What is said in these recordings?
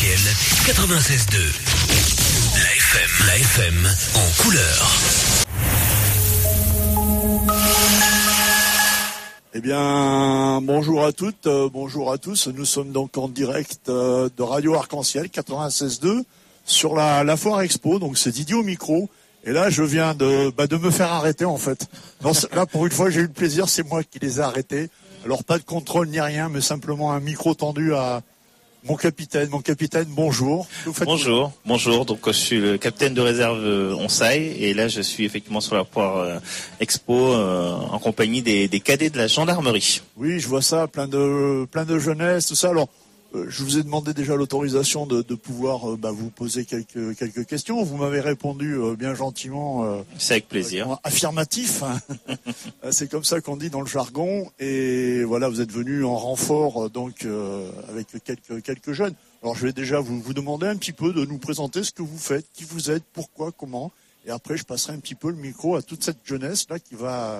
Arc-en-Ciel 96.2. La FM en couleur. Eh bien, bonjour à toutes, bonjour à tous. Nous sommes donc en direct de Radio Arc-en-Ciel 96.2 sur la Foire Expo. Donc c'est Didier au micro. Et là, je viens de me faire arrêter en fait. Non, là, pour une fois, j'ai eu le plaisir. C'est moi qui les ai arrêtés. Alors pas de contrôle ni rien, mais simplement un micro tendu à mon capitaine. Mon capitaine, bonjour. Bonjour. Donc je suis le capitaine de réserve Onsaï et là je suis effectivement sur la Foire Expo en compagnie des cadets de la gendarmerie. Oui, je vois ça, plein de jeunesse, tout ça. Alors, je vous ai demandé déjà l'autorisation de pouvoir vous poser quelques questions. Vous m'avez répondu bien gentiment. C'est avec plaisir. Affirmatif. Hein. C'est comme ça qu'on dit dans le jargon. Et voilà, vous êtes venu en renfort donc avec quelques jeunes. Alors je vais déjà vous demander un petit peu de nous présenter ce que vous faites, qui vous êtes, pourquoi, comment. Et après, je passerai un petit peu le micro à toute cette jeunesse là qui va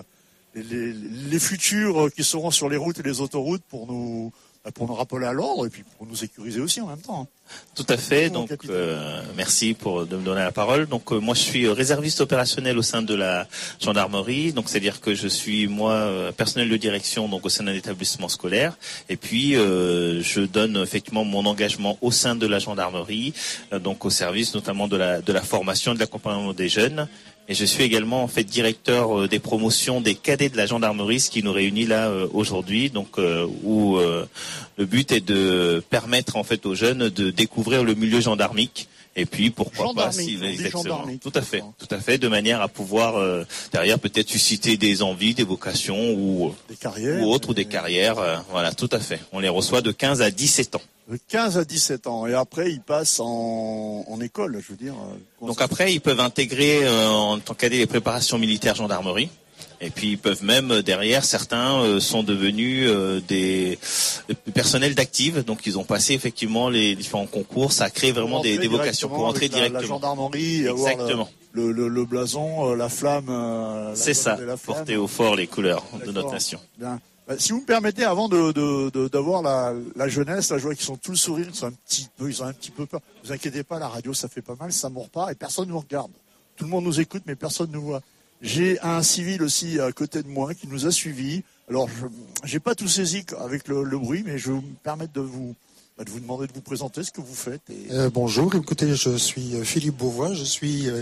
les futurs qui seront sur les routes et les autoroutes pour nous rappeler à l'ordre et puis pour nous sécuriser aussi en même temps. Tout à fait. Donc, merci de me donner la parole. Donc, moi, je suis réserviste opérationnel au sein de la gendarmerie. Donc, c'est-à-dire que je suis, personnel de direction donc au sein d'un établissement scolaire. Et puis, je donne effectivement mon engagement au sein de la gendarmerie, donc au service notamment de la formation et de l'accompagnement des jeunes. Et je suis également en fait directeur des promotions des cadets de la gendarmerie, ce qui nous réunit là aujourd'hui, donc où le but est de permettre en fait aux jeunes de découvrir le milieu gendarmique. Et puis pourquoi pas exactement. Tout à fait, de manière à pouvoir derrière peut-être susciter des envies, des vocations ou des carrières, des carrières. Voilà, tout à fait. On les reçoit de 15 à 17 ans. De 15 à 17 ans. Et après, ils passent en école, je veux dire. Donc après, ils peuvent intégrer en tant que cadet les préparations militaires gendarmerie. Et puis ils peuvent même derrière, certains sont devenus des personnels d'active, donc ils ont passé effectivement les différents concours, ça a créé vraiment des vocations pour entrer directement. La gendarmerie, exactement. Le blason, la flamme. C'est ça, porter au fort les couleurs de notre nation. Bien. Si vous me permettez, avant d'avoir la jeunesse, là, je vois qu'ils sont tous le sourire, ils ont un petit peu peur. Ne vous inquiétez pas, la radio, ça fait pas mal, ça mord pas et personne nous regarde. Tout le monde nous écoute, mais personne ne nous voit. J'ai un civil aussi à côté de moi qui nous a suivis. Alors, j'ai pas tout saisi avec le bruit, mais je vais me permettre de vous demander de vous présenter ce que vous faites. Bonjour, écoutez, je suis Philippe Beauvois, je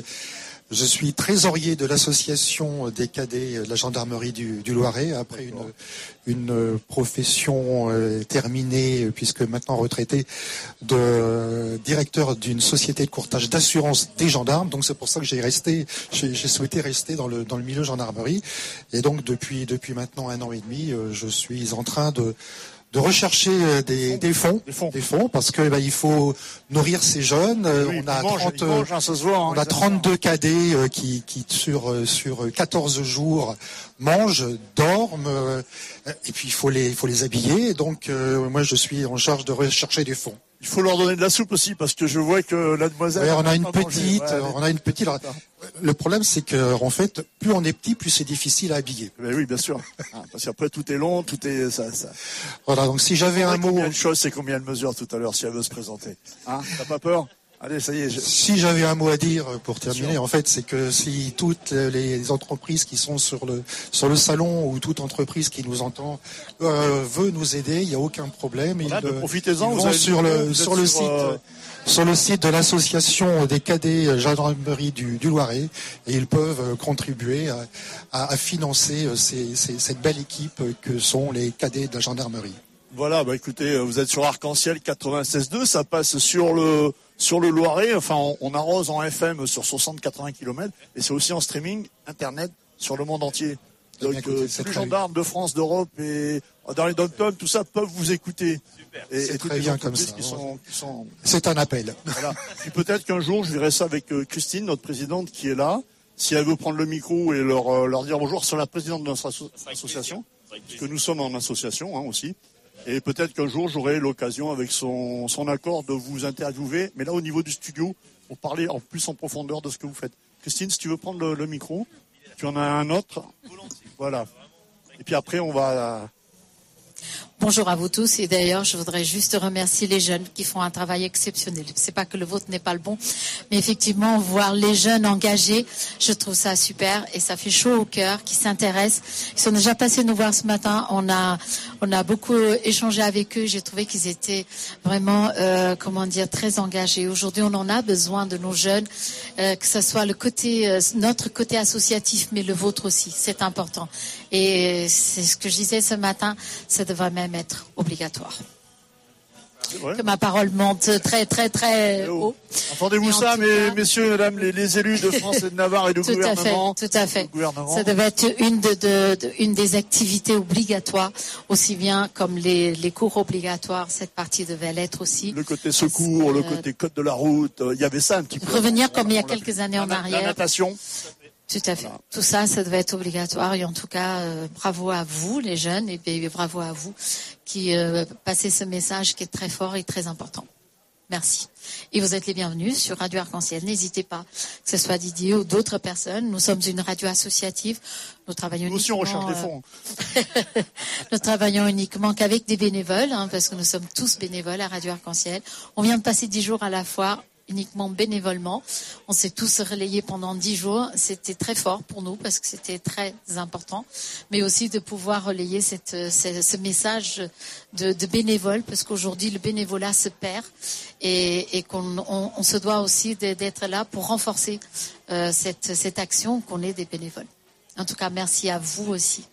suis trésorier de l'association des cadets de la gendarmerie du Loiret, après une profession terminée, puisque maintenant retraité, de directeur d'une société de courtage d'assurance des gendarmes. Donc c'est pour ça que j'ai souhaité rester dans le milieu gendarmerie. Et donc depuis maintenant 1 an et demi, je suis en train de rechercher des fonds, parce que il faut nourrir ces jeunes. Oui, on a 32 cadets qui sur 14 jours mangent, dorment, et puis il faut les habiller. Donc moi je suis en charge de rechercher des fonds. Il faut leur donner de la soupe aussi, parce que je vois que la demoiselle... Ouais, on a une petite. Alors, le problème, c'est que, en fait, plus on est petit, plus c'est difficile à habiller. Mais oui, bien sûr. Parce qu'après, tout est long, ça. Voilà, donc si j'avais un mot... Combien de choses, c'est combien elle mesure tout à l'heure, si elle veut se présenter. T'as pas peur ? Allez, ça y est. Si j'avais un mot à dire pour terminer, en fait, c'est que si toutes les entreprises qui sont sur le salon ou toute entreprise qui nous entend veut nous aider, il n'y a aucun problème. Profitez-en. Ils vont sur le site de l'association des cadets gendarmerie du Loiret et ils peuvent contribuer à financer cette belle équipe que sont les cadets de la gendarmerie. Voilà, écoutez, vous êtes sur Arc-en-Ciel 96.2, ça passe sur le Loiret, enfin on arrose en FM sur 60-80 km et c'est aussi en streaming internet sur le monde entier. Donc tous les gendarmes de France, d'Europe et dans les dom-toms, tout ça peuvent vous écouter. Et c'est très bien comme ça. Qui sont... C'est un appel. Voilà. Puis peut-être qu'un jour je verrai ça avec Christine, notre présidente qui est là, si elle veut prendre le micro et leur dire bonjour, c'est la présidente de notre association, parce que nous sommes en association aussi. Et peut-être qu'un jour, j'aurai l'occasion, avec son accord, de vous interviewer. Mais là, au niveau du studio, pour parler en plus en profondeur de ce que vous faites. Christine, si tu veux prendre le micro, tu en as un autre. Voilà. Et puis après, on va... Bonjour à vous tous. Et d'ailleurs, je voudrais juste remercier les jeunes qui font un travail exceptionnel. C'est pas que le vôtre n'est pas le bon, mais effectivement, voir les jeunes engagés, je trouve ça super et ça fait chaud au cœur, qui s'intéressent. Ils sont déjà passés nous voir ce matin. On a beaucoup échangé avec eux. J'ai trouvé qu'ils étaient vraiment, très engagés. Aujourd'hui, on en a besoin de nos jeunes, que ce soit notre côté associatif, mais le vôtre aussi. C'est important. Et c'est ce que je disais ce matin, ça devrait même être obligatoire. Ouais. Que ma parole monte très très très haut. Entendez-vous ça, messieurs et mesdames, les élus de France et de Navarre et du gouvernement. Tout à fait. Ça devait être une des activités obligatoires, aussi bien comme les cours obligatoires. Cette partie devait l'être aussi. Le côté secours, le côté code de la route, il y avait ça un petit peu. Revenir comme il y a quelques années en arrière. La natation. Tout à fait. Voilà. Tout ça, ça devait être obligatoire. Et en tout cas, bravo à vous, les jeunes, et bravo à vous qui passez ce message qui est très fort et très important. Merci. Et vous êtes les bienvenus sur Radio Arc-en-Ciel. N'hésitez pas, que ce soit Didier ou d'autres personnes. Nous sommes une radio associative. Nous travaillons nous aussi, on recherche des fonds. Nous travaillons uniquement qu'avec des bénévoles, parce que nous sommes tous bénévoles à Radio Arc-en-Ciel. On vient de passer 10 jours à la foire, uniquement bénévolement. On s'est tous relayés pendant 10 jours. C'était très fort pour nous parce que c'était très important. Mais aussi de pouvoir relayer ce message de bénévole, parce qu'aujourd'hui, le bénévolat se perd et qu'on se doit aussi d'être là pour renforcer cette action qu'on est des bénévoles. En tout cas, merci à vous aussi.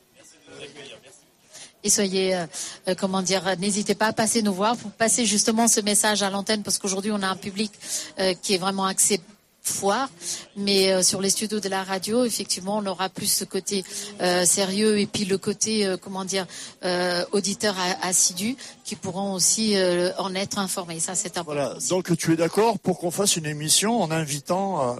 Et soyez, n'hésitez pas à passer nous voir pour passer justement ce message à l'antenne, parce qu'aujourd'hui on a un public qui est vraiment axé foire, mais sur les studios de la radio, effectivement, on aura plus ce côté sérieux et puis le côté auditeurs assidus qui pourront aussi en être informés. Ça, c'est important. Voilà. Aussi. Donc tu es d'accord pour qu'on fasse une émission en invitant.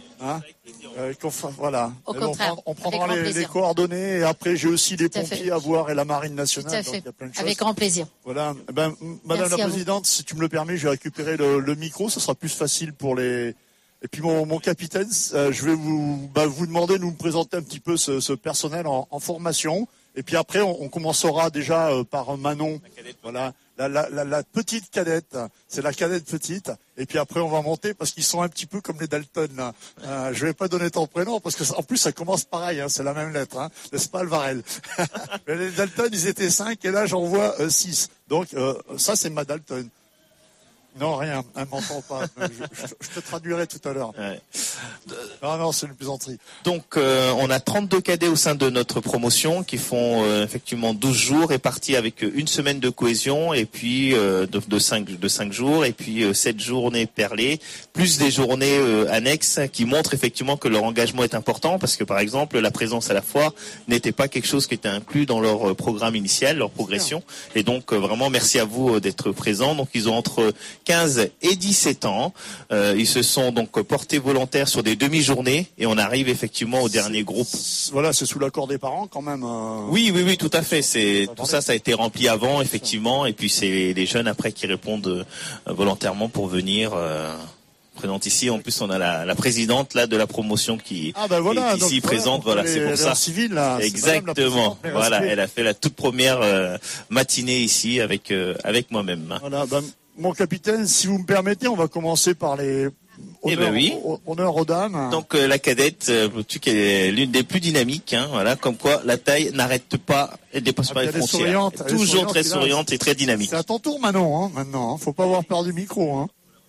Voilà. On prendra les coordonnées et après j'ai aussi les pompiers à voir et la marine nationale. Tout à fait. Donc il y a plein de choses. Avec grand plaisir. Voilà. Madame la Présidente, si tu me le permets, je vais récupérer le micro. Ce sera plus facile pour les. Et puis mon capitaine, je vais vous demander de nous présenter un petit peu ce personnel en formation. Et puis après, on commencera déjà par Manon. Voilà. La petite cadette, c'est la cadette petite, et puis après on va monter parce qu'ils sont un petit peu comme les Dalton. Là. Je vais pas donner ton prénom parce que en plus ça commence pareil, c'est la même lettre, n'est-ce pas Alvarel? Mais les Dalton ils étaient 5 et là j'en vois 6. Donc ça c'est ma Dalton. Non, rien, elle m'entend pas. Je te traduirai tout à l'heure. Ouais. Non, c'est une plaisanterie. Donc, on a 32 cadets au sein de notre promotion qui font effectivement 12 jours répartis avec une semaine de cohésion et puis de 5 jours et puis 7 journées perlées, plus des journées annexes qui montrent effectivement que leur engagement est important parce que, par exemple, la présence à la foire n'était pas quelque chose qui était inclus dans leur programme initial, leur progression. Et donc, vraiment, merci à vous d'être présents. Donc, ils ont entre 15 et 17 ans. Ils se sont donc portés volontaires sur des demi-journées et on arrive effectivement au dernier groupe. Voilà, c'est sous l'accord des parents quand même. Oui, tout à fait. Tout ça a été rempli avant effectivement et puis c'est les jeunes après qui répondent volontairement pour venir. Présente ici. En plus, on a la présidente là de la promotion qui est ici présente. Voilà, c'est pour ça. Civile, là, exactement. Voilà, elle a fait la toute première matinée ici avec moi-même. Voilà, mon capitaine, si vous me permettez, on va commencer par les honneurs aux dames. Donc la cadette, qui est l'une des plus dynamiques, voilà, comme quoi la taille n'arrête pas et dépasse pas les frontières. Toujours très souriante et très dynamique. C'est à ton tour, Manon, maintenant. Faut pas avoir peur du micro,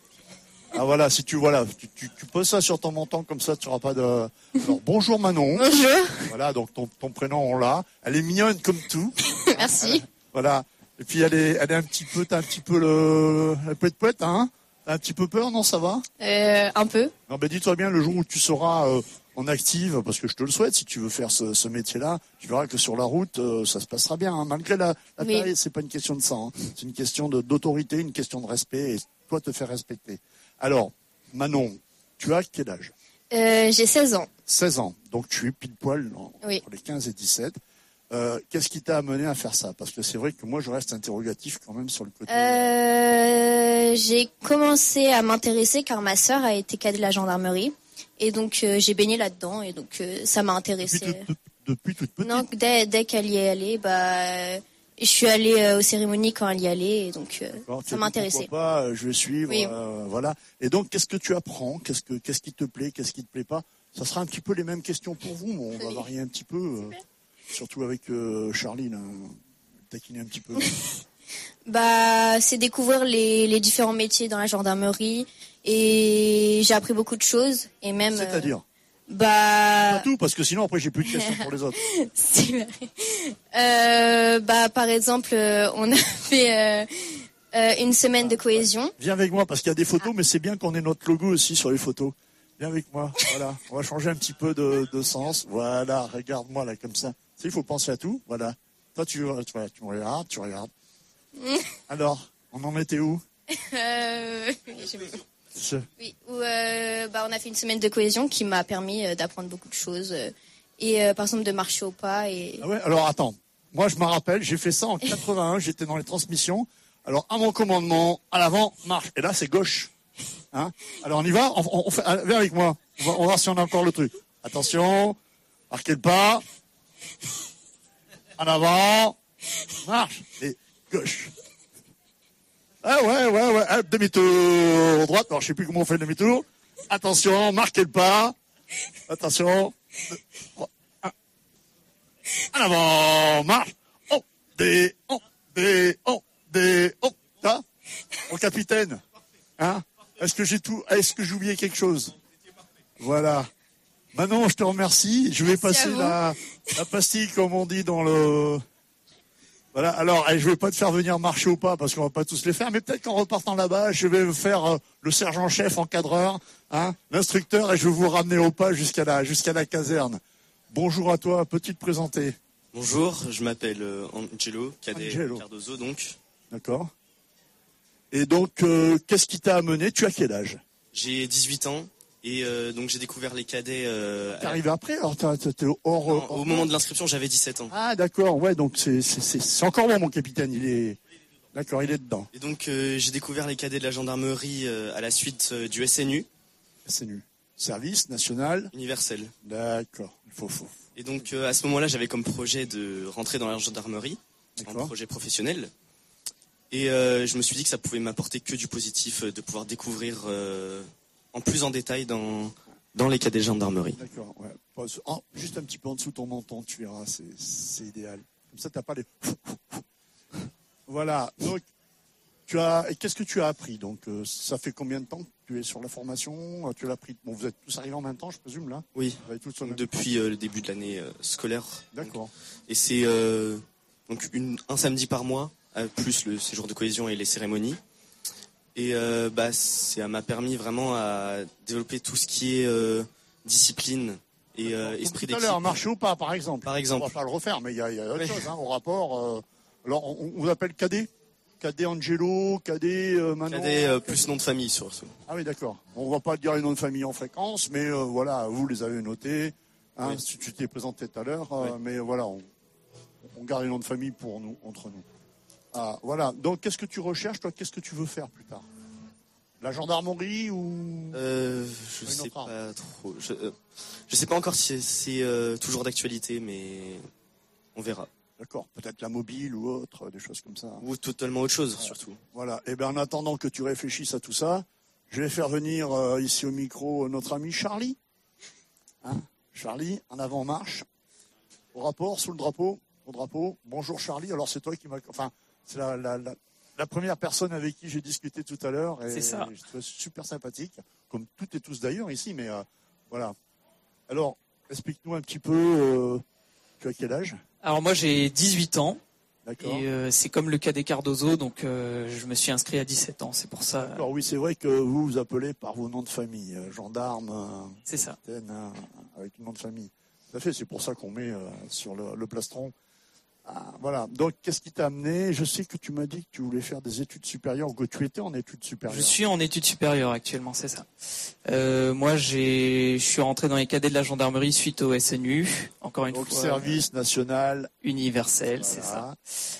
Ah voilà, si tu poses ça sur ton menton comme ça, tu n'auras pas de. Alors, bonjour Manon. Bonjour. Voilà, donc ton prénom on l'a. Elle est mignonne comme tout. Merci. Voilà. Et puis elle est un petit peu, t'as un petit peu le poète, hein. T'as un petit peu peur, non, ça va? Un peu. Non, dis-toi bien le jour où tu seras en active, parce que je te le souhaite, si tu veux faire ce métier-là, tu verras que sur la route, ça se passera bien, malgré la taille, c'est pas une question de ça, c'est une question d'autorité, une question de respect, et toi te faire respecter. Alors, Manon, tu as quel âge? J'ai 16 ans. 16 ans, donc tu es pile poil entre les 15 et 17. Qu'est-ce qui t'a amené à faire ça? Parce que c'est vrai que moi, je reste interrogatif quand même sur le côté. J'ai commencé à m'intéresser car ma sœur a été cadette de la gendarmerie. Et donc, j'ai baigné là-dedans et donc ça m'a intéressée. Depuis toute petite? Non, dès qu'elle y est allée, je suis allée aux cérémonies quand elle y allait, et donc ça m'intéressait. Pourquoi pas, je vais suivre, Oui. voilà. Et donc, qu'est-ce que tu apprends? Qu'est-ce qui te plaît? Qu'est-ce qui te plaît pas? Ça sera un petit peu les mêmes questions pour vous, mais on va varier un petit peu, surtout avec Charlie, là, taquiner un petit peu. C'est découvrir les différents métiers dans la gendarmerie, et j'ai appris beaucoup de choses, et même. C'est-à-dire? Pas Bah, tout, parce que sinon après j'ai plus de questions pour les autres. c'est vrai. Par exemple, on a fait une semaine de cohésion. Viens avec moi parce qu'il y a des photos, mais c'est bien qu'on ait notre logo aussi sur les photos. Viens avec moi, voilà. On va changer un petit peu de sens. Voilà, regarde-moi là comme ça. Tu sais, il faut penser à tout. Voilà. Toi, tu regardes. Alors, on en était où? Oui, où on a fait une semaine de cohésion qui m'a permis d'apprendre beaucoup de choses et par exemple de marcher au pas et. Ah ouais, alors attends. Moi, je me rappelle, j'ai fait ça en 81. J'étais dans les transmissions. Alors, à mon commandement, à l'avant, marche. Et là, c'est gauche. Hein? Alors, on y va. On fait. Viens avec moi. On va voir si on a encore le truc. Attention. Marquez le pas. En avant. Marche. Et gauche. Ah ouais. Ah, demi-tour droite. Alors, je sais plus comment on fait le demi-tour. Attention, marquez le pas. Attention. 2, 3, 1. En avant, marche. Oh, Ça, mon capitaine. Hein? Est-ce que j'ai oublié quelque chose? Voilà. Manon, je te remercie. Je vais passer la pastille, comme on dit dans le... Voilà, alors je vais pas te faire venir marcher au pas parce qu'on va pas tous les faire, mais peut-être qu'en repartant là-bas, je vais faire le sergent-chef encadreur, hein, l'instructeur, et je vais vous ramener au pas jusqu'à la caserne. Bonjour à toi, peux-tu te présenter? Bonjour, je m'appelle Angelo, cadet Cardozo donc. D'accord. Et donc, qu'est-ce qui t'a amené? Tu as quel âge? J'ai 18 ans. Et donc j'ai découvert les cadets. T'es arrivé après? Alors t'es hors. Au moment de l'inscription, j'avais 17 ans. Ah d'accord, ouais, donc c'est encore bon, mon capitaine. Il est d'accord, il est dedans. Et donc j'ai découvert les cadets de la gendarmerie à la suite du SNU. SNU, Service National Universel. D'accord, il faut. Et donc à ce moment-là, j'avais comme projet de rentrer dans la gendarmerie, un projet professionnel. Et je me suis dit que ça pouvait m'apporter que du positif, de pouvoir découvrir. En plus en détail dans les cadets de gendarmerie. D'accord, ouais. Juste un petit peu en dessous de ton menton, tu verras, c'est idéal. Comme ça, t'as pas les... Voilà, donc, qu'est-ce que tu as appris? Donc, ça fait combien de temps que tu es sur la formation? Tu l'as appris... Bon, vous êtes tous arrivés en même temps, je présume, là? Oui, depuis le début de l'année scolaire. D'accord. Et c'est donc un samedi par mois, plus le séjour de cohésion et les cérémonies. Et ça m'a permis vraiment à développer tout ce qui est discipline et esprit d'équipe. Tout à l'heure, marcher ou pas, par exemple. Par exemple. On va pas le refaire, mais il y a autre chose, hein, au rapport. Alors, on vous appelle cadet? Cadet Angelo, cadet Manon? Cadet plus nom de famille, surtout. Ah oui, d'accord. On va pas dire les noms de famille en fréquence, mais voilà, vous les avez notés. Hein, oui. Tu t'es présenté tout à l'heure, mais voilà, on garde les noms de famille pour nous, entre nous. Ah, voilà. Donc, qu'est-ce que tu recherches, toi? Qu'est-ce que tu veux faire plus tard? La gendarmerie ou je sais pas trop. Je sais pas encore si c'est toujours d'actualité, mais on verra. D'accord. Peut-être la mobile ou autre, des choses comme ça. Ou totalement autre chose, surtout. Voilà. Et bien, en attendant que tu réfléchisses à tout ça, je vais faire venir ici au micro notre ami Charlie. Hein? Charlie, en avant marche. Au rapport, sous le drapeau. Au drapeau. Bonjour Charlie. Alors, c'est toi qui m'as... Enfin, c'est la première personne avec qui j'ai discuté tout à l'heure. C'est ça. Je trouve super sympathique, comme toutes et tous d'ailleurs ici, mais voilà. Alors, explique-nous un petit peu, tu as quel âge? Alors moi j'ai 18 ans. D'accord. Et c'est comme le cadet Cardozo, donc je me suis inscrit à 17 ans, c'est pour ça. D'accord, oui, c'est vrai que vous vous appelez par vos noms de famille, gendarme. C'est ça. Avec le nom de famille. Tout à fait, c'est pour ça qu'on met sur le plastron. Ah, voilà, donc qu'est-ce qui t'a amené? Je sais que tu m'as dit que tu voulais faire des études supérieures, ou que tu étais en études supérieures. Je suis en études supérieures actuellement, c'est ça. Moi, je suis rentré dans les cadets de la gendarmerie suite au SNU, encore une fois. Donc service national universel, voilà. C'est ça.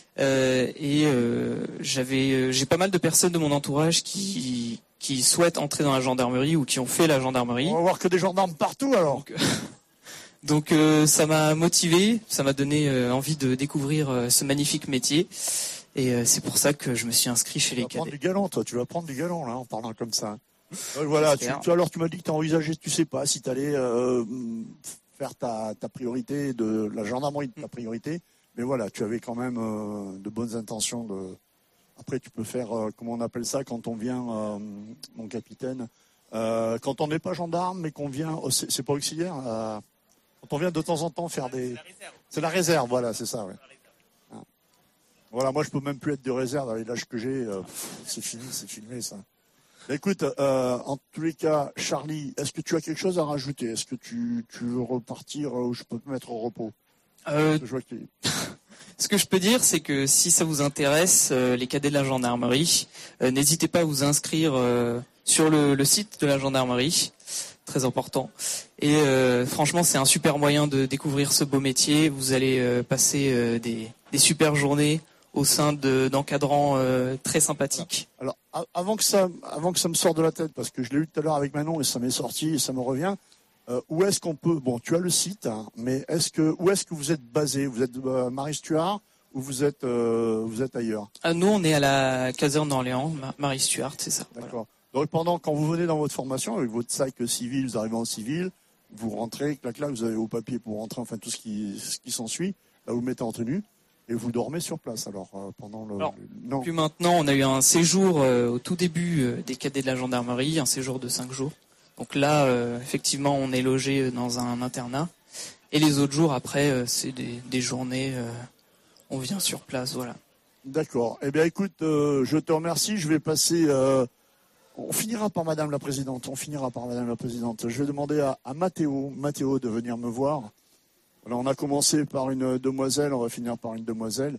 J'ai pas mal de personnes de mon entourage qui souhaitent entrer dans la gendarmerie ou qui ont fait la gendarmerie. On va voir que des gendarmes partout alors. Donc ça m'a motivé, ça m'a donné envie de découvrir ce magnifique métier. Et c'est pour ça que je me suis inscrit chez les cadets. Tu vas prendre du galant, toi. Tu vas prendre du galant, là, en parlant comme ça. Voilà. Alors, tu m'as dit que tu as envisagé, tu sais pas, si tu allais faire ta priorité de la gendarmerie de ta priorité. Mais voilà, tu avais quand même de bonnes intentions. Après, tu peux faire, comment on appelle ça, quand on vient, mon capitaine, quand on n'est pas gendarme, mais qu'on vient, c'est pas auxiliaire, quand on vient de temps en temps faire des... C'est la réserve, voilà, c'est ça, ouais. Voilà, moi je peux même plus être de réserve avec l'âge que j'ai, c'est fini, c'est filmé ça. Écoute, en tous les cas, Charlie, est-ce que tu as quelque chose à rajouter? Est-ce que tu veux repartir ou je peux te mettre au repos? Ce que je peux dire, c'est que si ça vous intéresse, les cadets de la gendarmerie, n'hésitez pas à vous inscrire sur le site de la gendarmerie, très important. Et franchement, c'est un super moyen de découvrir ce beau métier. Vous allez passer des super journées au sein d'encadrants très sympathiques. Alors, avant que ça me sorte de la tête, parce que je l'ai eu tout à l'heure avec Manon et ça m'est sorti et ça me revient, où est-ce qu'on peut... Bon, tu as le site, hein, mais où est-ce que vous êtes basé? Vous êtes Marie-Stuart ou vous êtes ailleurs? Nous, on est à la caserne d'Orléans, Marie-Stuart, c'est ça. D'accord. Voilà. Donc, quand vous venez dans votre formation, avec votre sac civil, vous arrivez en civil, vous rentrez, clac, vous avez vos papiers pour rentrer, enfin tout ce qui s'ensuit, là vous mettez en tenue. Et vous dormez sur place alors pendant le... Non. Puis maintenant, on a eu un séjour au tout début des cadets de la gendarmerie, un séjour de 5 jours. Donc là, effectivement, on est logé dans un internat. Et les autres jours, après, c'est des journées, on vient sur place, voilà. D'accord. Eh bien, écoute, je te remercie. Je vais passer... On finira par Madame la Présidente. Je vais demander à Mathéo de venir me voir. Alors, on a commencé par une demoiselle, on va finir par une demoiselle.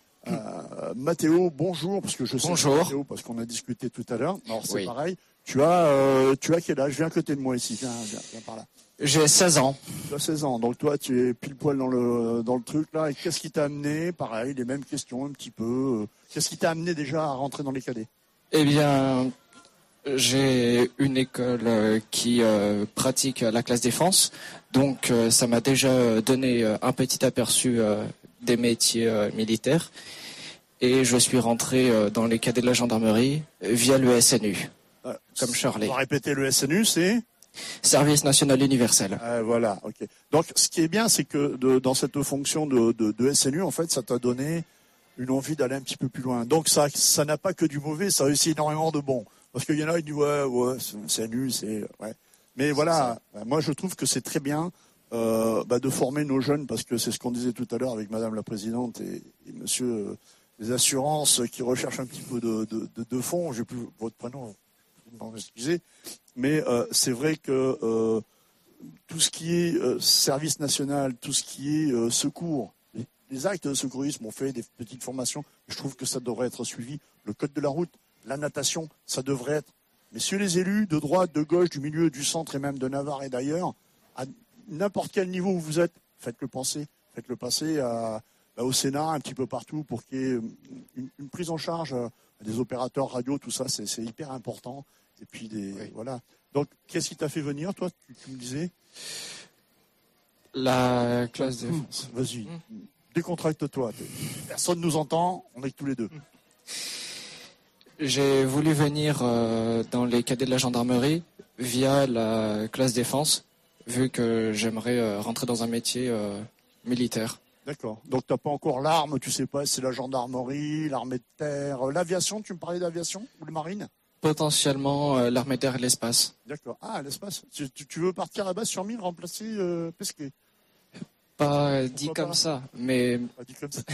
Mathéo, bonjour, parce que je sais Mathéo, parce qu'on a discuté tout à l'heure. Alors c'est pareil. Tu as quel âge? Viens à côté de moi ici, viens par là. J'ai 16 ans. Tu as 16 ans, donc toi tu es pile poil dans le truc là. Et qu'est-ce qui t'a amené, pareil, les mêmes questions un petit peu. Qu'est-ce qui t'a amené déjà à rentrer dans les cadets? Eh bien, j'ai une école qui pratique la classe défense, donc ça m'a déjà donné un petit aperçu des métiers militaires. Et je suis rentré dans les cadets de la gendarmerie via le SNU, comme Charlie. On va répéter, le SNU, c'est Service National Universel. Voilà, ok. Donc ce qui est bien, c'est que dans cette fonction de SNU, en fait, ça t'a donné une envie d'aller un petit peu plus loin. Donc ça n'a pas que du mauvais, ça a aussi énormément de bon. Parce qu'il y en a qui disent ouais, c'est nul, c'est ouais. Mais voilà, moi je trouve que c'est très bien de former nos jeunes, parce que c'est ce qu'on disait tout à l'heure avec Madame la Présidente et Monsieur les assurances qui recherchent un petit peu de fonds. J'ai plus votre prénom, vous m'excusez. Mais c'est vrai que tout ce qui est service national, tout ce qui est secours, les actes de secourisme, on fait des petites formations. Je trouve que ça devrait être suivi. Le code de la route, la natation, ça devrait être. Messieurs les élus, de droite, de gauche, du milieu, du centre et même de Navarre et d'ailleurs, à n'importe quel niveau où vous êtes, faites-le passer au Sénat, un petit peu partout, pour qu'il y ait une prise en charge des opérateurs radio, tout ça, c'est hyper important. Et puis voilà. Donc, qu'est-ce qui t'a fait venir, toi, tu me disais? La classe de défense. Vas-y, décontracte-toi. Personne ne nous entend, on est que tous les deux. J'ai voulu venir dans les cadets de la gendarmerie via la classe défense, vu que j'aimerais rentrer dans un métier militaire. D'accord. Donc tu n'as pas encore l'arme, tu sais pas, c'est la gendarmerie, l'armée de terre, l'aviation, tu me parlais d'aviation ou de marine? Potentiellement l'armée de terre et l'espace. D'accord. Ah, l'espace. Tu veux partir à la base sur mine, remplacer Pesquet? Pas dit comme ça, mais... Pas dit comme ça.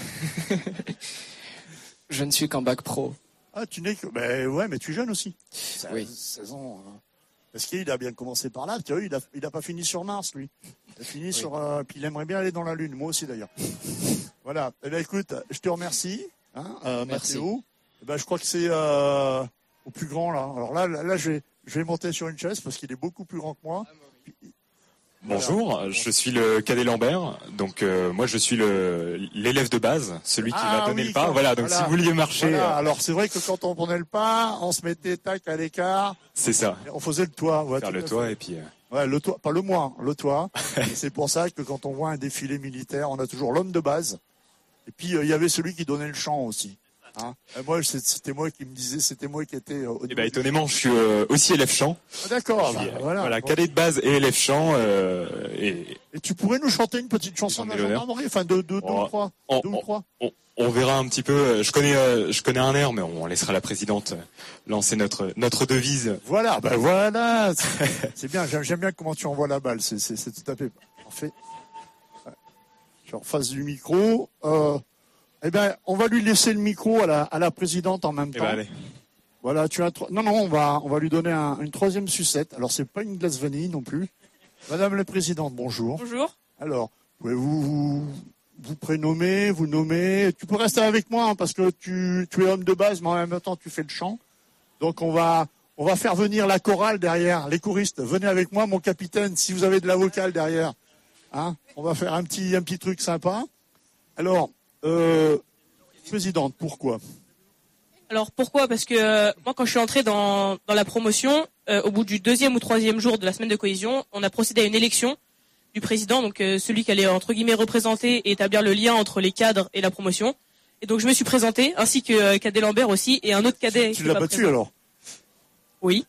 Je ne suis qu'en bac pro. Ah, tu n'es que... Ben ouais, mais tu es jeune aussi. Oui. 16 ans. Parce qu'il a bien commencé par là. Tu vois, il a pas fini sur Mars, lui. Il a fini sur... puis il aimerait bien aller dans la Lune. Moi aussi, d'ailleurs. Voilà. Eh bien, écoute, je te remercie. Merci. Mathéo. Eh ben, je crois que c'est au plus grand, là. Alors là, je vais monter sur une chaise parce qu'il est beaucoup plus grand que moi. Bonjour, je suis le cadet Lambert, donc moi je suis l'élève de base, celui qui m'a donné le pas. Voilà, donc si vous vouliez marcher... Voilà. Alors c'est vrai que quand on prenait le pas, on se mettait tac à l'écart. C'est ça. On faisait le toit. Faire le toit et puis... Ouais, le toit, pas le moi, le toit. Et c'est pour ça que quand on voit un défilé militaire, on a toujours l'homme de base. Et puis il y avait celui qui donnait le chant aussi. Hein, moi, c'était moi qui me disais, c'était moi qui étais. Étonnamment, je suis aussi élève chant. Ah, d'accord. Voilà, cadet de base et élève chant. Et tu pourrais nous chanter une petite chanson de la gendarmerie, enfin deux ou trois. On verra un petit peu. Je connais un air, mais on laissera la présidente lancer notre devise. Voilà, voilà. C'est bien. J'aime bien comment tu envoies la balle. C'est tout à fait parfait. Je suis en face du micro. On va lui laisser le micro à la présidente en même temps. Allez. Voilà, on va lui donner une troisième sucette. Alors c'est pas une glace vanille non plus. Madame la présidente, bonjour. Bonjour. Alors, pouvez-vous vous prénommer, vous nommer. Tu peux rester avec moi parce que tu es homme de base, mais en même temps tu fais le chant. Donc on va faire venir la chorale derrière, les choristes. Venez avec moi, mon capitaine, si vous avez de la vocale derrière. Hein, on va faire un petit truc sympa. Alors, présidente, pourquoi ? Alors pourquoi ? Parce que moi, quand je suis entrée dans la promotion, au bout du 2e ou 3e jour de la semaine de cohésion, on a procédé à une élection du président, donc celui qui allait entre guillemets représenter et établir le lien entre les cadres et la promotion. Et donc je me suis présentée, ainsi que cadet Lambert aussi, et un autre cadet. Tu l'as battu alors ? Oui.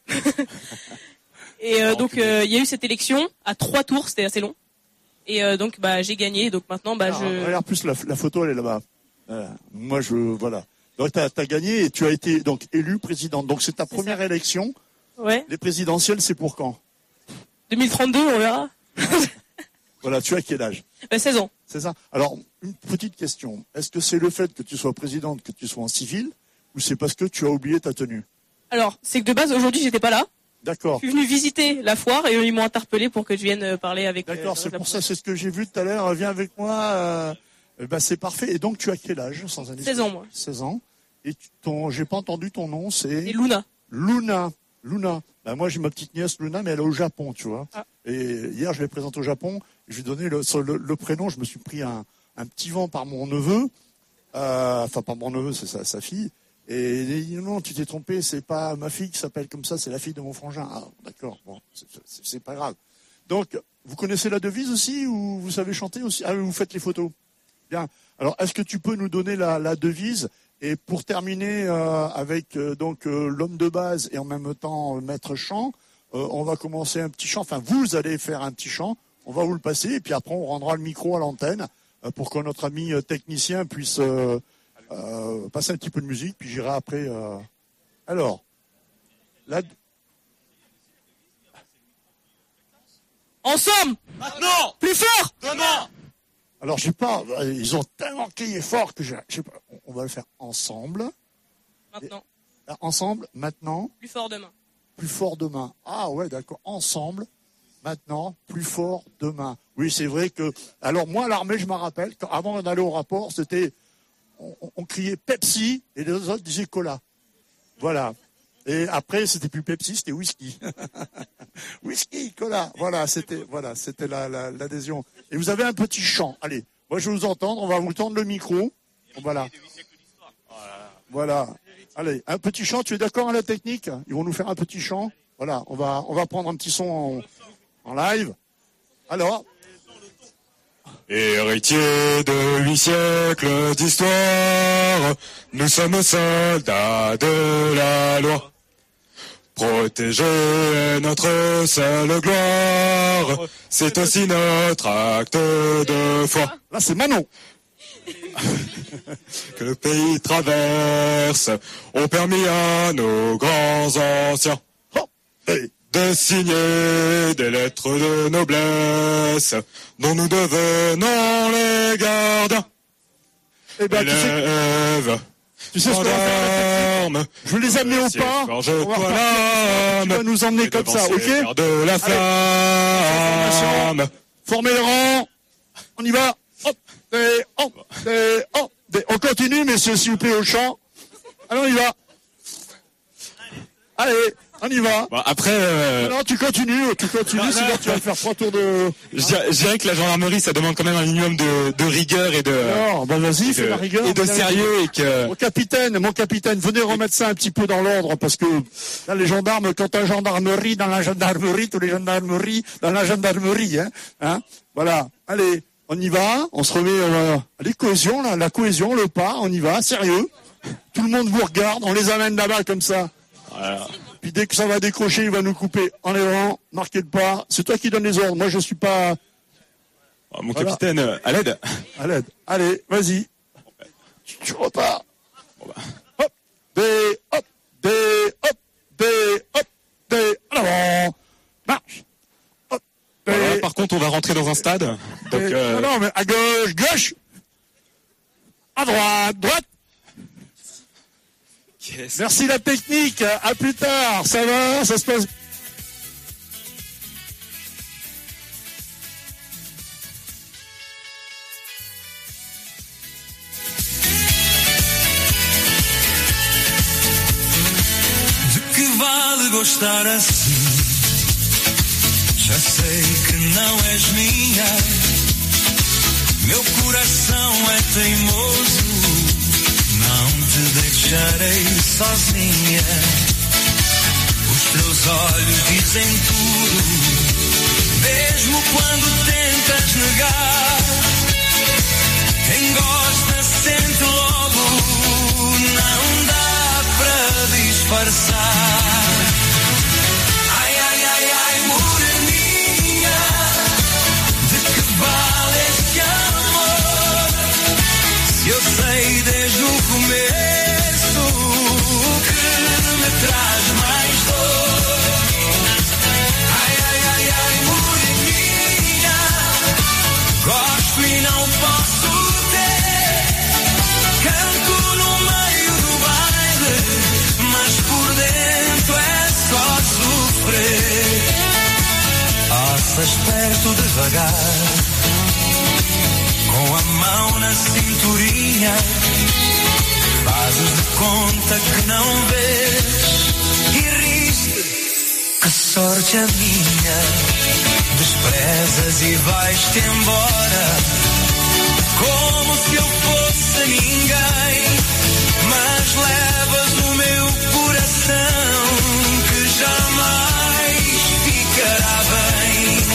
Et donc il y a eu cette élection à 3 tours, c'était assez long. Et donc j'ai gagné. Donc maintenant Regarde plus la photo, elle est là-bas. Moi voilà. Donc t'as gagné et tu as été donc élu présidente. Donc c'est ta première élection. Ouais. Les présidentielles, c'est pour quand ? 2032, on verra. Voilà, tu as quel âge ? 16 ans. C'est ça. Alors, une petite question. Est-ce que c'est le fait que tu sois présidente, que tu sois en civil, ou c'est parce que tu as oublié ta tenue ? Alors, c'est que de base, aujourd'hui, j'étais pas là. D'accord. Je suis venu visiter la foire et ils m'ont interpellé pour que je vienne parler avec. D'accord, c'est pour ça, c'est ce que j'ai vu tout à l'heure. Viens avec moi. C'est parfait. Et donc, tu as quel âge, sans indiscrétion ? 16 ans, moi. 16 ans. Et j'ai pas entendu ton nom, c'est... Et Luna. Luna. Moi, j'ai ma petite nièce Luna, mais elle est au Japon, tu vois. Ah. Et hier, je l'ai présentée au Japon. Je lui ai donné le prénom. Je me suis pris un petit vent par mon neveu. Enfin, pas mon neveu, c'est sa fille. Et il dit, non, tu t'es trompé, c'est pas ma fille qui s'appelle comme ça, c'est la fille de mon frangin. Ah, d'accord, bon, c'est pas grave. Donc, vous connaissez la devise aussi, ou vous savez chanter aussi ? Ah, vous faites les photos. Bien. Alors, est-ce que tu peux nous donner la devise ? Et pour terminer avec l'homme de base et en même temps maître chant, on va commencer un petit chant. Enfin, vous allez faire un petit chant. On va vous le passer et puis après on rendra le micro à l'antenne pour que notre ami technicien puisse passer un petit peu de musique. Puis j'irai après. Alors, ensemble. Maintenant. Plus fort. Demain. Alors, je sais pas, ils ont tellement crié fort que je sais pas, on va le faire ensemble. Maintenant. Ensemble, maintenant. Plus fort demain. Plus fort demain. Ah ouais, d'accord. Ensemble, maintenant, plus fort demain. Oui, c'est vrai que... Alors, moi, à l'armée, je me rappelle, avant d'aller au rapport, c'était... On criait Pepsi et les autres disaient Cola. Voilà. Et après, c'était plus Pepsi, c'était whisky. Whisky, cola. Voilà, c'était l'adhésion. Et vous avez un petit chant. Allez, moi je vais vous entendre. On va vous tendre le micro. Voilà. Voilà. Allez, un petit chant. Tu es d'accord à la technique ? Ils vont nous faire un petit chant. Voilà. On va prendre un petit son en live. Alors. Héritiers de 8 siècles d'histoire, nous sommes soldats de la loi. Protéger est notre seule gloire, c'est aussi notre acte de foi. Là, c'est Manon. Que le pays traverse ont permis à nos grands anciens de signer des lettres de noblesse dont nous devenons les gardiens. Eh ben, élèves, tu sais ce qu'on va faire. Je vais les amener au pas. Tu vas nous emmener comme ça, ok ? De la flamme. Formez le rang. On y va. Hop, on continue, messieurs, s'il vous plaît, au chant. Alors, on y va. Allez, on y va. Bon, après... Non, tu continues, sinon tu vas faire 3 tours de... Je dirais que la gendarmerie, ça demande quand même un minimum de rigueur et de... Alors, vas-y, fais la rigueur. Et de sérieux et que... Mon capitaine, venez remettre ça un petit peu dans l'ordre, parce que là, les gendarmes, quand t'as gendarmerie dans la gendarmerie, tous les gendarmeries dans la gendarmerie, hein. Voilà. Allez, on y va, on se remet, allez, cohésion, là, la cohésion, le pas, on y va, sérieux. Tout le monde vous regarde, on les amène là-bas comme ça. Voilà. Puis dès que ça va décrocher, il va nous couper en avant, marquez le pas. C'est toi qui donnes les ordres. Moi, je suis pas... Mon capitaine, à l'aide. À l'aide. Allez, vas-y. Tu repars. Hop, hop, en avant. Marche. Hop, voilà, par contre, on va rentrer dans un stade. Donc, non, mais à gauche. À droite. Yes. Merci la technique, à plus tard, ça va, ça se passe. De que vale gostar assim? Já sei que não és minha. Meu coração é teimoso. Não te deixarei sozinha. Os teus olhos dizem tudo, mesmo quando tentas negar. Quem gosta sente logo, não dá para disfarçar. Ai, ai, ai, ai, moreninha, de que vale este amor? Se eu sei desde o começo que me traz mais dor. Ai, ai, ai, ai, moreninha, gosto e não posso ter. Canto no meio do baile, mas por dentro é só sofrer. Passas perto devagar, com a mão na cinturinha. Fazes de conta que não vês e riste. Que sorte a minha. Desprezas e vais-te embora, como se eu fosse ninguém. Mas levas o meu coração, que jamais ficará bem.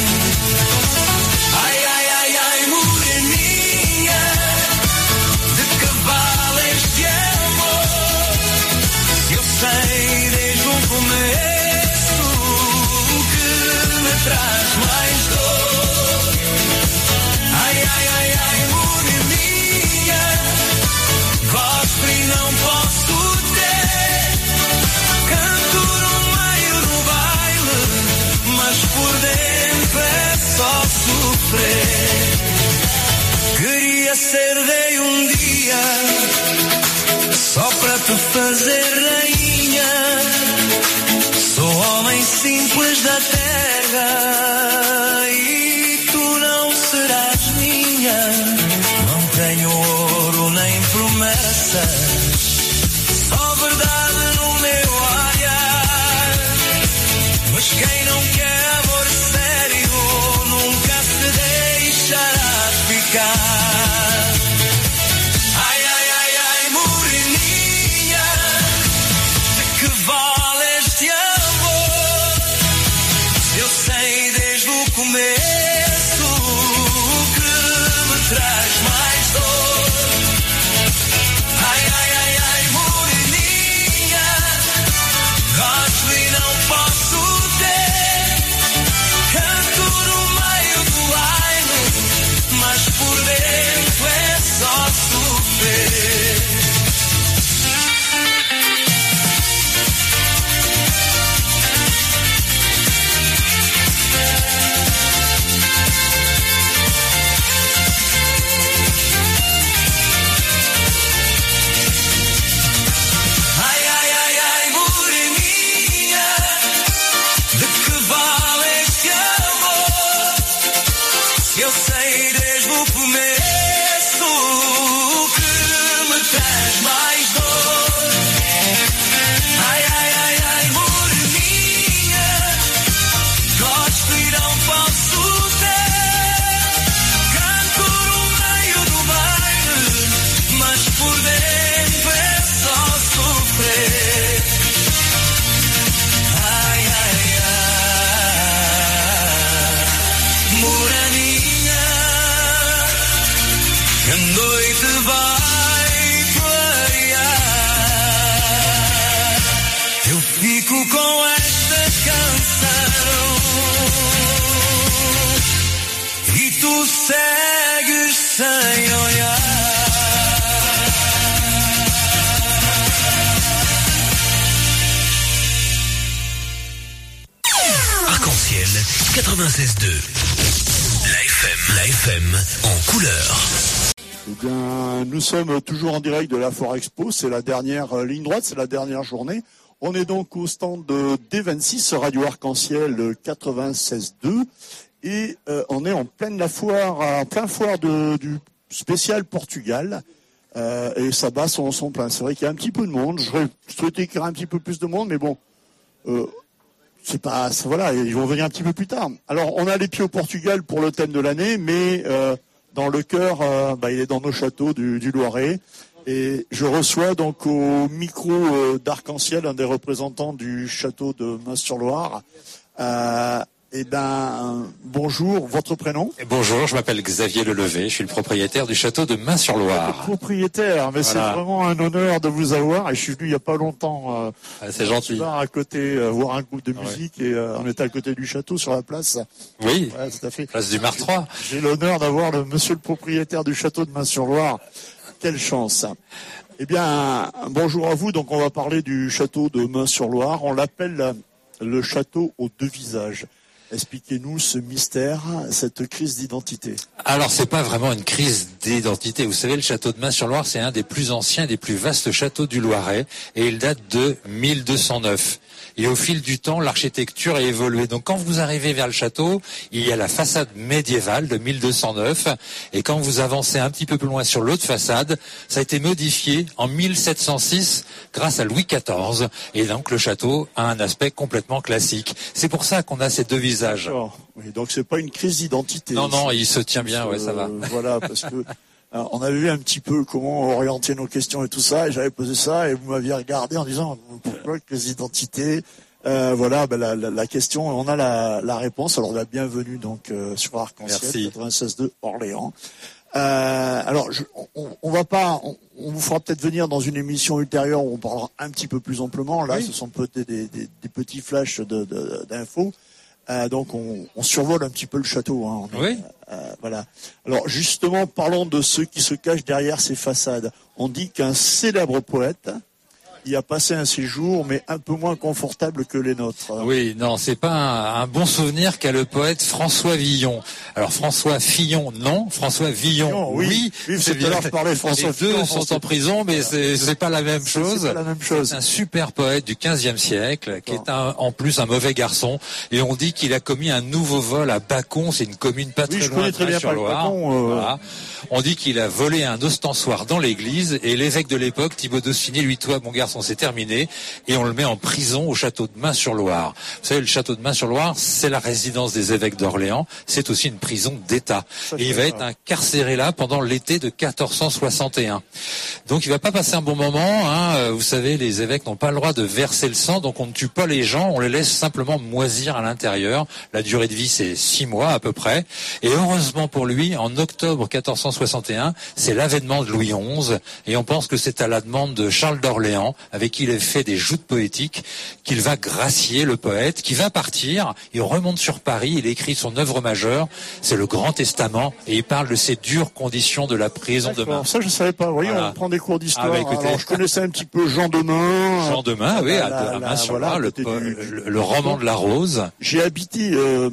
Ai, ai, ai, ai, moreninha, de que vale este amor? Se eu sei desde o começo que me traz mais dor. Ai, ai, ai, ai, moreninha, gosto e não posso ter. Canto no meio do baile, mas por dentro é só sofrer. Queria ser rei um dia, só para te fazer rainha. Sou homem simples da terra e tu não serás minha. Não tenho ouro nem promessas, só verdade no meu olhar. Mas quem não quer amor sério nunca se deixará ficar. Ai, ai, ai, ai, moreninha, de que vale este amor? Se eu sei desde o começo que me traz mais dor. Ai, ai, noite vai clarear. Eu fico com esta canção e tu segues sem olhar. Arc-en-ciel 96.2. La FM en couleur. Eh bien, nous sommes toujours en direct de la Foire Expo. C'est la dernière ligne droite, c'est la dernière journée. On est donc au stand de D26, Radio Arc-en-ciel 96.2. Et on est en pleine la foire, en plein foire du spécial Portugal. Et ça bat son plein. C'est vrai qu'il y a un petit peu de monde. Je souhaitais qu'il y ait un petit peu plus de monde, mais bon, c'est pas, voilà, ils vont venir un petit peu plus tard. Alors, on a les pieds au Portugal pour le thème de l'année, mais dans le cœur, il est dans nos châteaux du Loiret. Et je reçois donc au micro d'Arc-en-ciel un des représentants du château de Mas-sur-Loire. Bonjour, votre prénom ? Bonjour, je m'appelle Xavier Lelevé, je suis le propriétaire du château de Mas-sur-Loire. Propriétaire, mais voilà. C'est vraiment un honneur de vous avoir. Et je suis venu il n'y a pas longtemps. C'est gentil. À côté, voir un groupe de musique et on était à côté du château sur la place. Oui, ouais, tout à fait. Place du Martroi. J'ai l'honneur d'avoir monsieur le propriétaire du château de Mas-sur-Loire. Quelle chance. Eh bien, bonjour à vous. Donc on va parler du château de Mas-sur-Loire. On l'appelle le château aux deux visages. Expliquez-nous ce mystère, cette crise d'identité. Alors, c'est pas vraiment une crise d'identité. Vous savez, le château de Mas-sur-Loire, c'est un des plus anciens, des plus vastes châteaux du Loiret, et il date de 1209. Et au fil du temps, l'architecture a évolué. Donc, quand vous arrivez vers le château, il y a la façade médiévale de 1209. Et quand vous avancez un petit peu plus loin sur l'autre façade, ça a été modifié en 1706 grâce à Louis XIV. Et donc, le château a un aspect complètement classique. C'est pour ça qu'on a ces deux visages. Oui, donc c'est pas une crise d'identité. Non, il se tient bien, ouais, ça va. Voilà, parce que on avait vu un petit peu comment orienter nos questions et tout ça, et j'avais posé ça, et vous m'aviez regardé en disant pourquoi crise d'identité. Voilà, la question, on a la réponse. Alors la bienvenue donc sur Arc-en-ciel 96.2 Orléans. Alors, on vous fera peut-être venir dans une émission ultérieure où on parlera un petit peu plus amplement. Là, ce sont peut-être des petits flashs d'infos. Donc, on survole un petit peu le château. Hein. Voilà. Alors, justement, parlons de ceux qui se cachent derrière ces façades. On dit qu'un célèbre poète y a passé un séjour, mais un peu moins confortable que les nôtres. Oui, non, c'est pas un bon souvenir qu'a le poète François Villon. Alors François Fillon, non. François Villon, oui. C'est bien. Je parlais de François Fillon. Les deux sont en prison, mais c'est pas la même chose. C'est pas la même chose. C'est un super poète du XVe siècle, qui est en plus un mauvais garçon. Et on dit qu'il a commis un nouveau vol à Bacon. C'est une commune pas très loin de Mas-sur-Loire. Voilà. On dit qu'il a volé un ostensoir dans l'église et l'évêque de l'époque, Thibaut d'Aussigny, lui, toi, mon garçon, c'est terminé, et on le met en prison au château de Mas-sur-Loire. Vous savez, le château de Mas-sur-Loire, c'est la résidence des évêques d'Orléans, c'est aussi une prison d'État. Et il va être incarcéré là pendant l'été de 1461. Donc il va pas passer un bon moment, hein. Vous savez, les évêques n'ont pas le droit de verser le sang, donc on ne tue pas les gens, on les laisse simplement moisir à l'intérieur. La durée de vie, c'est 6 mois à peu près. Et heureusement pour lui, en octobre 1461, c'est l'avènement de Louis XI, et on pense que c'est à la demande de Charles d'Orléans, avec qui il a fait des joutes poétiques, qu'il va gracier le poète, qui va partir, il remonte sur Paris, il écrit son œuvre majeure, c'est le Grand Testament, et il parle de ces dures conditions de la prison de Main. Ça, je savais pas. Vous voyez, on prend des cours d'histoire. Alors, je connaissais un petit peu Jean de Main. Jean de Main, oui, à Mas-sur-Loire, le roman de la Rose. J'ai habité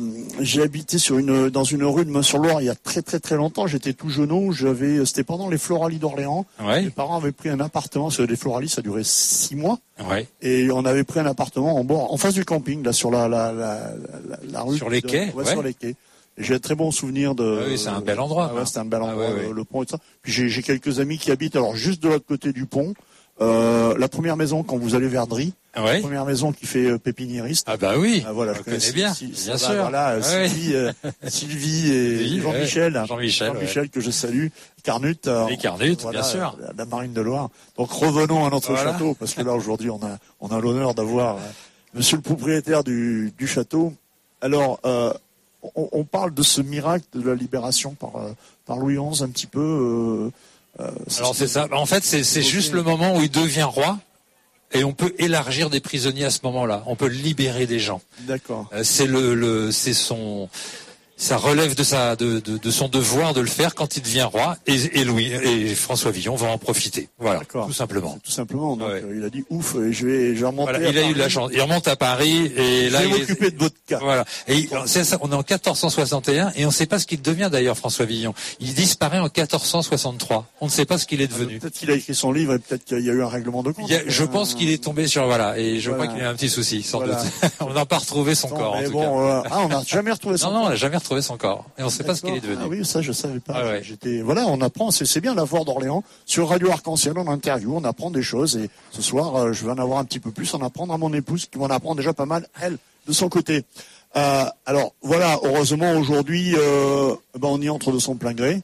dans une rue de Mas-sur-Loire il y a très très très longtemps. J'étais tout jeuneau. C'était pendant les Floralies d'Orléans. Ouais. Mes parents avaient pris un appartement. Parce que les Floralies, ça durait 6 mois. Ouais. Et on avait pris un appartement en face du camping, là, sur la rue. Sur les quais. Ouais, sur les quais. Et j'ai un très bon souvenir de. Ah oui, c'est un bel endroit. Ouais, c'est un bel endroit, le pont et tout ça. Puis j'ai quelques amis qui habitent, alors, juste de l'autre côté du pont. La première maison, quand vous allez vers Dry. Ouais. La première maison qui fait pépiniériste. Ah bah oui. Voilà, je connais bien. Bien sûr. Voilà, Sylvie et Jean-Michel. Jean-Michel que je salue. Carnut. Oui, Carnut, voilà, bien sûr. La Marine de Loire. Donc revenons à notre château, parce que là aujourd'hui on a l'honneur d'avoir monsieur le propriétaire du château. Alors on parle de ce miracle de la libération par Louis XI un petit peu. Alors c'est ça. En fait, c'est juste le moment où il devient roi. Et on peut élargir des prisonniers à ce moment-là. On peut libérer des gens. D'accord. Ça relève de son devoir de le faire quand il devient roi. Et François Villon va en profiter. Voilà. D'accord. Tout simplement. Tout simplement. Donc, il a dit ouf, je vais remonter. Voilà, il a eu de la chance. Il remonte à Paris et là. Je vais m'occuper de votre cas. Voilà. Et c'est ça. On est en 1461 et on ne sait pas ce qu'il devient d'ailleurs, François Villon. Il disparaît en 1463. On ne sait pas ce qu'il est devenu. Peut-être qu'il a écrit son livre et peut-être qu'il y a eu un règlement de compte. Je pense qu'il est tombé sur et je crois qu'il a un petit souci, sans doute. On n'a pas retrouvé son corps. En tout cas. On n'a jamais retrouvé son corps. Non, on n'a jamais retrouvé son corps. Et on ne sait pas ce qu'il est devenu. Ah oui, ça je savais pas. Voilà, on apprend. C'est bien la voix d'Orléans sur Radio Arc-en-Ciel. On interview, on apprend des choses. Et ce soir, je vais en avoir un petit peu plus, en apprendre à mon épouse qui m'en apprend déjà pas mal elle de son côté. Alors voilà, heureusement aujourd'hui, on y entre de son plein gré.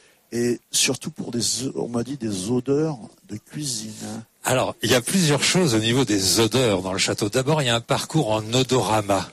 Et surtout pour on m'a dit des odeurs de cuisine. Alors, il y a plusieurs choses au niveau des odeurs dans le château. D'abord, il y a un parcours en odorama.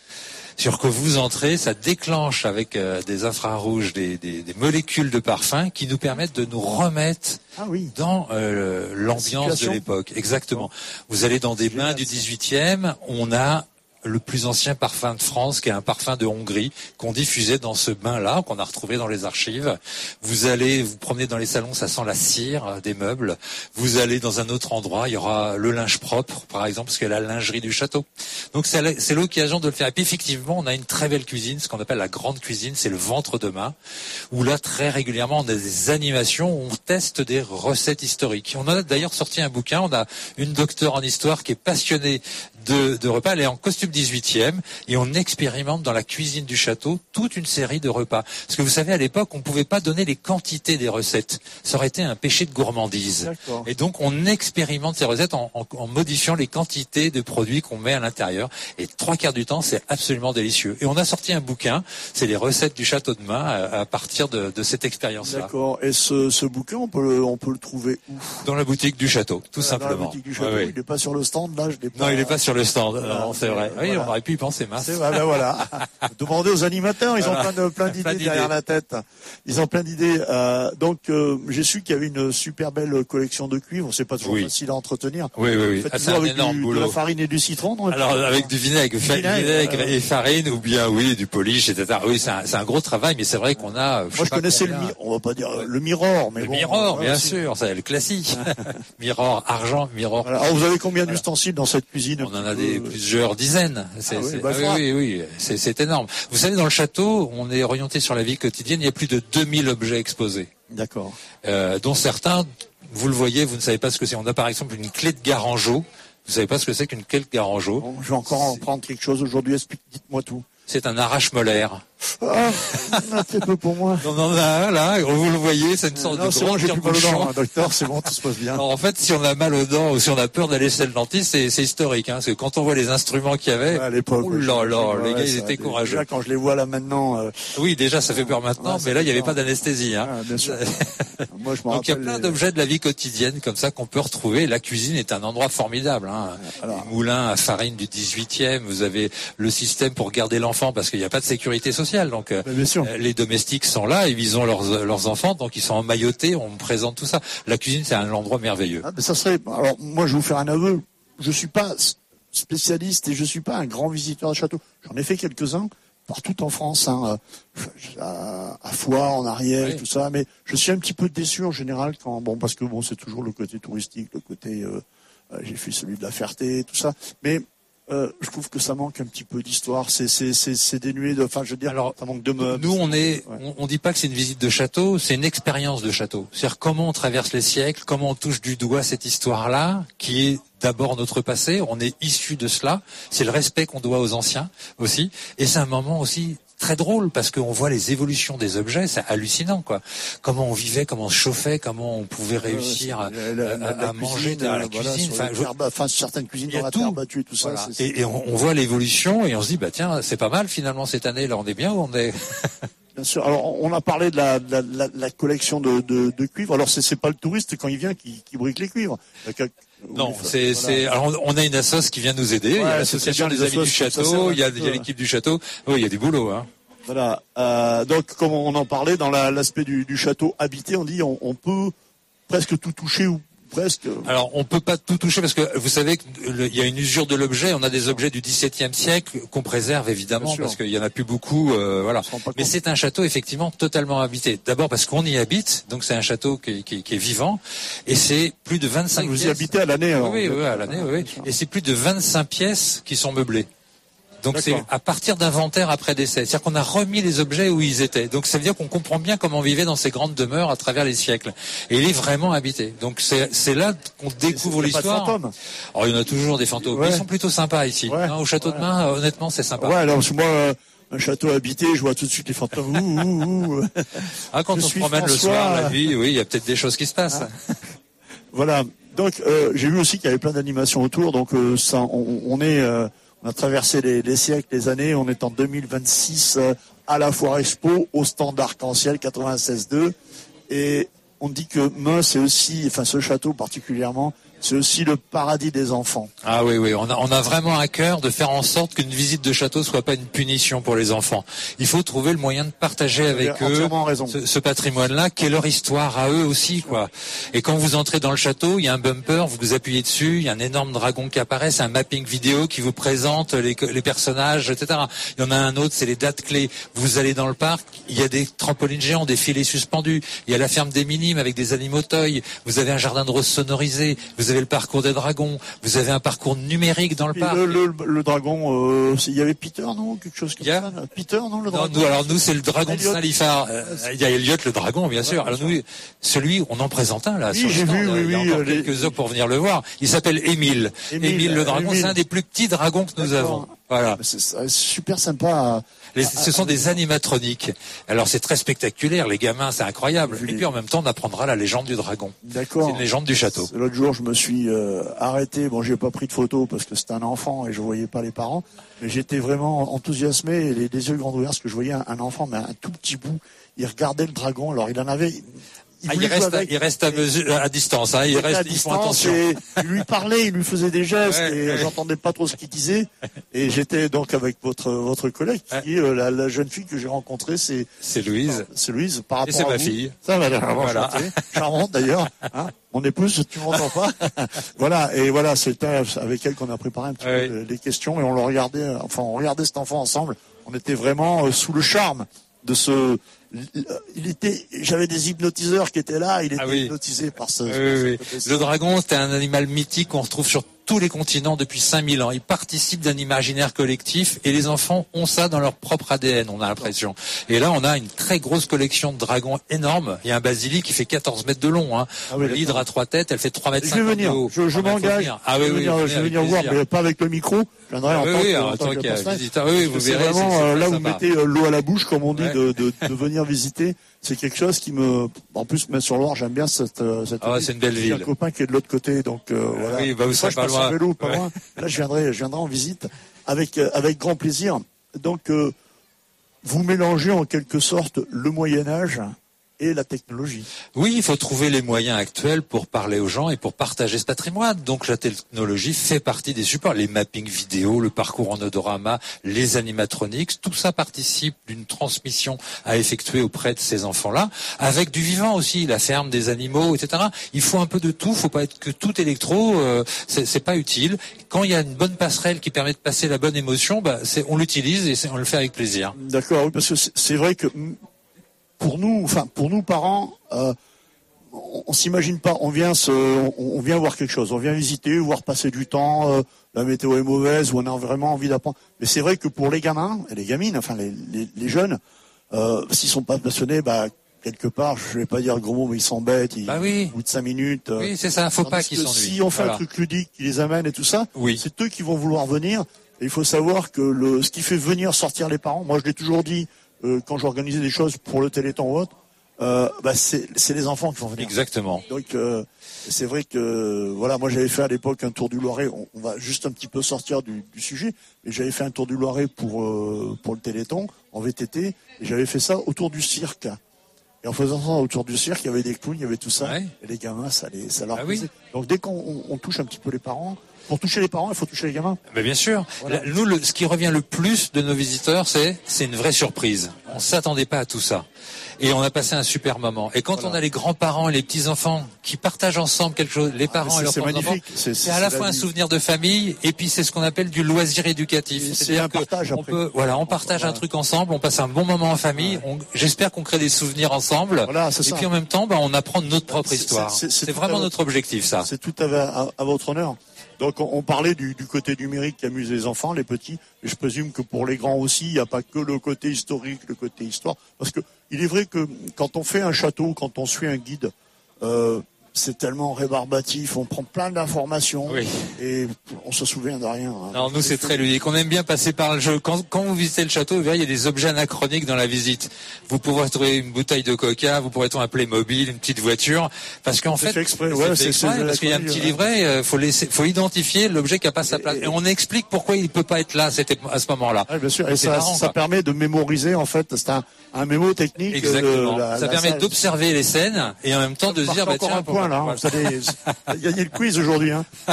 Sur que vous entrez, ça déclenche avec des infrarouges des molécules de parfum qui nous permettent de nous remettre dans l'ambiance de l'époque. Exactement. Vous allez dans des bains du 18e, on a le plus ancien parfum de France, qui est un parfum de Hongrie, qu'on diffusait dans ce bain-là, qu'on a retrouvé dans les archives. Vous allez vous promener dans les salons, ça sent la cire des meubles. Vous allez dans un autre endroit, il y aura le linge propre, par exemple, parce qu'il y a la lingerie du château. Donc c'est l'occasion de le faire. Et puis effectivement, on a une très belle cuisine, ce qu'on appelle la grande cuisine, c'est le ventre de main, où là, très régulièrement, on a des animations où on teste des recettes historiques. On en a d'ailleurs sorti un bouquin, on a une docteure en histoire qui est passionnée de repas, elle est en costume 18e et on expérimente dans la cuisine du château toute une série de repas. Parce que vous savez, à l'époque, on ne pouvait pas donner les quantités des recettes. Ça aurait été un péché de gourmandise. D'accord. Et donc, on expérimente ces recettes en modifiant les quantités de produits qu'on met à l'intérieur. Et 3/4 du temps, c'est absolument délicieux. Et on a sorti un bouquin, c'est les recettes du château de Main à partir de cette expérience-là. D'accord. Et ce bouquin, on peut le trouver où? Dans la boutique du château, tout simplement. Dans la boutique du château. Il n'est pas sur le stand, là, Non, il n'est pas sur le stand. Non, c'est vrai. Oui, on aurait pu y penser, mince. Voilà. Demandez aux animateurs, ils ont plein d'idées derrière la tête. Ils ont plein d'idées. Donc, j'ai su qu'il y avait une super belle collection de cuivre. C'est pas toujours facile à entretenir. Oui. C'est un énorme boulot. De la farine et du citron, non? Alors, avec du vinaigre et farine, ou bien, du polish, etc. Oui, c'est un gros travail, mais c'est vrai qu'on a, moi, je connaissais on va pas dire le Mirror, mais le Mirror, bien sûr, c'est le classique. Mirror, argent, Mirror. Voilà. Alors, vous avez combien d'ustensiles dans cette cuisine? On en a plusieurs dizaines. Oui, c'est énorme. Vous savez, dans le château, on est orienté sur la vie quotidienne. Il y a plus de 2000 objets exposés. D'accord. Dont certains, vous le voyez, vous ne savez pas ce que c'est. On a par exemple une clé de Garangeau. Vous savez pas ce que c'est qu'une clé de Garangeau? Bon, je vais encore en prendre quelque chose aujourd'hui. Dites-moi tout. C'est un arrache-molaire. C'est peu pour moi. Non, là, vous le voyez, c'est une sorte de grande tire-bouchon. Docteur, c'est bon, tout se passe bien. Alors, en fait, si on a mal aux dents ou si on a peur d'aller chez le dentiste, c'est historique, parce que quand on voit les instruments qu'il y avait, à l'époque, les gars, ils étaient courageux. Déjà, quand je les vois là maintenant. Oui, déjà, ça fait peur maintenant, mais là, il n'y avait pas d'anesthésie. Bien sûr. Moi, je me Donc, il y a plein d'objets de la vie quotidienne comme ça qu'on peut retrouver. La cuisine est un endroit formidable. Les moulins à farine du 18e, vous avez le système pour garder l'enfant parce qu'il n'y a pas de sécurité sociale. Donc, les domestiques sont là, ils ont leurs enfants, donc ils sont emmaillotés, on me présente tout ça. La cuisine, c'est un endroit merveilleux. Alors, moi, je vais vous faire un aveu. Je suis pas spécialiste et je suis pas un grand visiteur de château. J'en ai fait quelques-uns partout en France, à Foix, en Ariège, tout ça. Mais je suis un petit peu déçu en général parce que c'est toujours le côté touristique, le côté, j'ai fait celui de la Ferté, tout ça. Mais je trouve que ça manque un petit peu d'histoire. C'est dénué de. Enfin, je veux dire, ça manque de meubles. Nous, on dit pas que c'est une visite de château, c'est une expérience de château. C'est-à-dire comment on traverse les siècles, comment on touche du doigt cette histoire-là, qui est d'abord notre passé. On est issu de cela. C'est le respect qu'on doit aux anciens aussi, et c'est un moment aussi très drôle parce qu'on voit les évolutions des objets, c'est hallucinant quoi. Comment on vivait, comment on se chauffait, comment on pouvait réussir à manger dans la cuisine. Certaines cuisines dans la terre battue et tout ça. Voilà. Et on voit l'évolution et on se dit tiens c'est pas mal finalement cette année là on est bien ou on est. Bien sûr. Alors on a parlé de la collection de cuivre. Alors c'est pas le touriste quand il vient qui brique les cuivres. Non, alors on a une assoce qui vient nous aider. Il y a l'association des amis du château, il y a l'équipe du château. Oui, il y a du boulot, hein. Voilà. Donc, comme on en parlait dans l'aspect du château habité, on dit on peut presque tout toucher ou presque. Alors, on peut pas tout toucher parce que vous savez qu'il y a une usure de l'objet. On a des objets du XVIIe siècle qu'on préserve évidemment parce qu'il y en a plus beaucoup. Voilà. Mais c'est un château effectivement totalement habité. D'abord parce qu'on y habite, donc c'est un château qui est vivant et c'est plus de 25 pièces. Vous y habitez à l'année alors. Oui, à l'année, oui. Et c'est plus de 25 pièces qui sont meublées. Donc c'est à partir d'inventaire après décès. C'est-à-dire qu'on a remis les objets où ils étaient. Donc ça veut dire qu'on comprend bien comment on vivait dans ces grandes demeures à travers les siècles. Et il est vraiment habité. Donc c'est là qu'on découvre l'histoire. Alors il y en a toujours des fantômes. Mais ils sont plutôt sympas ici. Non, au château de Main, honnêtement, c'est sympa. Ouais, alors moi, un château habité, je vois tout de suite les fantômes. Quand on se promène le soir, la nuit, oui, il y a peut-être des choses qui se passent. Voilà. Donc j'ai vu aussi qu'il y avait plein d'animations autour. Donc ça, on a traversé les siècles, les années. On est en 2026 à la Foire Expo, au stand Arc-en-Ciel 96.2. Et on dit que Meun, c'est aussi, enfin ce château particulièrement, c'est aussi le paradis des enfants. Ah oui, on a vraiment à cœur de faire en sorte qu'une visite de château soit pas une punition pour les enfants. Il faut trouver le moyen de partager avec eux ce patrimoine-là, qui est leur histoire à eux aussi, quoi. Et quand vous entrez dans le château, il y a un bumper, vous appuyez dessus, il y a un énorme dragon qui apparaît, c'est un mapping vidéo qui vous présente les personnages, etc. Il y en a un autre, c'est les dates clés. Vous allez dans le parc, il y a des trampolines géants, des filets suspendus, il y a la ferme des Minimes avec des animaux toy, vous avez un jardin de roses sonorisé, vous avez le parcours des dragons, vous avez un parcours numérique dans le parc. Le dragon, il y avait Peter, non? Quelque chose comme ça. Peter, non, le dragon. Nous, c'est le dragon de Saint-Lifard. Il y a Elliot, le dragon, bien sûr. Alors nous, on en présente un, là, sur le stand. Il y a encore quelques heures pour venir le voir. Il s'appelle Émile. Émile, le dragon, c'est un des plus petits dragons que nous avons. Voilà. C'est super sympa. Ce sont des animatroniques. Alors c'est très spectaculaire, les gamins, c'est incroyable. Et puis en même temps, on apprendra la légende du dragon. D'accord. C'est une légende du château. L'autre jour, je me suis arrêté. Bon, j'ai pas pris de photo parce que c'était un enfant et je voyais pas les parents. Mais j'étais vraiment enthousiasmé, les yeux grands ouverts, parce que je voyais un enfant, mais un tout petit bout. Il regardait le dragon. Alors il en avait. Il reste à distance, hein. Ils font attention. Il lui parlait, il lui faisait des gestes et j'entendais pas trop ce qu'il disait. Et j'étais donc avec votre collègue qui est la jeune fille que j'ai rencontrée, c'est Louise. C'est Louise par rapport et c'est à ma vous. fille. Ça va voilà. Charmante d'ailleurs. Hein, mon épouse, tu m'entends pas. Voilà, et voilà, c'était avec elle qu'on a préparé un petit peu les questions et on regardait cet enfant ensemble. On était vraiment sous le charme de ce. J'avais des hypnotiseurs qui étaient là, il était hypnotisé par ce. Le dragon, c'était un animal mythique qu'on retrouve sur tous les continents depuis 5000 ans. Il participe d'un imaginaire collectif et les enfants ont ça dans leur propre ADN, on a l'impression. Et là, on a une très grosse collection de dragons énorme. Il y a un basilic qui fait 14 mètres de long. Hein. L'hydre à 3 têtes, elle fait 3 mètres 50 de haut. Je m'engage. Je vais venir voir, mais pas avec le micro. Je viendrai en tant que visiteur. Oui, vous verrez. Vraiment, là, vous mettez l'eau à la bouche, comme on dit, de venir visiter. C'est quelque chose qui me, en plus, mettre sur Loire, j'aime bien cette c'est une belle ville. J'ai un copain qui est de l'autre côté, donc, voilà. Oui, vous serez pas loin. Vélo, pas loin. Là, je viendrai en visite avec grand plaisir. Donc, vous mélangez en quelque sorte le Moyen-Âge et la technologie. Oui, il faut trouver les moyens actuels pour parler aux gens et pour partager ce patrimoine. Donc la technologie fait partie des supports. Les mappings vidéo, le parcours en odorama, les animatronics, tout ça participe d'une transmission à effectuer auprès de ces enfants-là, avec du vivant aussi, la ferme des animaux, etc. Il faut un peu de tout, faut pas être que tout électro, c'est pas utile. Quand il y a une bonne passerelle qui permet de passer la bonne émotion, on l'utilise et on le fait avec plaisir. D'accord, oui, parce que c'est vrai que pour nous parents, on s'imagine pas. On vient voir quelque chose, on vient visiter, voir passer du temps. La météo est mauvaise, ou on a vraiment envie d'apprendre. Mais c'est vrai que pour les gamins et les gamines, enfin les jeunes, s'ils sont pas passionnés, quelque part, je vais pas dire gros mot, mais ils s'embêtent. Au bout de 5 minutes. Oui, c'est ça. Faut pas qu'ils s'ennuient. Si on fait un truc ludique qui les amène et tout ça, c'est eux qui vont vouloir venir. Et il faut savoir que ce qui fait venir sortir les parents, moi je l'ai toujours dit. Quand j'organisais des choses pour le Téléthon ou autre, c'est les enfants qui vont venir. Exactement. Donc c'est vrai que voilà, moi j'avais fait à l'époque un tour du Loiret. On va juste un petit peu sortir du sujet, mais j'avais fait un tour du Loiret pour le Téléthon en VTT, et j'avais fait ça autour du cirque. Et en faisant ça autour du cirque, il y avait des clowns, il y avait tout ça, et les gamins, ça leur plaisait. Donc dès qu'on touche un petit peu les parents. Pour toucher les parents, il faut toucher les gamins. Mais bien sûr. Voilà. Nous, ce qui revient le plus de nos visiteurs, c'est une vraie surprise. On s'attendait pas à tout ça. Et on a passé un super moment. Et quand on a les grands-parents et les petits-enfants qui partagent ensemble quelque chose, les parents et leurs enfants, c'est à la fois un souvenir de famille et puis c'est ce qu'on appelle du loisir éducatif. C'est un partage après. On partage un truc ensemble, on passe un bon moment en famille. J'espère qu'on crée des souvenirs ensemble. Voilà, et puis en même temps, on apprend notre propre histoire. C'est vraiment notre objectif, ça. C'est tout à votre honneur. Donc on parlait du côté numérique qui amuse les enfants, les petits, mais je présume que pour les grands aussi, il n'y a pas que le côté historique, le côté histoire. Parce que il est vrai que quand on fait un château, quand on suit un guide, c'est tellement rébarbatif, on prend plein d'informations et on se souvient de rien. Hein. Non, nous c'est très ludique. On aime bien passer par le jeu. Quand vous visitez le château, vous verrez, il y a des objets anachroniques dans la visite. Vous pourrez trouver une bouteille de coca, vous pourrez trouver un Playmobil, une petite voiture, parce qu'en fait, c'est exprès, parce qu'il y a un petit livret, faut identifier l'objet qui a pas sa place. Et on explique pourquoi il peut pas être là à ce moment-là. Ouais, bien sûr. Et ça permet de mémoriser, en fait. C'est un mémo technique. Exactement. Ça permet d'observer les scènes et en même temps de se dire, tiens, là, vous allez gagner le quiz aujourd'hui.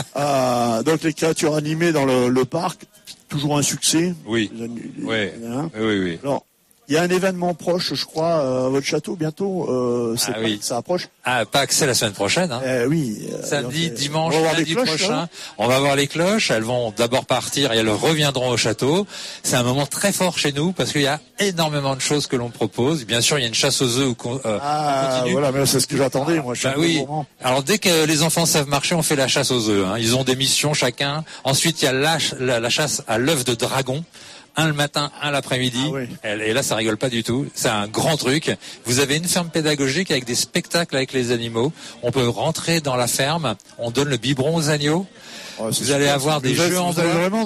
Hein. Donc les créatures animées dans le parc, toujours un succès. Oui. Oui. Alors, il y a un événement proche, je crois, à votre château bientôt. Ça approche. Ah, Pâques, c'est la semaine prochaine. Hein. Samedi, dimanche, lundi prochain. On va voir les cloches. Elles vont d'abord partir et elles reviendront au château. C'est un moment très fort chez nous parce qu'il y a énormément de choses que l'on propose. Bien sûr, il y a une chasse aux œufs où on continue. Voilà, mais c'est ce que j'attendais. Moi, Alors dès que les enfants savent marcher, on fait la chasse aux œufs. Hein. Ils ont des missions chacun. Ensuite, il y a la chasse à l'œuf de dragon. Un le matin, un l'après-midi. Et là, ça rigole pas du tout. C'est un grand truc. Vous avez une ferme pédagogique avec des spectacles avec les animaux. On peut rentrer dans la ferme. On donne le biberon aux agneaux. Vous allez avoir des jeux en bois.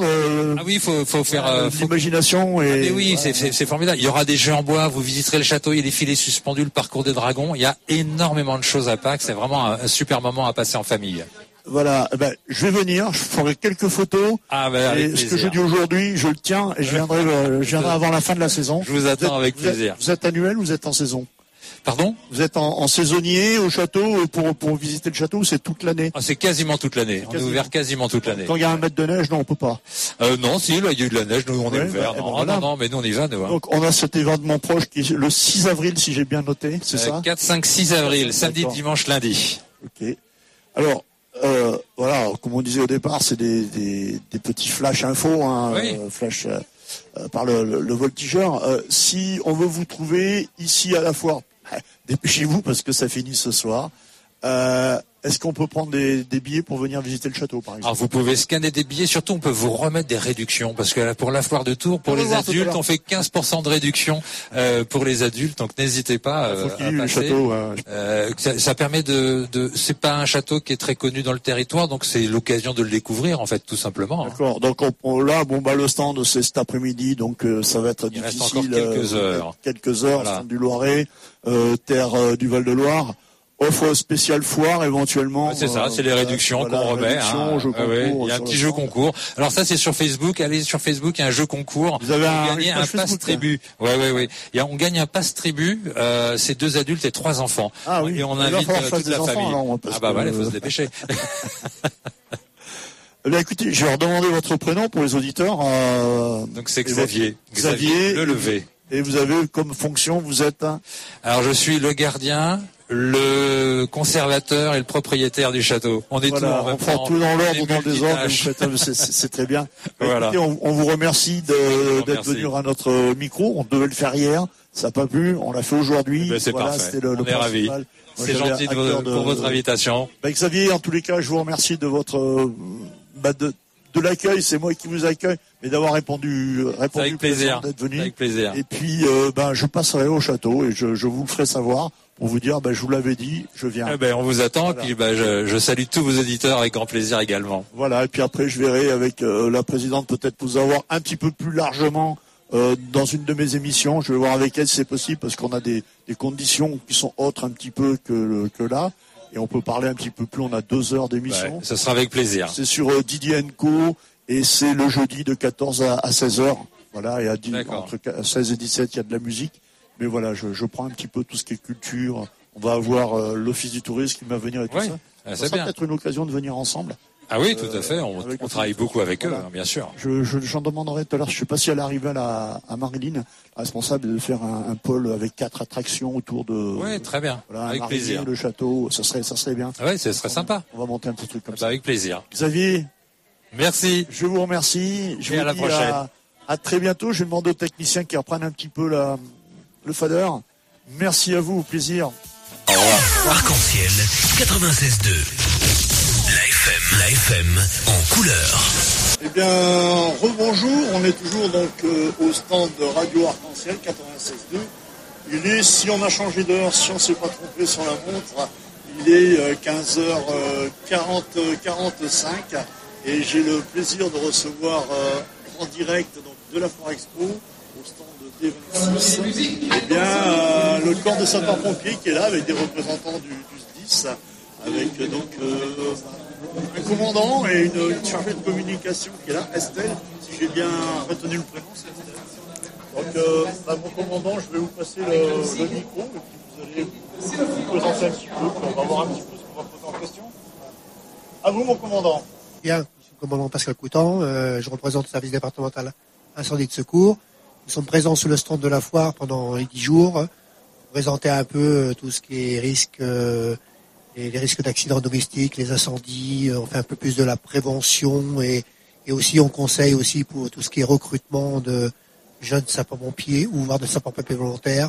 Ah oui, faut faire l'imagination et. Mais oui, c'est formidable. Il y aura des jeux en bois. Vous visiterez le château. Il y a des filets suspendus, le parcours des dragons. Il y a énormément de choses à Pâques. C'est vraiment un super moment à passer en famille. Voilà, je vais venir, je ferai quelques photos. Et ce que je dis aujourd'hui, je le tiens et je viendrai avant la fin de la saison. Je vous attends avec plaisir. Vous êtes annuel ou vous êtes en saison? Pardon? Vous êtes en saisonnier au château pour visiter le château ou c'est toute l'année? C'est quasiment toute l'année. On est ouvert quasiment toute l'année. Quand il y a 1 mètre de neige, non, on peut pas. Non, si, là, il y a eu de la neige, nous, on est ouvert. Non, mais nous, on y va, nous. Hein. Donc, on a cet événement proche qui est le 6 avril, si j'ai bien noté, c'est ça? 4, 5, 6 avril, samedi, dimanche, lundi. Ok. Alors, voilà, comme on disait au départ, c'est des petits flash infos, flash par le voltigeur. Si on veut vous trouver ici à la foire, dépêchez-vous parce que ça finit ce soir. Est-ce qu'on peut prendre des billets pour venir visiter le château, par exemple? Alors, vous pouvez scanner des billets. Surtout, on peut vous remettre des réductions. Parce que pour la foire de Tours, pour les adultes, on fait 15% de réduction pour les adultes. Donc, n'hésitez pas à passer. Le château, ça permet c'est pas un château qui est très connu dans le territoire. Donc, c'est l'occasion de le découvrir, en fait, tout simplement. D'accord. Donc, là, le stand, c'est cet après-midi. Donc, ça va être difficile. Il reste encore quelques heures. Quelques heures, voilà. Stand du Loiret, terre du Val-de-Loire. Offre spéciale foire éventuellement. C'est ça, c'est les réductions qu'on remet. Il y a un petit jeu concours. Alors ça c'est sur Facebook. Allez sur Facebook, il y a un jeu concours. Vous avez gagné un pass tribu. Oui. On gagne un pass tribu. C'est 2 adultes et 3 enfants. Ah oui. Et on invite toute la famille. Il faut se dépêcher. Écoutez, je vais leur demander votre prénom pour les auditeurs. Donc c'est Xavier. Xavier Lelevé. Et vous avez comme fonction, vous êtes Alors je suis le gardien, le conservateur et le propriétaire du château. On est on prend tout dans l'ordre, dans le désordre. C'est très bien. Voilà. Écoutez, on vous remercie d'être venu à notre micro. On devait le faire hier, ça n'a pas pu. On l'a fait aujourd'hui. C'est parfait. On est ravis. C'est gentil pour votre invitation. Xavier, en tous les cas, je vous remercie de votre de l'accueil. C'est moi qui vous accueille, mais d'avoir répondu avec plaisir, d'être venu. Avec plaisir. Et puis, je passerai au château et je vous le ferai savoir pour vous dire, je vous l'avais dit, je viens. On vous attend. Voilà. Et puis, je salue tous vos auditeurs avec grand plaisir également. Voilà. Et puis après, je verrai avec la présidente peut-être vous avoir un petit peu plus largement dans une de mes émissions. Je vais voir avec elle si c'est possible parce qu'on a des conditions qui sont autres un petit peu que là. Et on peut parler un petit peu plus, on a 2 heures d'émission. Ce sera avec plaisir. C'est sur Didier & Co. Et c'est le jeudi de 14 à 16 heures. Voilà, et entre 16 et 17, il y a de la musique. Mais voilà, je prends un petit peu tout ce qui est culture. On va avoir l'Office du tourisme qui va venir et tout ça. C'est bien. Peut-être une occasion de venir ensemble. Ah oui, tout à fait. On travaille beaucoup avec eux, bien sûr. J'en demanderai tout à l'heure. Je ne sais pas si elle arrive à Marilyn, responsable, de faire un pôle avec 4 attractions autour de. Oui, très bien. Voilà, avec Marilyn, plaisir. Le château, ça serait bien. Oui, ce serait sympa. On va monter un petit truc comme ça. Avec plaisir. Xavier. Merci. Je vous remercie. Et à la prochaine. À très bientôt. Je vais demander aux techniciens qui reprennent un petit peu le fader. Merci à vous. Au plaisir. Au revoir. Arc-en-ciel 96.2. La FM en couleur. Eh bien, rebonjour. On est toujours donc au stand de Radio Arc-en-ciel 96.2. Il est, si on a changé d'heure, si on ne s'est pas trompé sur la montre, il est 15h45 et j'ai le plaisir de recevoir en direct donc, de la Foire Expo au stand de D26 eh bien, le corps de sapeurs-pompiers qui est là avec des représentants du SDIS, avec donc un commandant et une chargée de communication qui est là, Estelle, si j'ai bien retenu le prénom, c'est Estelle. Donc, mon commandant, je vais vous passer le micro et puis vous allez vous présenter un petit peu, puis on va voir un petit peu ce qu'on va poser en question. À vous, mon commandant. Bien, je suis le commandant Pascal Coutan, je représente le service départemental incendie de secours. Nous sommes présents sur le stand de la foire pendant les 10 jours, pour présenter un peu tout ce qui est risque. Les risques d'accidents domestiques, les incendies, on fait un peu plus de la prévention et aussi on conseille aussi pour tout ce qui est recrutement de jeunes sapeurs-pompiers ou voire de sapeurs-pompiers volontaires.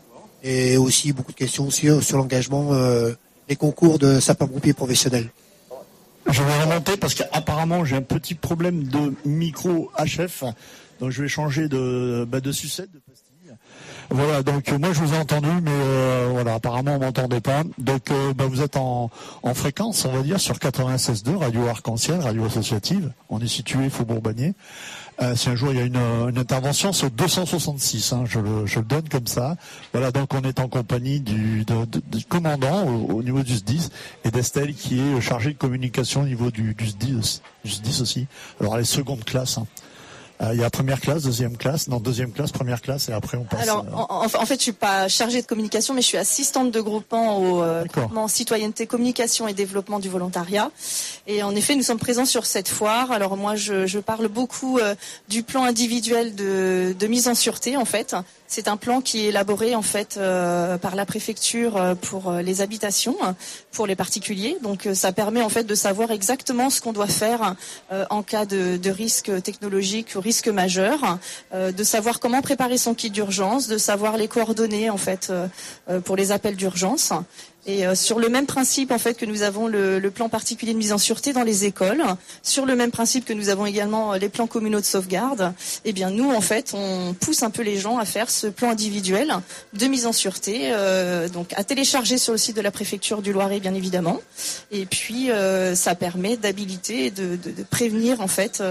Et aussi beaucoup de questions aussi sur l'engagement, les concours de sapeurs-pompiers professionnels. Je vais remonter parce qu'apparemment j'ai un petit problème de micro HF, donc je vais changer de sucette, de pastille. Voilà, donc moi je vous ai entendu, mais voilà, apparemment on m'entendait pas. Donc vous êtes en fréquence, on va dire, sur 96.2, Radio Arc-en-ciel, radio associative. On est situé Faubourg Bagné. Si un jour il y a une intervention, c'est 266, je le donne comme ça. Voilà, donc on est en compagnie du commandant au niveau du SDIS et d'Estelle qui est chargée de communication au niveau du SDIS aussi. Alors elle est seconde classe. Il y a première classe, deuxième classe, première classe et après on passe. Alors en fait je suis pas chargée de communication mais je suis assistante de groupement au groupement citoyenneté, communication et développement du volontariat. Et en effet nous sommes présents sur cette foire. Alors moi je parle beaucoup du plan individuel de mise en sûreté en fait. C'est un plan qui est élaboré en fait par la préfecture pour les habitations, pour les particuliers. Donc ça permet en fait de savoir exactement ce qu'on doit faire en cas de risque technologique ou risque majeur, de savoir comment préparer son kit d'urgence, de savoir les coordonnées en fait pour les appels d'urgence. Et sur le même principe en fait que nous avons le plan particulier de mise en sûreté dans les écoles, sur le même principe que nous avons également les plans communaux de sauvegarde, eh bien nous en fait on pousse un peu les gens à faire ce plan individuel de mise en sûreté, donc à télécharger sur le site de la préfecture du Loiret bien évidemment. Et puis ça permet d'habiliter et de prévenir en fait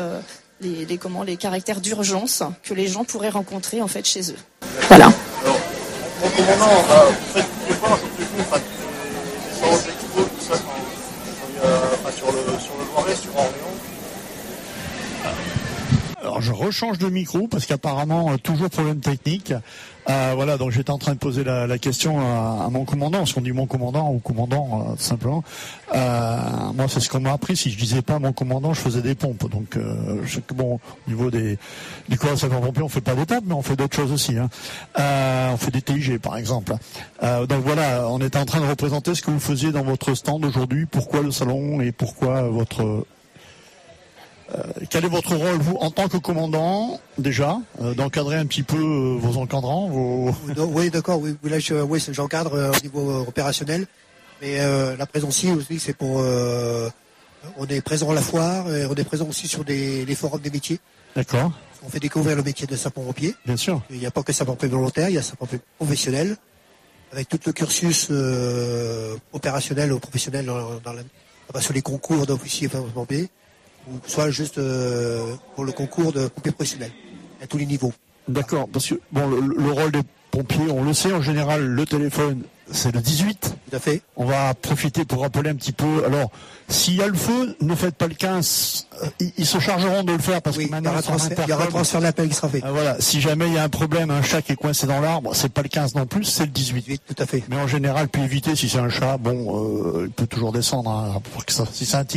les caractères d'urgence que les gens pourraient rencontrer en fait chez eux. Voilà. Alors, mon commandant, faites toutes les fois, sur le Loiret, sur Orléans. Alors je rechange de micro parce qu'apparemment toujours problème technique. Voilà, donc j'étais en train de poser la question à mon commandant, parce qu'on dit mon commandant ou commandant tout simplement. Moi c'est ce qu'on m'a appris, si je disais pas mon commandant, je faisais des pompes. Donc bon, au niveau du corps de sapeurs-pompiers, on fait pas des pompes, mais on fait d'autres choses aussi. On fait des TIG par exemple. Donc voilà, on était en train de représenter ce que vous faisiez dans votre stand aujourd'hui, pourquoi le salon et pourquoi votre... quel est votre rôle, vous, en tant que commandant, déjà, d'encadrer un petit peu vos encadrants Oui, d'accord. Oui, là, j'encadre au niveau opérationnel. Mais la présence aussi, c'est pour... on est présent à la foire, et on est présent aussi sur les forums des métiers. D'accord. On fait découvrir le métier de sapeur-pompier. Bien sûr. Il n'y a pas que sapeur-pompier volontaire, il y a sapeur-pompier professionnel, avec tout le cursus opérationnel ou professionnel sur les concours d'officiers pompiers. Ou soit juste pour le concours de pompiers professionnels, à tous les niveaux. D'accord, parce que bon, le rôle des pompiers, on le sait, en général, le téléphone, c'est le 18. Tout à fait. On va profiter pour rappeler un petit peu. Alors, s'il y a le feu, ne faites pas le 15. Ils se chargeront de le faire parce que maintenant, il y aura un transfert d'appel qui sera fait. Voilà, si jamais il y a un problème, un chat qui est coincé dans l'arbre, c'est pas le 15 non plus, c'est le 18. Tout à fait. Mais en général, puis éviter, si c'est un chat, bon, il peut toujours descendre. Pour que ça, si c'est un tigre,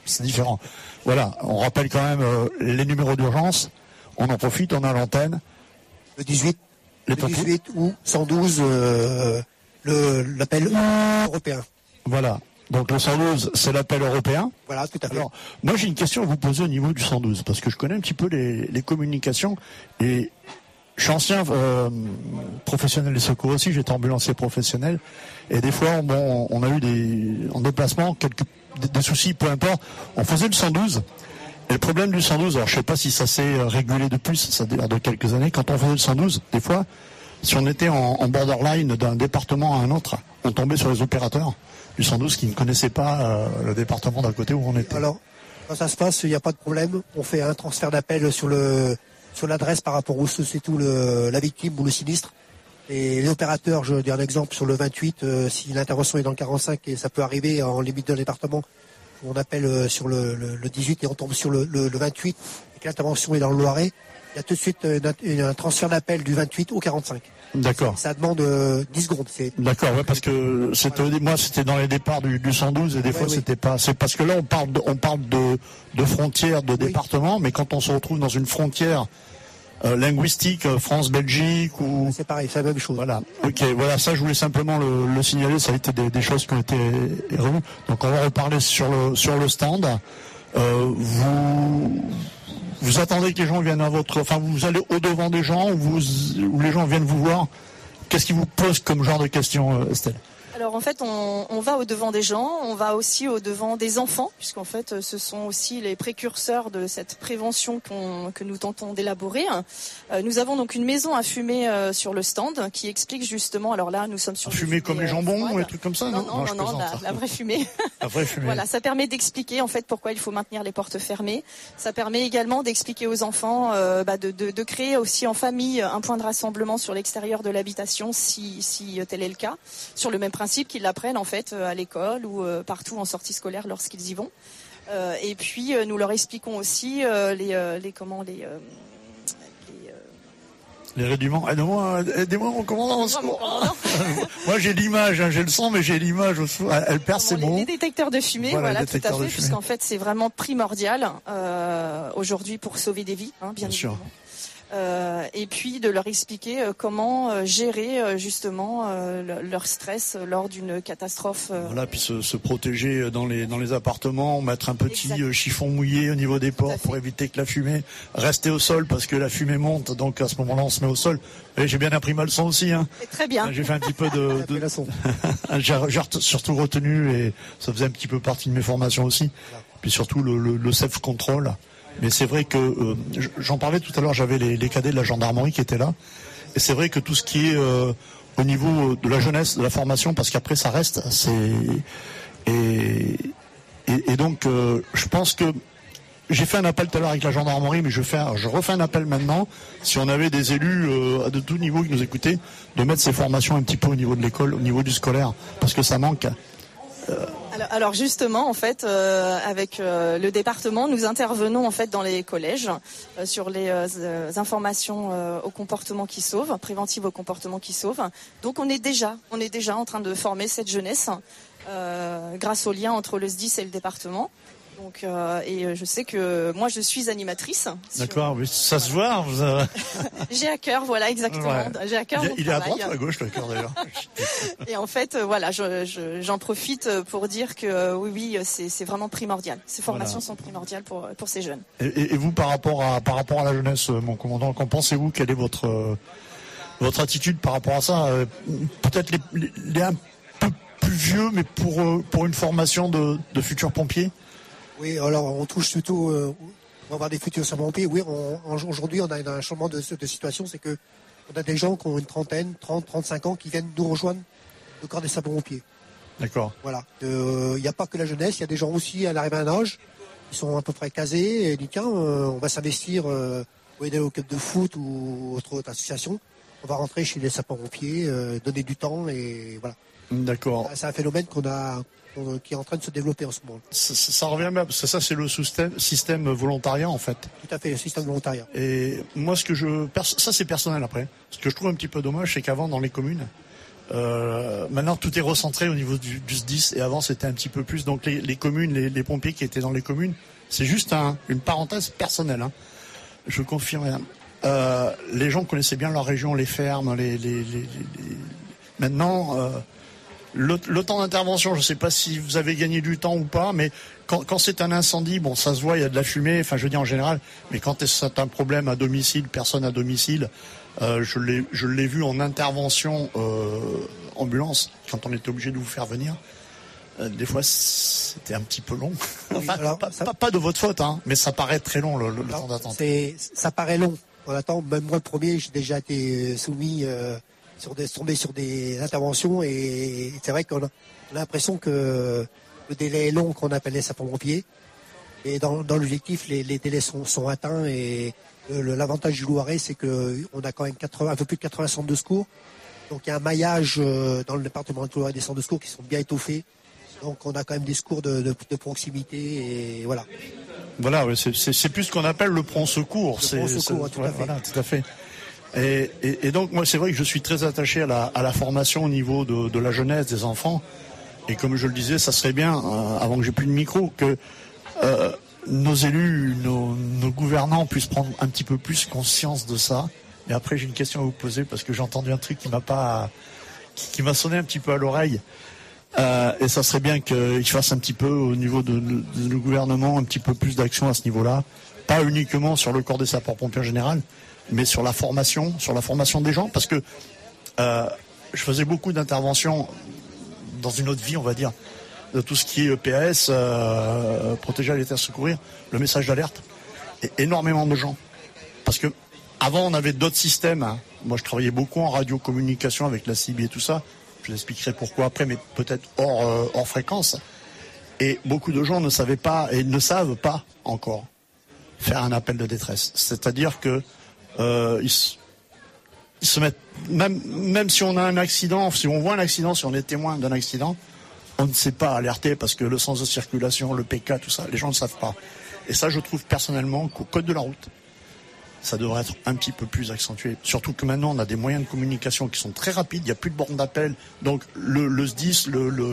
c'est différent. Voilà, on rappelle quand même les numéros d'urgence. On en profite, on a l'antenne. Le 18, ou 112, l'appel européen. Voilà. Donc le 112, c'est l'appel européen. Voilà, tout à fait. Alors, moi j'ai une question à vous poser au niveau du 112, parce que je connais un petit peu les communications, et je suis ancien professionnel des secours aussi, j'étais ambulancier professionnel, et des fois on a eu en déplacement des soucis, peu importe, on faisait le 112, et le problème du 112, alors je sais pas si ça s'est régulé depuis, ça date de quelques années, quand on faisait le 112, des fois, si on était en borderline d'un département à un autre, on tombait sur les opérateurs du 112 qui ne connaissaient pas le département d'un côté où on était. Alors, quand ça se passe, il n'y a pas de problème. On fait un transfert d'appel sur l'adresse par rapport où c'est tout la victime ou le sinistre. Et l'opérateur, je dis un exemple, sur le 28, si l'intervention est dans le 45 et ça peut arriver en limite d'un département, on appelle sur le 18 et on tombe sur le 28 et que l'intervention est dans le Loiret, il y a tout de suite un transfert d'appel du 28 au 45. D'accord. Ça demande 10 secondes. D'accord, ouais, parce que moi c'était dans les départs du 112 et des fois c'était pas. C'est parce que là on parle de frontières, de départements, mais quand on se retrouve dans une frontière linguistique, France-Belgique ou. C'est pareil, c'est la même chose. Voilà. Ok, voilà, ça je voulais simplement le signaler. Ça a été des choses qui ont été revues. Donc on va reparler sur le stand. Vous attendez que les gens viennent vous allez au-devant des gens ou les gens viennent vous voir. Qu'est-ce qui vous pose comme genre de questions, Estelle ? Alors en fait, on va au-devant des gens, on va aussi au-devant des enfants, puisqu'en fait, ce sont aussi les précurseurs de cette prévention que nous tentons d'élaborer. Nous avons donc une maison à fumer sur le stand qui explique justement, alors là, nous sommes sur... Fumer comme les jambons ou des trucs comme ça, non, la vraie fumée. La vraie fumée. Voilà, ça permet d'expliquer en fait pourquoi il faut maintenir les portes fermées. Ça permet également d'expliquer aux enfants de créer aussi en famille un point de rassemblement sur l'extérieur de l'habitation si tel est le cas, sur le même principe qu'ils l'apprennent en fait à l'école ou partout en sortie scolaire lorsqu'ils y vont. Et puis nous leur expliquons aussi les rudiments. Aidez-moi mon commandant. Moi j'ai l'image, j'ai le son, mais j'ai l'image. Elle perd ses mots. Les détecteurs de fumée, voilà tout à fait, puisqu'en fait c'est vraiment primordial aujourd'hui pour sauver des vies, bien évidemment. Et puis de leur expliquer comment gérer justement leur stress lors d'une catastrophe. Voilà, puis se protéger dans les appartements, mettre un petit chiffon mouillé au niveau des portes pour éviter que la fumée reste au sol parce que la fumée monte, donc à ce moment-là on se met au sol. Et j'ai bien appris ma leçon aussi. Très bien. J'ai fait un petit peu de j'ai surtout retenu et ça faisait un petit peu partie de mes formations aussi. Puis surtout le self-control. Mais c'est vrai que, j'en parlais tout à l'heure, j'avais les cadets de la gendarmerie qui étaient là. Et c'est vrai que tout ce qui est au niveau de la jeunesse, de la formation, parce qu'après ça reste, et donc je pense que j'ai fait un appel tout à l'heure avec la gendarmerie, mais je refais un appel maintenant, si on avait des élus de tout niveau qui nous écoutaient, de mettre ces formations un petit peu au niveau de l'école, au niveau du scolaire, parce que ça manque. Alors justement, en fait, avec le département, nous intervenons en fait dans les collèges sur les informations au comportement qui sauve, préventives au comportement qui sauve. Donc on est déjà en train de former cette jeunesse grâce au lien entre le SDIS et le département. Donc, et je sais que moi je suis animatrice. D'accord, mais ça se voit. J'ai à cœur, voilà exactement. Ouais. J'ai à cœur mon travail. Il est à droite ou à gauche le cœur d'ailleurs. Et en fait, voilà, j'en profite pour dire que oui, c'est vraiment primordial. Ces formations sont primordiales pour ces jeunes. Et vous, par rapport à la jeunesse, mon commandant, qu'en pensez-vous? Quelle est votre attitude par rapport à ça? Peut-être les un peu plus vieux, mais pour une formation de futurs pompiers. Oui, alors on touche surtout, on va avoir des futurs sapeurs-pompiers. Oui, aujourd'hui on a un changement de situation, c'est que on a des gens qui ont une trentaine, 30, 35 ans qui viennent nous rejoindre le corps des sapeurs-pompiers. D'accord. Voilà. Il n'y a pas que la jeunesse, il y a des gens aussi à l'arrivée à un âge qui sont à peu près casés et disent tiens, on va s'investir pour aider au club de foot ou autre association. On va rentrer chez les sapeurs-pompiers, donner du temps et voilà. D'accord. C'est un phénomène qui est en train de se développer en ce moment. Ça revient bien, parce que ça c'est le système volontariat en fait. Tout à fait, le système volontariat. Et moi ça c'est personnel après. Ce que je trouve un petit peu dommage, c'est qu'avant dans les communes, Maintenant, tout est recentré au niveau du SDIS, et avant, c'était un petit peu plus. Donc, les communes, les pompiers qui étaient dans les communes, c'est juste une parenthèse personnelle. Hein. Je confirme rien. Les gens connaissaient bien leur région, les fermes, Maintenant, le temps d'intervention, je ne sais pas si vous avez gagné du temps ou pas, mais quand c'est un incendie, bon, ça se voit, il y a de la fumée, enfin, je veux dire en général, mais quand c'est un problème à domicile, personne à domicile, je l'ai vu en intervention ambulance, quand on était obligé de vous faire venir. Des fois, c'était un petit peu long. Enfin, alors, pas de votre faute, hein, mais ça paraît très long, le temps d'attente. Ça paraît long. On attend, même moi le premier, j'ai déjà été soumis tombé sur des interventions, et c'est vrai qu'on a l'impression que le délai est long qu'on appelle les sapeurs-pompiers. Et dans l'objectif, les délais sont atteints, et l'avantage du Loiret, c'est qu'on a quand même un peu plus de 80 centres de secours. Donc il y a un maillage dans le département de Loiret des centres de secours qui sont bien étoffés. Donc on a quand même des secours de proximité, et voilà. Voilà, ouais, c'est plus ce qu'on appelle le prompt secours. Le prompt secours, tout à fait. Voilà, tout à fait. Et donc moi, c'est vrai que je suis très attaché à la formation au niveau de la jeunesse, des enfants. Et comme je le disais, ça serait bien, avant que j'ai plus de micro, que nos élus, nos gouvernants puissent prendre un petit peu plus conscience de ça. Et après, j'ai une question à vous poser, parce que j'ai entendu un truc qui m'a sonné un petit peu à l'oreille. Et ça serait bien qu'ils fassent un petit peu au niveau de nos gouvernements un petit peu plus d'action à ce niveau-là, pas uniquement sur le corps des sapeurs-pompiers en général, mais sur la formation des gens, parce que je faisais beaucoup d'interventions dans une autre vie, on va dire, de tout ce qui est EPS, protéger à l'état secourir, le message d'alerte, et énormément de gens, parce que avant on avait d'autres systèmes. Hein. Moi je travaillais beaucoup en radiocommunication avec la CIB et tout ça. Je vous expliquerai pourquoi après, mais peut-être hors fréquence. Et beaucoup de gens ne savaient pas et ne savent pas encore faire un appel de détresse. C'est-à-dire que ils se mettent, même si on a un accident, si on voit un accident, si on est témoin d'un accident, on ne sait pas alerter, parce que le sens de circulation, le PK, tout ça, les gens ne savent pas. Et ça, je trouve personnellement qu'au code de la route, ça devrait être un petit peu plus accentué. Surtout que maintenant, on a des moyens de communication qui sont très rapides, il n'y a plus de bornes d'appel. Donc le SDIS, le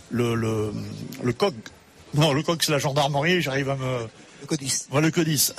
COG, non, le COG c'est la gendarmerie, j'arrive à me... Le CODIS. Voilà, le CODIS.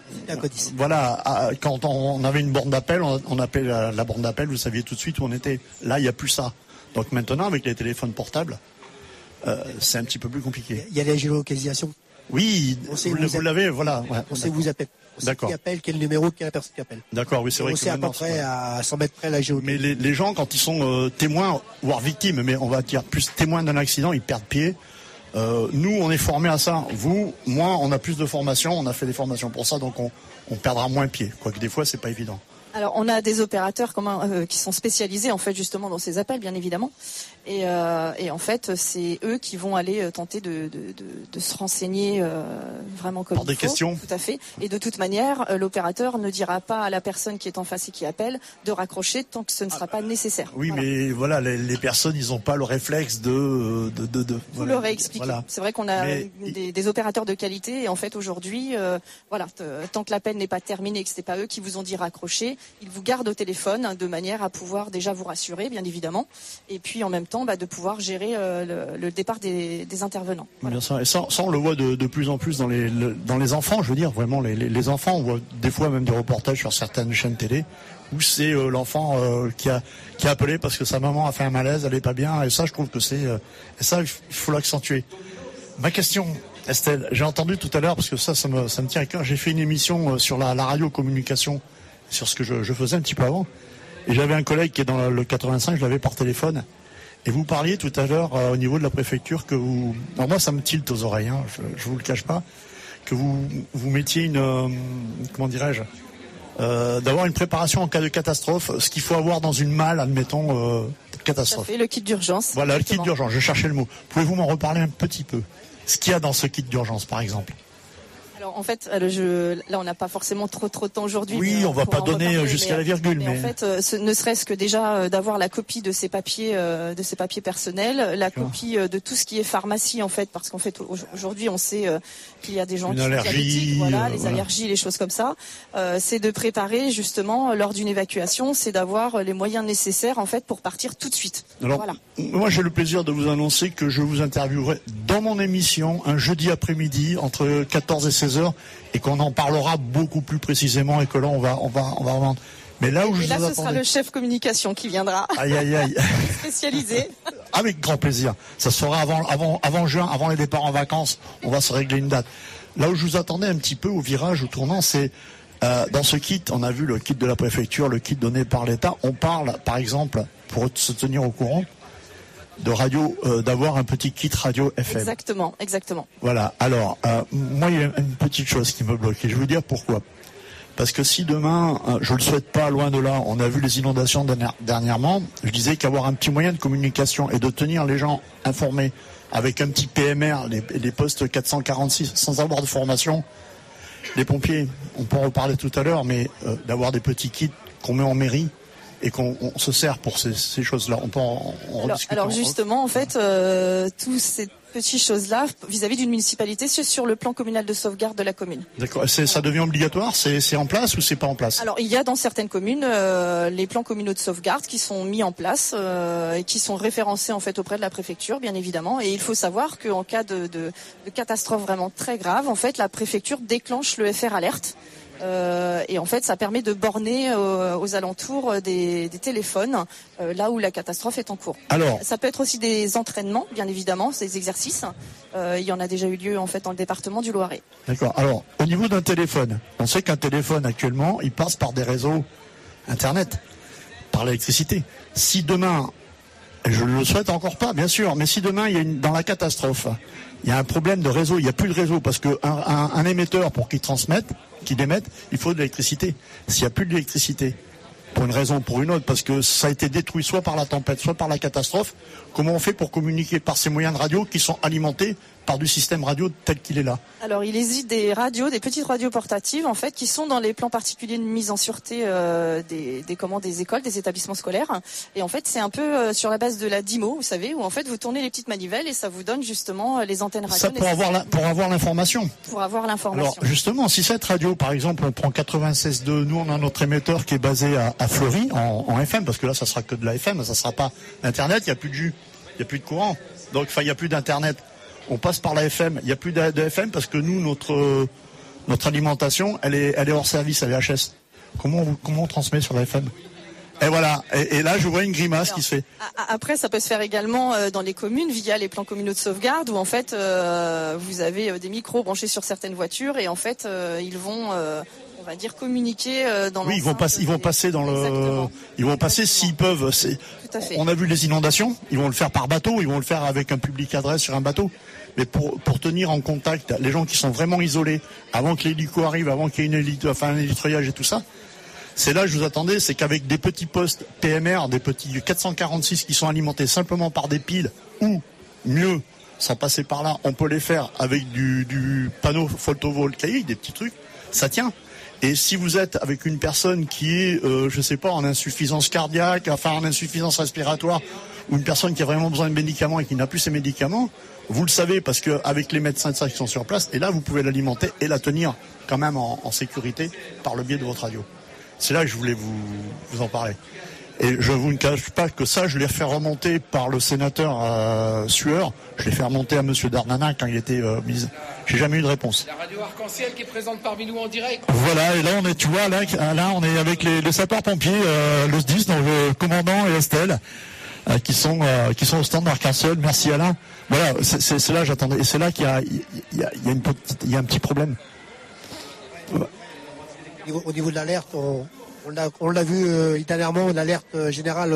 Voilà, quand on avait une borne d'appel, on appelait la borne d'appel, vous saviez tout de suite où on était. Là, il n'y a plus ça. Donc maintenant, avec les téléphones portables, c'est un petit peu plus compliqué. Il y a la géolocalisation. Oui, vous l'avez, voilà. Ouais, on sait où vous appelez. On sait qui appelle, quel numéro, quelle personne qui appelle. D'accord, oui, c'est vrai. On sait à peu près à 100 mètres près la géolocalisation. Mais les gens, quand ils sont témoins, voire victimes, mais on va dire plus témoins d'un accident, ils perdent pied. Nous, on est formés à ça. Vous, moi, on a plus de formation, on a fait des formations pour ça, donc on perdra moins pied. Quoique des fois, c'est pas évident. Alors, on a des opérateurs qui sont spécialisés en fait justement dans ces appels, bien évidemment. Et en fait, c'est eux qui vont aller tenter de se renseigner vraiment comme par des questions. Tout à fait. Et de toute manière, l'opérateur ne dira pas à la personne qui est en face et qui appelle de raccrocher tant que ce ne sera pas nécessaire. Oui, voilà. Mais voilà, les personnes, ils n'ont pas le réflexe de. Vous leur expliquez. Voilà. C'est vrai qu'on a des opérateurs de qualité. Et en fait, aujourd'hui, voilà, tant que l'appel n'est pas terminé et que ce n'est pas eux qui vous ont dit raccrocher, ils vous gardent au téléphone de manière à pouvoir déjà vous rassurer, bien évidemment, et puis en même temps de pouvoir gérer le départ des intervenants. Voilà. Bien sûr. Et ça, on le voit de plus en plus dans les enfants, je veux dire, vraiment, les enfants, on voit des fois même des reportages sur certaines chaînes télé où c'est l'enfant qui a appelé parce que sa maman a fait un malaise, elle n'est pas bien, et ça, je trouve que et ça, il faut l'accentuer. Ma question, Estelle, j'ai entendu tout à l'heure, parce que ça me tient à cœur, j'ai fait une émission sur la radiocommunication, sur ce que je faisais un petit peu avant, et j'avais un collègue qui est dans le 85, je l'avais par téléphone, et vous parliez tout à l'heure au niveau de la préfecture que vous... Alors moi ça me tilte aux oreilles, hein, je vous le cache pas, que vous mettiez comment dirais-je, d'avoir une préparation en cas de catastrophe, ce qu'il faut avoir dans une malle, admettons, catastrophe. Ça fait le kit d'urgence. Voilà, le kit d'urgence, je cherchais le mot. Pouvez-vous m'en reparler un petit peu? Ce qu'il y a dans ce kit d'urgence, par exemple? Alors en fait, là on n'a pas forcément trop de temps aujourd'hui. Oui, on va pas donner jusqu'à la virgule, mais en fait, ne serait-ce que déjà d'avoir la copie de ses papiers, personnels, la copie de tout ce qui est pharmacie en fait, parce qu'en fait aujourd'hui on sait qu'il y a des gens qui sont diabétiques, les allergies, les choses comme ça. C'est de préparer justement lors d'une évacuation, c'est d'avoir les moyens nécessaires en fait pour partir tout de suite. Alors, moi j'ai le plaisir de vous annoncer que je vous interviewerai dans mon émission un jeudi après-midi entre 14 et 16 heures et qu'on en parlera beaucoup plus précisément et que là on va vraiment. Mais là où ce sera le chef communication qui viendra. Aïe aïe aïe. Spécialisé. Avec grand plaisir. Ça sera avant juin, avant les départs en vacances. On va se régler une date. Là où je vous attendais un petit peu au virage, au tournant, c'est dans ce kit. On a vu le kit de la préfecture, le kit donné par l'État. On parle, par exemple, pour se tenir au courant, de radio, d'avoir un petit kit radio FM. Exactement. Voilà. Alors, moi, il y a une petite chose qui me bloque. Et je vais vous dire pourquoi. Parce que si demain, je le souhaite pas, loin de là, on a vu les inondations dernièrement, je disais qu'avoir un petit moyen de communication et de tenir les gens informés avec un petit PMR, les postes 446, sans avoir de formation, les pompiers, on peut en reparler tout à l'heure, mais d'avoir des petits kits qu'on met en mairie, et qu'on se sert pour ces choses-là. On peut en rediscuter. Alors justement, en fait, toutes ces petites choses-là, vis-à-vis d'une municipalité, c'est sur le plan communal de sauvegarde de la commune. D'accord. Ça devient obligatoire ? C'est en place ou c'est pas en place ? Alors, il y a dans certaines communes les plans communaux de sauvegarde qui sont mis en place et qui sont référencés en fait auprès de la préfecture, bien évidemment. Et il faut savoir qu'en cas de catastrophe vraiment très grave, en fait, la préfecture déclenche le FR Alert. Et en fait, ça permet de borner aux alentours des téléphones là où la catastrophe est en cours. Alors, ça peut être aussi des entraînements, bien évidemment, des exercices. Il y en a déjà eu lieu en fait dans le département du Loiret. D'accord. Alors, au niveau d'un téléphone, on sait qu'un téléphone actuellement, il passe par des réseaux Internet, par l'électricité. Si demain, et je ne le souhaite encore pas, bien sûr, mais si demain il y a dans la catastrophe, il y a un problème de réseau, il n'y a plus de réseau parce que un émetteur pour qu'il émette, il faut de l'électricité. S'il n'y a plus d'électricité, pour une raison ou pour une autre, parce que ça a été détruit soit par la tempête, soit par la catastrophe, comment on fait pour communiquer par ces moyens de radio qui sont alimentés par du système radio tel qu'il est là? Alors il existe des petites radios portatives en fait qui sont dans les plans particuliers de mise en sûreté des écoles, des établissements scolaires. Et en fait c'est un peu sur la base de la DIMO, vous savez, où en fait vous tournez les petites manivelles et ça vous donne justement les antennes radio. Ça pour avoir l'information. Pour avoir l'information. Alors justement, si cette radio, par exemple, on prend 96.2, nous on a notre émetteur qui est basé à Fleury en FM, parce que là ça sera que de la FM, ça sera pas Internet, il y a plus de jus, il y a plus de courant, donc il y a plus d'Internet. On passe par la FM. Il n'y a plus de FM parce que nous, notre alimentation, elle est hors service, elle est HS. Comment on transmet sur la FM? Et voilà. Et là, je vois une grimace qui se fait. Après, ça peut se faire également dans les communes via les plans communaux de sauvegarde où en fait, vous avez des micros branchés sur certaines voitures et en fait, ils vont on va dire communiquer dans oui, ils vont passer dans le ils vont passer s'ils peuvent. Tout à fait. On a vu les inondations, ils vont le faire par bateau, ils vont le faire avec un public adresse sur un bateau. Mais pour tenir en contact les gens qui sont vraiment isolés avant que l'hélico arrive, avant qu'il y ait un hélitreuillage et tout ça. C'est là que je vous attendais, c'est qu'avec des petits postes PMR, des petits 446 qui sont alimentés simplement par des piles ou mieux sans passer par là, on peut les faire avec du panneau photovoltaïque, des petits trucs, ça tient. Et si vous êtes avec une personne qui est, je sais pas, en insuffisance cardiaque, enfin en insuffisance respiratoire, ou une personne qui a vraiment besoin de médicaments et qui n'a plus ses médicaments, vous le savez parce que avec les médecins de ça qui sont sur place, et là vous pouvez l'alimenter et la tenir quand même en sécurité par le biais de votre radio. C'est là que je voulais vous en parler. Et je vous ne cache pas que ça, je l'ai fait remonter par le sénateur Sueur. Je l'ai fait remonter à Monsieur Darmanin quand il était ministre. J'ai jamais eu de réponse. La radio Arc-en-Ciel qui est présente parmi nous en direct. Voilà, et là on est, tu vois, là on est avec les sapeurs-pompiers, le SDIS, donc le commandant et Estelle, qui sont au stand d'Arc-en-Ciel. Merci Alain. Voilà, c'est là j'attendais. Et c'est là qu'il y a un petit problème. Au niveau de l'alerte, on l'a vu dernièrement, une alerte générale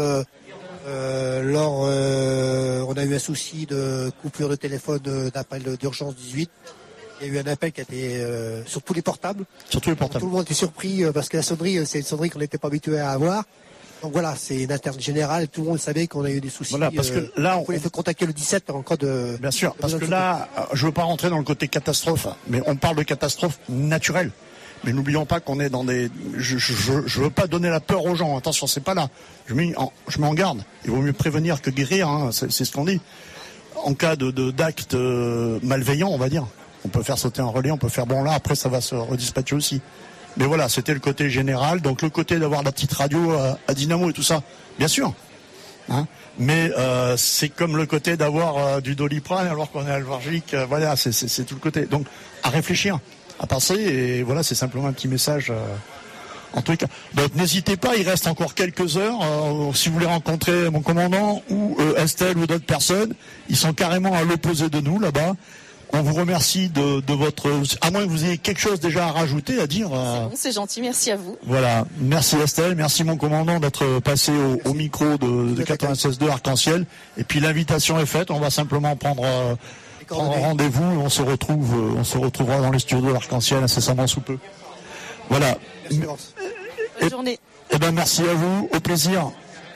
on a eu un souci de coupure de téléphone d'appel d'urgence 18. Il y a eu un appel qui a été sur tous les portables. Sur tous les portables. Tout le monde était surpris parce que la sonnerie, c'est une sonnerie qu'on n'était pas habitué à avoir. Donc voilà, c'est une interne générale. Tout le monde savait qu'on a eu des soucis. Voilà, parce que là, on pouvait faire contacter le 17 en cas de. Bien sûr, parce que là, je veux pas rentrer dans le côté catastrophe, mais on parle de catastrophe naturelle. Mais n'oublions pas qu'on est dans des. Je veux pas donner la peur aux gens. Attention, c'est pas là. Je mets en garde. Il vaut mieux prévenir que guérir. Hein, c'est ce qu'on dit. En cas d'actes malveillants, on va dire, on peut faire sauter un relais, on peut faire bon là. Après, ça va se redispatcher aussi. Mais voilà, c'était le côté général. Donc le côté d'avoir la petite radio à dynamo et tout ça, bien sûr. Hein, mais c'est comme le côté d'avoir du Doliprane alors qu'on est allergique. Voilà, c'est tout le côté. Donc à réfléchir, à penser, et voilà, c'est simplement un petit message en tout cas. Donc n'hésitez pas, il reste encore quelques heures. Si vous voulez rencontrer mon commandant ou Estelle ou d'autres personnes, ils sont carrément à l'opposé de nous là-bas. On vous remercie de votre... À moins que vous ayez quelque chose déjà à rajouter, à dire. C'est bon, c'est gentil, merci à vous. Voilà, merci Estelle, merci mon commandant d'être passé au micro de 96.2 Arc-en-Ciel. Et puis l'invitation est faite, on va simplement prendre rendez-vous. On se retrouvera dans les studios d'Arc-en-Ciel incessamment sous peu. Voilà. Bonne journée. Eh ben merci à vous, au plaisir.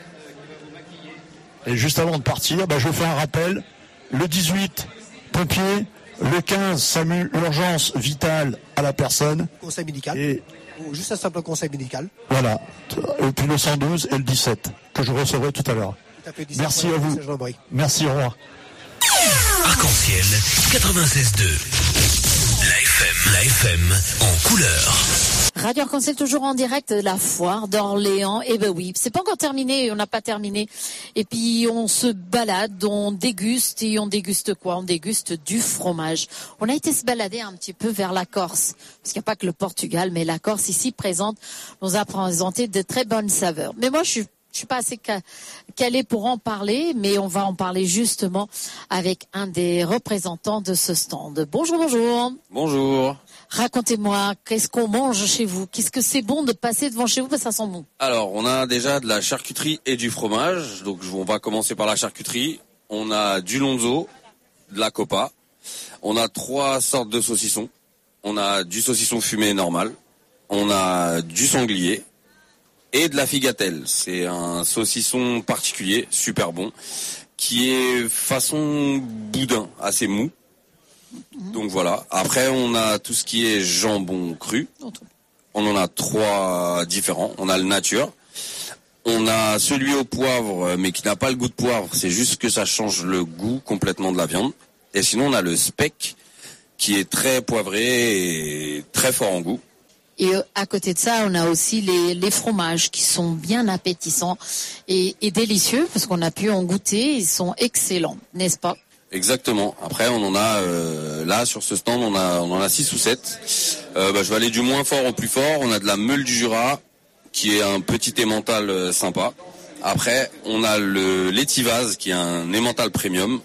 Et juste avant de partir, je fais un rappel. Le 18, pompiers. Le 15, SAMU, urgence vitale à la personne. Conseil médical. Ou juste un simple conseil médical. Voilà. Et puis le 112 et le 17, que je recevrai tout à l'heure. Merci à vous. Merci, au revoir. Arc-en-Ciel 96.2. La FM en couleur. Radio Arc-en-Ciel toujours en direct de la foire d'Orléans. Et ben oui, c'est pas encore terminé, on n'a pas terminé. Et puis on se balade, on déguste, et on déguste quoi? On déguste du fromage. On a été se balader un petit peu vers la Corse, parce qu'il n'y a pas que le Portugal, mais la Corse ici nous a présenté de très bonnes saveurs. Mais moi je suis pas assez calée pour en parler, mais on va en parler justement avec un des représentants de ce stand. Bonjour, bonjour. Bonjour. Racontez-moi, qu'est-ce qu'on mange chez vous? Qu'est-ce que c'est bon de passer devant chez vous parce que ça sent bon? Alors, on a déjà de la charcuterie et du fromage. Donc, on va commencer par la charcuterie. On a du lonzo, de la copa. On a 3 sortes de saucissons. On a du saucisson fumé normal. On a du sanglier et de la figatelle. C'est un saucisson particulier, super bon, qui est façon boudin, assez mou. Donc voilà. Après, on a tout ce qui est jambon cru. On en a 3 différents. On a le nature. On a celui au poivre, mais qui n'a pas le goût de poivre. C'est juste que ça change le goût complètement de la viande. Et sinon, on a le speck, qui est très poivré et très fort en goût. Et à côté de ça, on a aussi les fromages qui sont bien appétissants et délicieux, parce qu'on a pu en goûter. Ils sont excellents, n'est-ce pas? Exactement. Après, on en a là sur ce stand, on en a 6 ou 7. Je vais aller du moins fort au plus fort. On a de la meule du Jura, qui est un petit emmental sympa. Après, on a le l'étivase, qui est un emmental premium.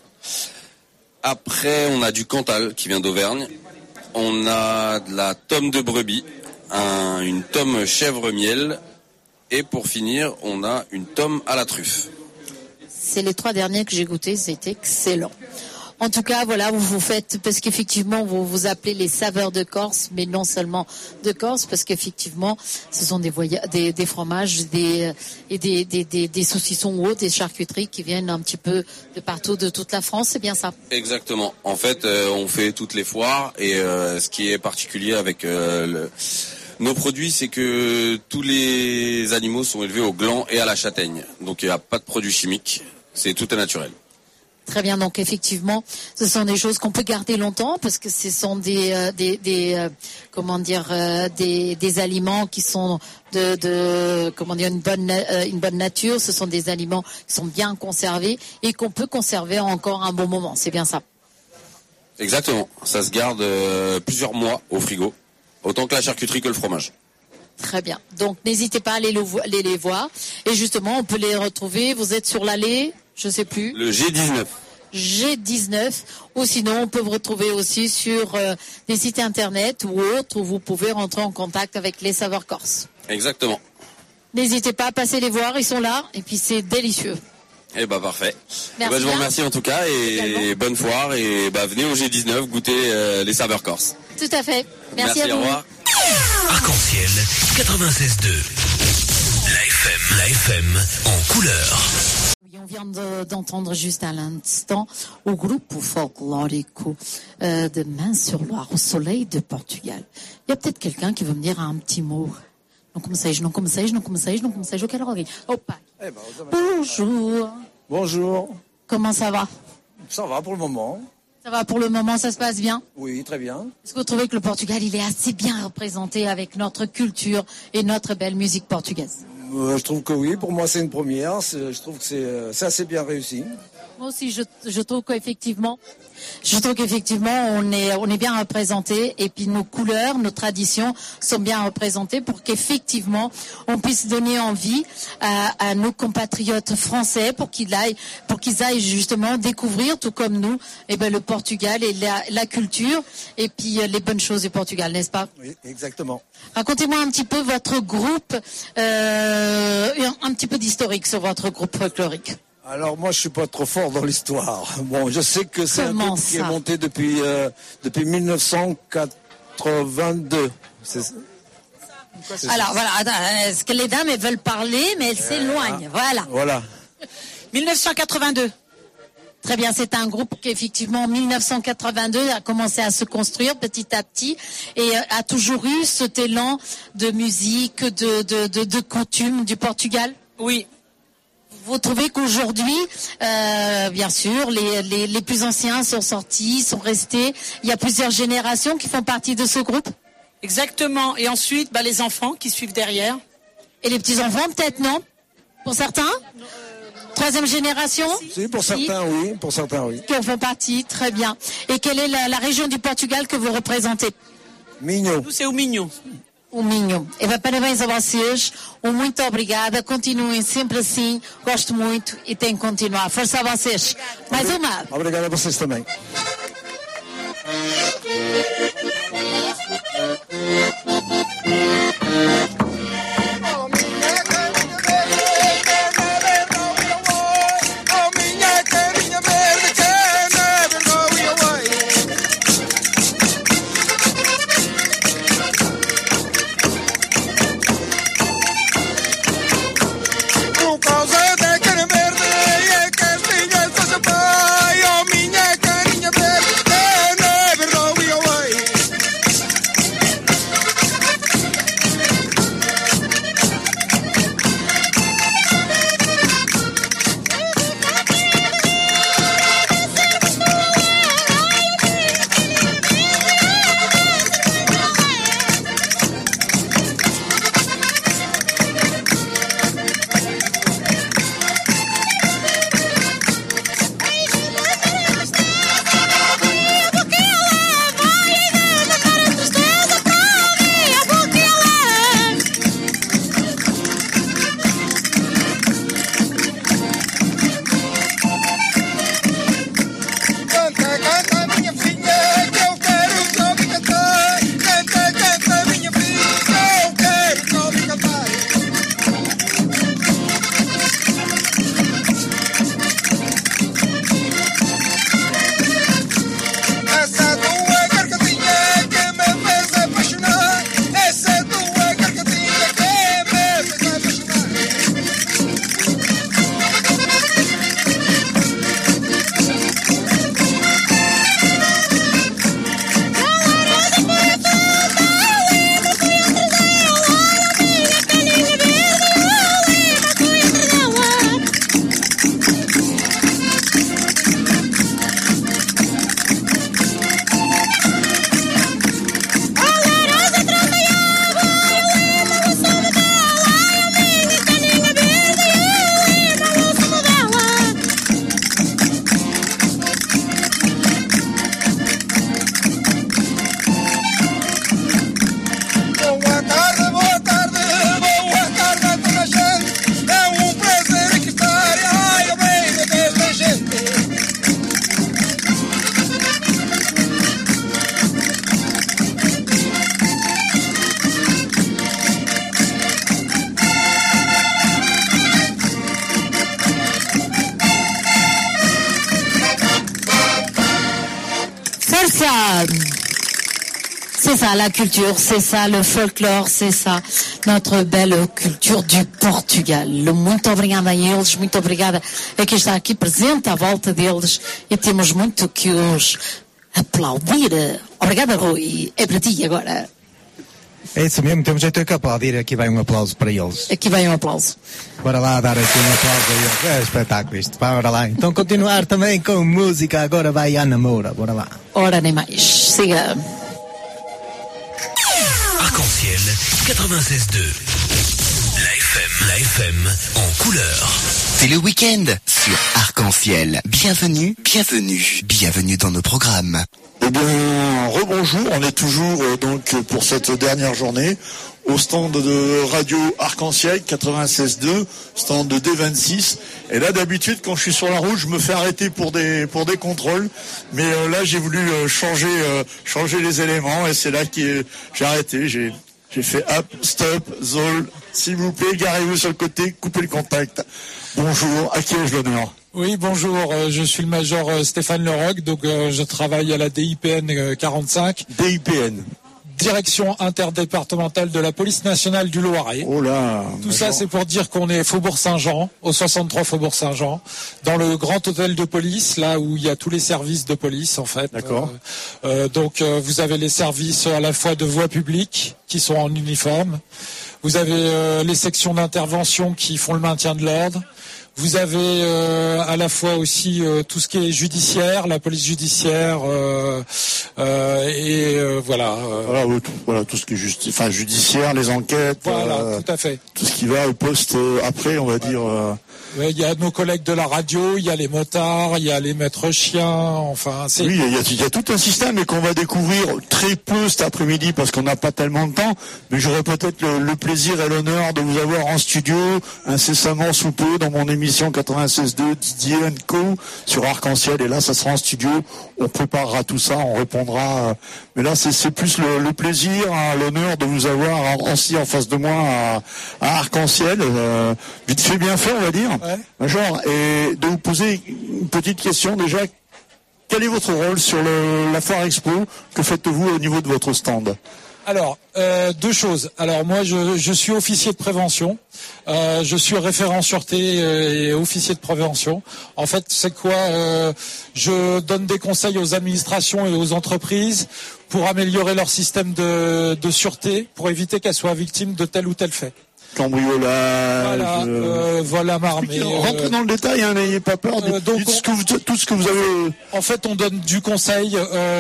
Après, on a du Cantal, qui vient d'Auvergne. On a de la tome de brebis, une tome chèvre miel. Et pour finir, on a une tome à la truffe. C'est les 3 derniers que j'ai goûtés, c'était excellent. En tout cas, voilà, vous faites, parce qu'effectivement, vous vous appelez les saveurs de Corse, mais non seulement de Corse, parce qu'effectivement, ce sont des fromages, des saucissons ou autres, des charcuteries qui viennent un petit peu de partout, de toute la France, c'est bien ça? Exactement. En fait, on fait toutes les foires, et ce qui est particulier avec nos produits, c'est que tous les animaux sont élevés au gland et à la châtaigne. Donc il n'y a pas de produits chimiques, c'est tout est naturel. Très bien, donc effectivement, ce sont des choses qu'on peut garder longtemps parce que ce sont des aliments qui sont une bonne nature. Ce sont des aliments qui sont bien conservés et qu'on peut conserver encore un bon moment. C'est bien ça. Exactement. Ça se garde plusieurs mois au frigo, autant que la charcuterie que le fromage. Très bien. Donc n'hésitez pas à aller les voir. Et justement, on peut les retrouver. Vous êtes sur l'allée, je sais plus. Le G19. G19. Ou sinon, on peut vous retrouver aussi sur des sites internet ou autres où vous pouvez rentrer en contact avec les saveurs corses. Exactement. N'hésitez pas à passer les voir, ils sont là. Et puis c'est délicieux. Eh ben parfait. Merci je vous remercie en tout cas et bonne foire et venez au G19 goûter les saveurs corses. Tout à fait. Merci à vous. Au revoir. Arc-en-Ciel 96.2. La FM. La FM en couleur. On vient d'entendre juste à l'instant o grupo folclórico de Mains-sur-Loire, au soleil de Portugal. Il y a peut-être quelqu'un qui veut me dire un petit mot. Não comecei, eu quero alguém. Opa. Bonjour. Bonjour. Comment ça va? Ça va pour le moment. Ça va pour le moment, ça se passe bien? Oui, très bien. Est-ce que vous trouvez que le Portugal, il est assez bien représenté avec notre culture et notre belle musique portugaise? Je trouve que oui, pour moi c'est une première. Je trouve que c'est assez bien réussi. Moi aussi, je trouve qu'effectivement, on est bien représenté, et puis nos couleurs, nos traditions sont bien représentées pour qu'effectivement on puisse donner envie à nos compatriotes français pour qu'ils aillent justement découvrir, tout comme nous, le Portugal et la culture et puis les bonnes choses du Portugal, n'est-ce pas? Oui, exactement. Racontez-moi un petit peu votre groupe, un petit peu d'historique sur votre groupe folklorique. Alors moi je suis pas trop fort dans l'histoire. Bon, je sais que c'est un groupe qui est monté depuis 1982. Alors voilà, est-ce que les dames elles veulent parler mais elles s'éloignent. Voilà. 1982. Très bien, c'est un groupe qui effectivement en 1982 a commencé à se construire petit à petit et a toujours eu cet élan de musique, de coutumes du Portugal. Oui. Vous trouvez qu'aujourd'hui, bien sûr, les plus anciens sont sortis, sont restés. Il y a plusieurs générations qui font partie de ce groupe? Exactement. Et ensuite, les enfants qui suivent derrière. Et les petits-enfants, peut-être, non? Pour certains? Troisième génération? Si, pour certains, oui. Pour certains, oui. Qui en font partie, très bien. Et quelle est la région du Portugal que vous représentez? Minho. Nous, c'est o Minho. O Minho. Parabéns a vocês. Muito obrigada. Continuem sempre assim. Gosto muito e tem que continuar. Força a vocês. Mais uma. Obrigado a vocês também. C'est ça la culture, c'est ça le folklore, c'est ça notre belle culture du Portugal. Muito obrigada a eles, muito obrigada a quem está aqui presente à volta deles e temos muito que os aplaudir. Obrigada, Rui. É para ti agora. É isso mesmo, temos jeito de aplaudir. Aqui vai um aplauso para eles. Aqui vai um aplauso. Bora lá dar aqui um aplauso a eles. É espetáculo isto. Bora lá. Então continuar também com música. Agora vai Ana Moura. Bora lá. Ora, nem mais. Siga. Arc-en-ciel 96.2. La FM en couleur. C'est le week-end sur Arc-en-ciel. Bienvenue, bienvenue, bienvenue dans nos programmes. Eh bien, rebonjour, on est toujours donc pour cette dernière journée au stand de radio Arc-en-ciel 96.2, stand de D26. Et là, d'habitude, quand je suis sur la route, je me fais arrêter pour des contrôles. Mais là, j'ai voulu changer les éléments et c'est là que j'ai arrêté. J'ai fait up, stop, zone, s'il vous plaît, garez-vous sur le côté, coupez le contact. Bonjour, à qui ai-je l'honneur ? Oui, bonjour, je suis le major Stéphane Leroc, donc je travaille à la DIPN 45. DIPN. Direction interdépartementale de la police nationale du Loiret. Oh là. Tout ça, c'est pour dire qu'on est Faubourg Saint-Jean, au 63 Faubourg Saint-Jean, dans le grand hôtel de police, là où il y a tous les services de police, en fait. D'accord. Donc, vous avez les services à la fois de voie publique, qui sont en uniforme. Vous avez les sections d'intervention qui font le maintien de l'ordre. Vous avez à la fois aussi tout ce qui est judiciaire, la police judiciaire et voilà. Voilà tout ce qui est judiciaire, les enquêtes. Voilà, tout à fait. Tout ce qui va au poste après, on va dire. Ouais, il y a nos collègues de la radio, il y a les motards, il y a les maîtres chiens, enfin. Oui, il y a tout un système et qu'on va découvrir très peu cet après-midi parce qu'on n'a pas tellement de temps. Mais j'aurai peut-être le plaisir et l'honneur de vous avoir en studio incessamment sous peu dans mon émission 96.2 Didier & Co sur Arc-en-ciel. Et là, ça sera en studio. On préparera tout ça, on répondra. Mais là, c'est plus le plaisir, l'honneur de vous avoir aussi en face de moi à Arc-en-ciel. Vite fait, bien fait, on va dire. Ouais. Major, et de vous poser une petite question déjà. Quel est votre rôle sur la Foire Expo ? Que faites-vous au niveau de votre stand ? Alors, deux choses. Alors moi, je suis officier de prévention. Je suis référent sûreté et officier de prévention. En fait, c'est quoi ? Je donne des conseils aux administrations et aux entreprises pour améliorer leur système de sûreté, pour éviter qu'elles soient victimes de tel ou tel fait. Cambriolage. Voilà, vol à main armée. Rentrez dans le détail, n'ayez pas peur. Tout ce que vous avez. En fait, on donne du conseil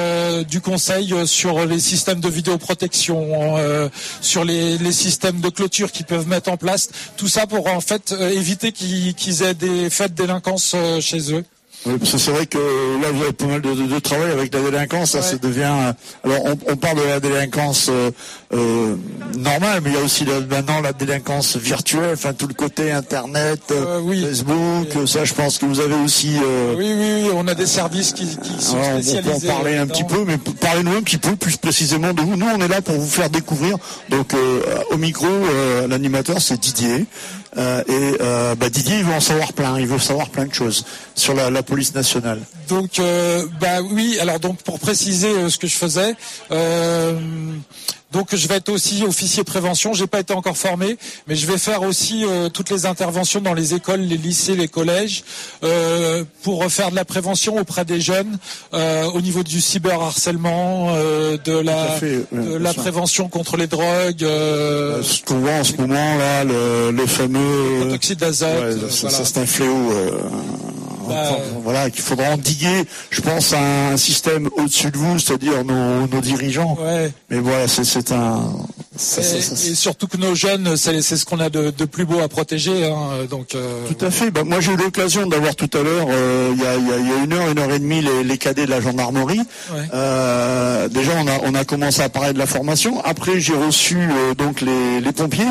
sur les systèmes de vidéoprotection, sur les systèmes de clôture qu'ils peuvent mettre en place. Tout ça pour en fait éviter qu'ils aient des faits de délinquance chez eux. Oui, parce que c'est vrai que là vous avez pas mal de travail avec la délinquance, ça devient. Alors on parle de la délinquance normale, mais il y a aussi maintenant la délinquance virtuelle, enfin tout le côté internet, Facebook, ça je pense que vous avez aussi. Oui, on a des services qui sont spécialisés. On peut en parler un petit peu, mais parlez-nous un petit peu plus précisément de vous. Nous on est là pour vous faire découvrir. Donc au micro, l'animateur c'est Didier. Didier il veut en savoir plein, il veut savoir plein de choses sur la police nationale. Donc oui, alors donc pour préciser ce que je faisais, donc je vais être aussi officier prévention, j'ai pas été encore formé, mais je vais faire aussi toutes les interventions dans les écoles, les lycées, les collèges, pour faire de la prévention auprès des jeunes, au niveau du cyberharcèlement, de la prévention contre les drogues. Ce qu'on voit en ce moment là, le fameux protoxyde d'azote. Ça c'est un fléau. Voilà, qu'il faudra endiguer, je pense, un système au-dessus de vous, c'est-à-dire nos dirigeants. Ouais. Mais voilà, c'est un. Et surtout que nos jeunes, c'est ce qu'on a de plus beau à protéger. Hein, donc. Tout à fait. Moi, j'ai eu l'occasion d'avoir tout à l'heure, il y a 1 heure et demie, les cadets de la gendarmerie. Ouais. Déjà, on a commencé à parler de la formation. Après, j'ai reçu donc les pompiers.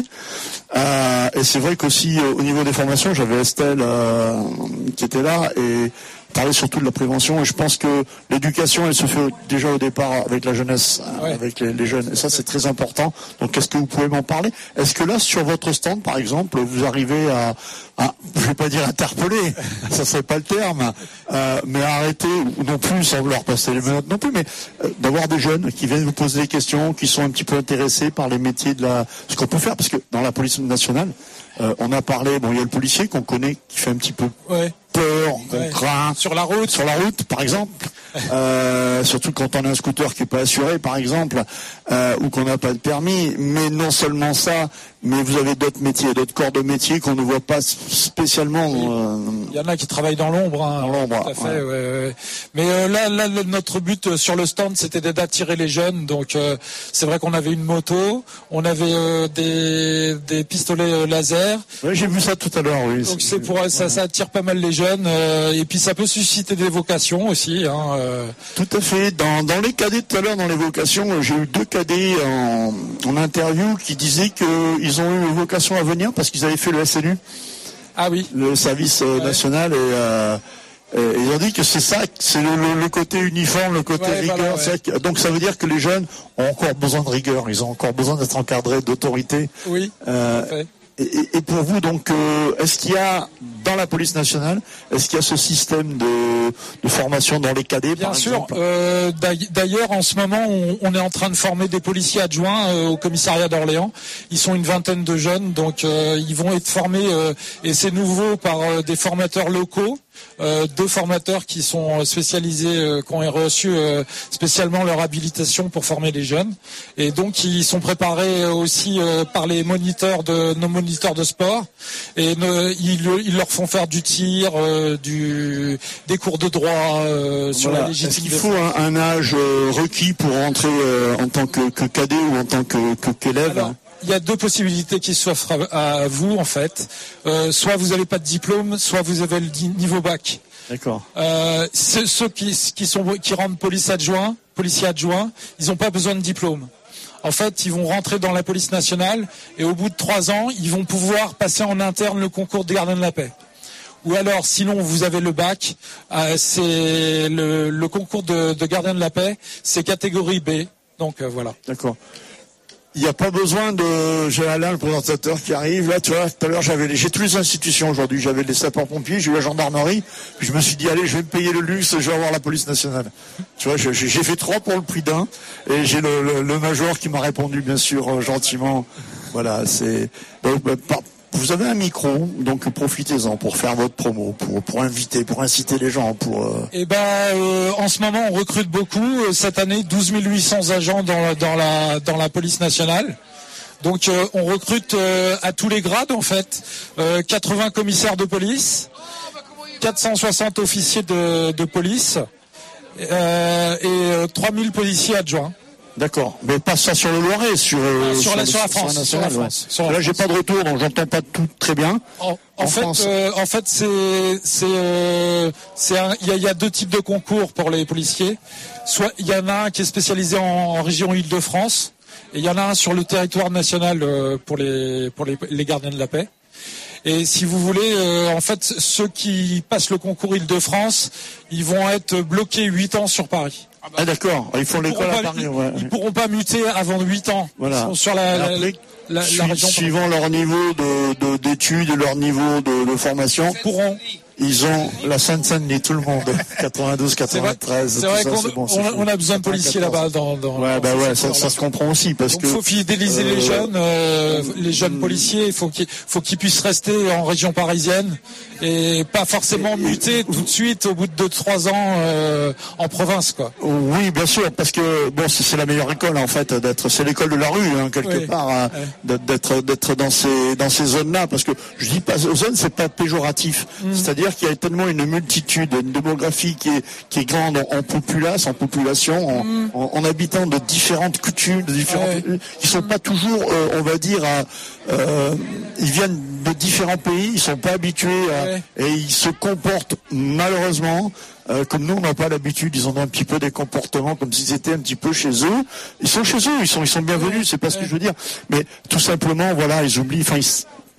Et c'est vrai qu'aussi au niveau des formations, j'avais Estelle qui était là et parler surtout de la prévention, et je pense que l'éducation, elle se fait déjà au départ avec la jeunesse, avec les jeunes, et ça c'est très important. Donc est-ce que vous pouvez m'en parler? Est-ce que là, sur votre stand par exemple, vous arrivez à je vais pas dire interpeller, ça serait pas le terme, mais arrêter, ou non plus sans vouloir passer les menottes non plus, mais d'avoir des jeunes qui viennent vous poser des questions, qui sont un petit peu intéressés par les métiers de ce qu'on peut faire, parce que dans la police nationale, on a parlé, il y a le policier qu'on connaît qui fait un petit peu peur, qu'on craint. Sur la route, par exemple. Surtout quand on a un scooter qui est pas assuré, par exemple, ou qu'on n'a pas de permis. Mais non seulement ça, mais vous avez d'autres métiers, d'autres corps de métiers qu'on ne voit pas spécialement. Il y en a qui travaillent dans l'ombre. Dans l'ombre. Tout à fait. Ouais. Mais là, notre but sur le stand, c'était d'attirer les jeunes. Donc, c'est vrai qu'on avait une moto, on avait des pistolets laser. Oui, j'ai vu ça tout à l'heure. Oui. Donc ça attire pas mal les jeunes. Et puis ça peut susciter des vocations aussi. Tout à fait. Dans les cadets tout à l'heure, dans les vocations, j'ai eu 2 cadets en interview qui disaient qu'ils ont eu une vocation à venir parce qu'ils avaient fait le SNU. Ah oui. Le service national, et ils ont dit que c'est ça, c'est le côté uniforme, le côté rigueur. Voilà, donc ça veut dire que les jeunes ont encore besoin de rigueur, ils ont encore besoin d'être encadrés, d'autorité. Oui. Et pour vous, donc, est-ce qu'il y a dans la police nationale, est-ce qu'il y a ce système de formation dans les cadets, par exemple ? Bien sûr. D'ailleurs, en ce moment, on est en train de former des policiers adjoints au commissariat d'Orléans. Ils sont une vingtaine de jeunes, donc ils vont être formés, et c'est nouveau, par des formateurs locaux. 2 formateurs qui sont spécialisés, qui ont reçu spécialement leur habilitation pour former les jeunes, et donc ils sont préparés aussi par nos moniteurs de sport, et ils leur font faire du tir, des cours de droit sur la légitimité. Est-ce qu'il faut un âge requis pour entrer en tant que cadet ou en tant qu'élève? Alors, il y a 2 possibilités qui s'offrent à vous, en fait. Soit vous n'avez pas de diplôme, soit vous avez le niveau bac. D'accord. Ceux qui rentrent policiers adjoints, ils n'ont pas besoin de diplôme. En fait, ils vont rentrer dans la police nationale, et au bout de 3 ans, ils vont pouvoir passer en interne le concours de gardien de la paix. Ou alors, sinon, vous avez le bac, c'est le concours de gardien de la paix, c'est catégorie B. Donc voilà. D'accord. Il n'y a pas besoin j'ai Alain, le présentateur, qui arrive. Là, tu vois, tout à l'heure, j'ai toutes les institutions aujourd'hui. J'avais les sapeurs-pompiers, j'ai eu la gendarmerie. Puis je me suis dit, allez, je vais me payer le luxe, je vais avoir la police nationale. Tu vois, j'ai fait 3 pour le prix d'un. Et j'ai le major qui m'a répondu, bien sûr, gentiment. Voilà, vous avez un micro, donc profitez-en pour faire votre promo, pour inciter les gens, en ce moment, on recrute beaucoup. Cette année, 12 800 agents dans la police nationale. Donc, on recrute à tous les grades, en fait. 80 commissaires de police, 460 officiers de police, et 3000 policiers adjoints. D'accord, mais pas ça sur le Loiret, sur la France. Là, j'ai pas de retour, donc j'entends pas tout très bien. En fait, il y a 2 types de concours pour les policiers. Soit il y en a un qui est spécialisé en région Île-de-France, et il y en a un sur le territoire national pour les gardiens de la paix. Et si vous voulez, en fait, ceux qui passent le concours Île-de-France, ils vont être bloqués 8 ans sur Paris. Ah d'accord, ils font l'école à Paris. Ils pourront pas muter avant 8 ans. Voilà. Ils sont sur la région. Suivant leur niveau d'études, leur niveau de formation, ils ont la Seine-Saint-Denis, tout le monde. 92, 93. C'est vrai qu'on a besoin de policiers là-bas. Ça se comprend aussi parce que. Il faut fidéliser les jeunes policiers. Il faut qu'ils puissent rester en région parisienne et pas forcément muter tout de suite au bout de 2-3 ans en province, quoi. Oui, bien sûr, parce que c'est la meilleure école en fait. C'est l'école de la rue quelque part, d'être dans ces zones-là, parce que je dis pas zones, c'est pas péjoratif. C'est-à-dire qu'il y a tellement une multitude, une démographie qui est grande en population, en habitants de différentes coutumes, qui sont pas toujours, on va dire, ils viennent de différents pays, ils sont pas habitués et ils se comportent malheureusement comme nous on n'a pas l'habitude, ils ont un petit peu des comportements comme s'ils étaient un petit peu chez eux. Ils sont chez eux, ils sont bienvenus, c'est pas ce que je veux dire. Mais tout simplement, voilà, ils oublient,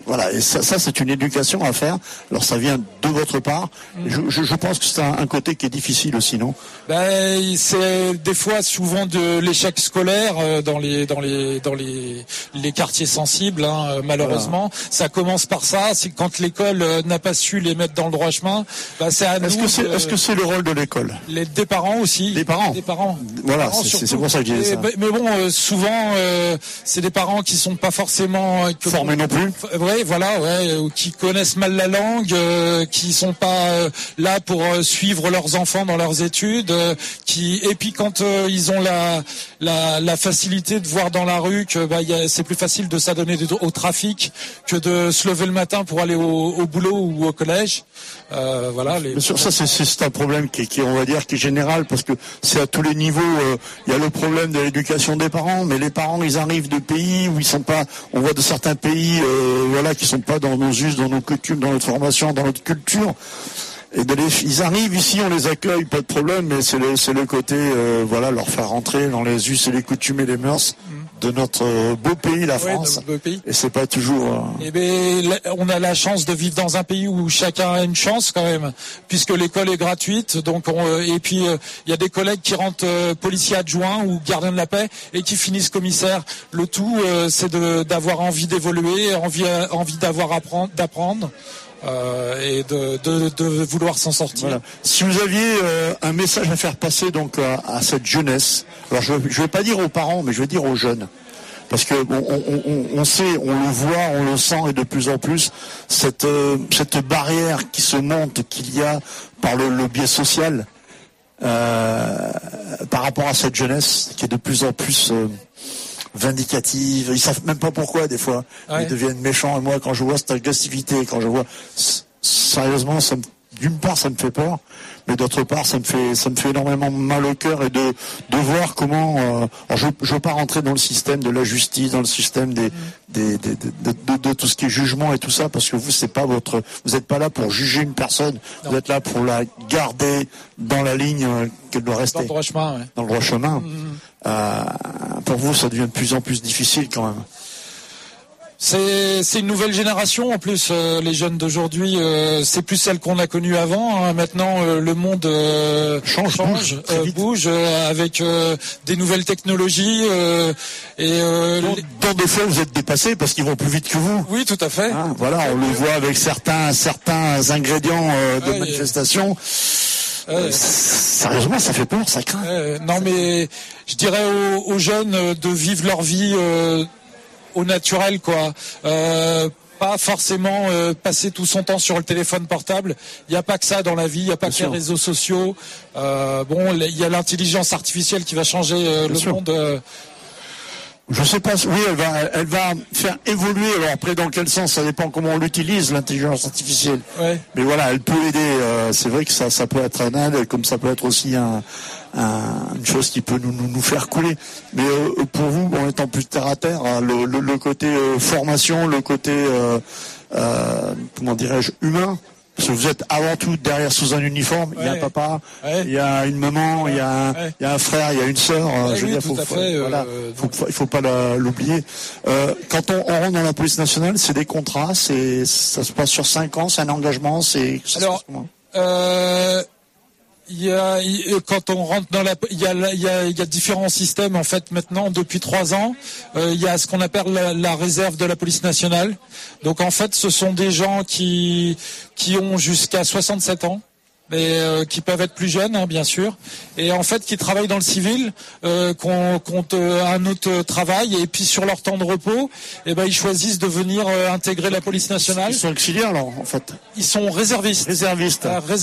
Voilà, et ça c'est une éducation à faire. Alors ça vient de votre part. Je pense que c'est un côté qui est difficile aussi, non? C'est des fois souvent de l'échec scolaire dans les quartiers sensibles, hein, malheureusement. Voilà. Ça commence par ça. C'est quand l'école n'a pas su les mettre dans le droit chemin. C'est à nous. Est-ce que c'est le rôle de l'école? Des parents aussi. Des parents. Voilà, c'est pour ça que je disais ça. Mais bon, souvent c'est des parents qui sont pas forcément formés non plus. Ou qui connaissent mal la langue, qui sont pas là pour suivre leurs enfants dans leurs études, et puis quand ils ont la facilité de voir dans la rue que c'est plus facile de s'adonner au trafic que de se lever le matin pour aller au boulot ou au collège. Bien sûr, ça c'est un problème qui on va dire qui est général, parce que c'est à tous les niveaux. Il y a le problème de l'éducation des parents, mais les parents ils arrivent de pays où ils sont pas. On voit de certains pays qui sont pas dans nos us, dans nos coutumes, dans notre formation, dans notre culture. Et ils arrivent ici, on les accueille, pas de problème, mais c'est le côté leur faire rentrer dans les us et les coutumes et les mœurs de notre beau pays, la France. Et c'est pas toujours. On a la chance de vivre dans un pays où chacun a une chance quand même, puisque l'école est gratuite. Donc et puis il y a des collègues qui rentrent policiers adjoints ou gardiens de la paix et qui finissent commissaires. Le tout, c'est d'avoir envie d'évoluer, envie d'apprendre. Et de vouloir s'en sortir. Voilà. Si vous aviez un message à faire passer donc à cette jeunesse, alors je vais pas dire aux parents, mais je vais dire aux jeunes, parce que on sait, on le voit, on le sent, et de plus en plus cette barrière qui se monte, qu'il y a par le biais social par rapport à cette jeunesse qui est de plus en plus vindicative, ils savent même pas pourquoi des fois, ils deviennent méchants. Et moi, quand je vois cette agressivité, quand je vois, sérieusement, d'une part ça me fait peur, mais d'autre part ça me fait énormément mal au cœur, et de voir comment. Alors je veux pas rentrer dans le système de la justice, dans le système de tout ce qui est jugement et tout ça, parce que vous êtes pas là pour juger une personne, vous êtes là pour la garder dans la ligne qu'elle doit rester. Dans le droit chemin. Dans le droit chemin. Pour vous, ça devient de plus en plus difficile quand même. C'est une nouvelle génération en plus. Les jeunes d'aujourd'hui, c'est plus celle qu'on a connue avant. Hein. Maintenant, le monde bouge avec des nouvelles technologies. Donc des fois, vous êtes dépassés parce qu'ils vont plus vite que vous. Oui, tout à fait. Voilà, on le voit avec certains ingrédients de manifestation. Sérieusement, ça fait peur, ça craint. Non, mais je dirais aux jeunes de vivre leur vie au naturel, quoi. Pas forcément passer tout son temps sur le téléphone portable. Il n'y a pas que ça dans la vie, il n'y a pas que les réseaux sociaux. Il y a l'intelligence artificielle qui va changer le monde. Je sais pas, oui, elle va faire évoluer. Alors après, dans quel sens, ça dépend comment on l'utilise, l'intelligence artificielle. Ouais. Mais voilà, elle peut aider. C'est vrai que ça peut être un aide, comme ça peut être aussi une chose qui peut nous faire couler. Mais pour vous, en étant plus terre à terre, le côté formation, le côté comment dirais-je, humain. Parce que vous êtes avant tout derrière sous un uniforme, il y a un papa, il y a une maman, il y a un frère, il y a une sœur. Il faut pas l'oublier. Quand on rentre dans la police nationale, c'est des contrats, ça se passe sur 5 ans, c'est un engagement, quand on rentre dans il y a différents systèmes en fait maintenant depuis 3 ans. Il y a ce qu'on appelle la réserve de la police nationale. Donc en fait, ce sont des gens qui ont jusqu'à 67 ans. Mais qui peuvent être plus jeunes, bien sûr, et en fait qui travaillent dans le civil, comptent un autre travail, et puis sur leur temps de repos, ils choisissent de venir intégrer la police nationale. Ils sont auxiliaires, alors, en fait. Ils sont réservistes. Réservistes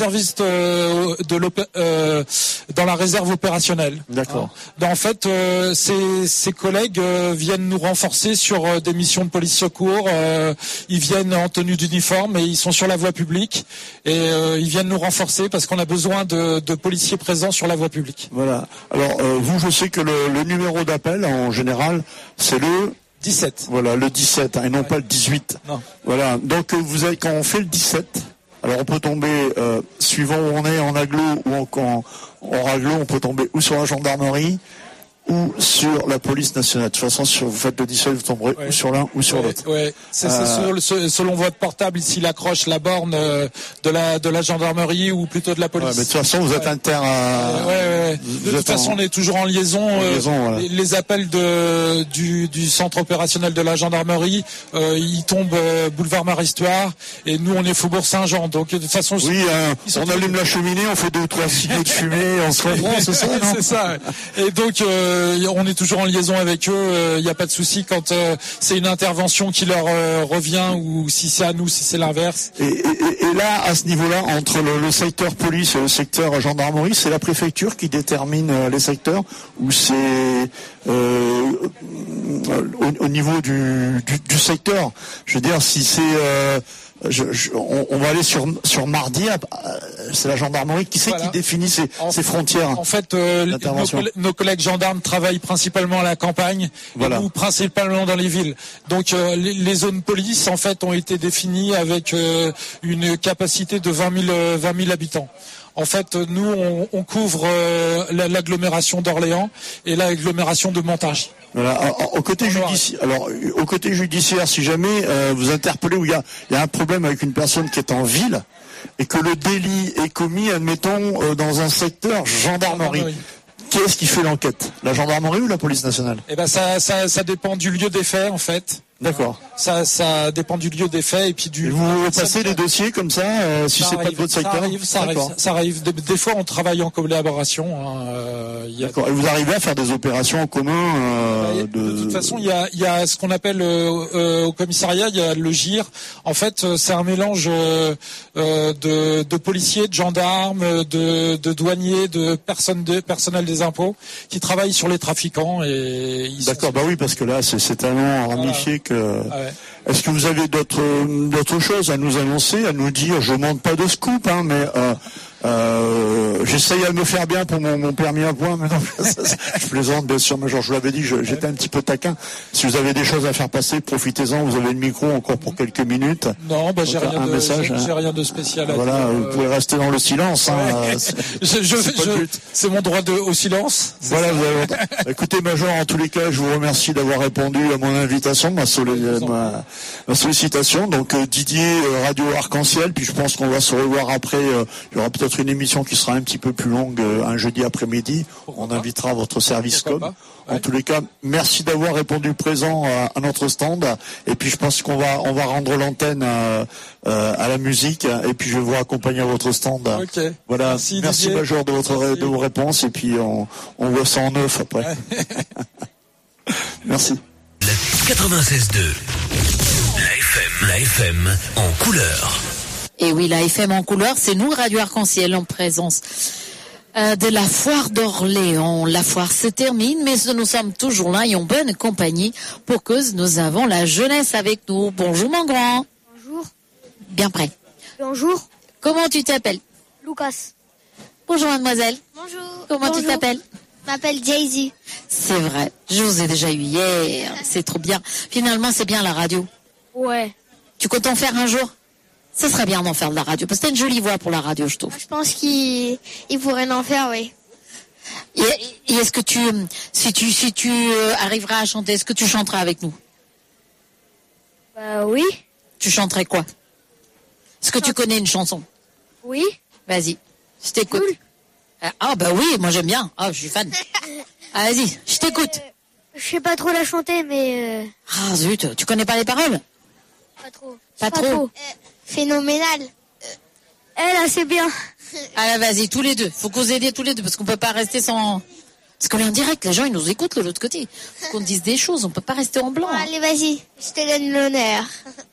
dans la réserve opérationnelle. D'accord. En fait, ces collègues viennent nous renforcer sur des missions de police secours. Ils viennent en tenue d'uniforme et ils sont sur la voie publique, et ils viennent nous renforcer parce qu'on a besoin de policiers présents sur la voie publique. Voilà. Alors vous, je sais que le numéro d'appel en général, c'est le 17. Voilà, le 17, et non pas le 18. Non. Voilà. Donc quand on fait le 17, alors on peut tomber suivant où on est en agglo ou en raglo, on peut tomber ou sur la gendarmerie ou sur la police nationale. De toute façon, vous faites le 17, vous tomberez ou sur l'un ou sur l'autre. Ouais. C'est selon votre portable, s'il accroche la borne de la gendarmerie ou plutôt de la police. Ouais, mais de toute façon, vous êtes inter. De toute façon, on est toujours en liaison. Voilà. Les appels du centre opérationnel de la gendarmerie, ils tombent boulevard Marie-Histoire, et nous, on est Faubourg Saint-Jean. Donc de toute façon, on allume la cheminée, on fait 2 ou 3 signaux de fumée, on se reprend, c'est ça, non? C'est ça. Et donc, on est toujours en liaison avec eux. Il n'y a pas de souci quand c'est une intervention qui leur revient, ou si c'est à nous, si c'est l'inverse. Et là, à ce niveau-là, entre le secteur police et le secteur gendarmerie, c'est la préfecture qui détermine les secteurs, ou c'est au niveau du secteur. Je veux dire, si c'est on va aller sur mardi, c'est la gendarmerie qui définit ces frontières. En fait, nos collègues gendarmes travaillent principalement à la campagne, et nous principalement dans les villes. Donc les zones police, en fait, ont été définies avec une capacité de 20 000 habitants. En fait, nous, on couvre l'agglomération d'Orléans et l'agglomération de Montargis. Voilà. Au côté judiciaire, si jamais vous interpellez où il y a un problème avec une personne qui est en ville et que le délit est commis, admettons, dans un secteur gendarmerie. Qui est-ce qui fait l'enquête? La gendarmerie ou la police nationale? Eh ben, ça dépend du lieu des faits, en fait. D'accord. Ça dépend du lieu des faits et puis du. Et vous passez les dossiers comme ça, si c'est pas de votre secteur. Ça arrive. Des fois, on travaille en collaboration. D'accord. Et vous arrivez à faire des opérations en commun De toute façon, il y a ce qu'on appelle au commissariat, il y a le GIR. En fait, c'est un mélange de policiers, de gendarmes, de douaniers, de personnel des impôts qui travaillent sur les trafiquants. D'accord. Bah oui, parce que là, c'est tellement ramifié que. Est-ce que vous avez d'autres choses à nous annoncer, à nous dire? Je monte pas de scoop, mais j'essaye à me faire bien pour mon permis à points. Mais non, je plaisante, bien sûr. Mais genre, je vous l'avais dit, j'étais un petit peu taquin. Si vous avez des choses à faire passer, profitez-en. Vous avez le micro encore pour quelques minutes. Non, j'ai rien de spécial à dire. Voilà, vous pouvez rester dans le silence. C'est mon droit au silence. Voilà. Écoutez, Major, en tous les cas, je vous remercie d'avoir répondu à mon invitation, ma sollicitation. Donc Didier, Radio Arc-en-Ciel. Puis je pense qu'on va se revoir après. Il y aura peut-être une émission qui sera un petit peu plus longue un jeudi après-midi. On invitera votre service com. En tous les cas, merci d'avoir répondu présent à notre stand. Et puis je pense qu'on va rendre l'antenne à la musique. Et puis je vais vous accompagner à votre stand. Okay. Voilà. Merci Major de vos réponses. Et puis on voit ça en neuf après. Merci. 96.2. La FM en couleur. Et oui, la FM en couleur, c'est nous, Radio Arc-en-Ciel, en présence de la foire d'Orléans. La foire se termine, mais nous sommes toujours là et en bonne compagnie pour que nous avons la jeunesse avec nous. Bonjour mon grand. Bonjour. Bien prêt. Bonjour. Comment tu t'appelles? Lucas. Bonjour mademoiselle. Bonjour. Comment tu t'appelles? Je m'appelle Jay-Z. C'est vrai, je vous ai déjà eu hier, c'est trop bien. Finalement, c'est bien la radio. Ouais. Tu comptes en faire un jour? Ce serait bien d'en faire de la radio, parce que t'as une jolie voix pour la radio, je trouve. Je pense qu'il pourrait en faire, oui. Et est-ce que si tu arriveras à chanter, est-ce que tu chanteras avec nous? Oui. Tu chanterais quoi? Est-ce que tu connais une chanson? Oui. Vas-y, je t'écoute. Cool. Ah bah oui, moi j'aime bien. Ah, je suis fan. Ah, vas-y, je t'écoute. Je sais pas trop la chanter, mais... Ah zut, tu connais pas les paroles? Pas trop. Pas trop. Phénoménal. Là, c'est bien. Ah vas-y, tous les deux. Faut qu'on aide tous les deux, parce qu'on peut pas rester sans... Parce qu'on est en direct, les gens ils nous écoutent de l'autre côté. Faut qu'on dise des choses, on peut pas rester en blanc. Bon, allez, vas-y, je te donne l'honneur.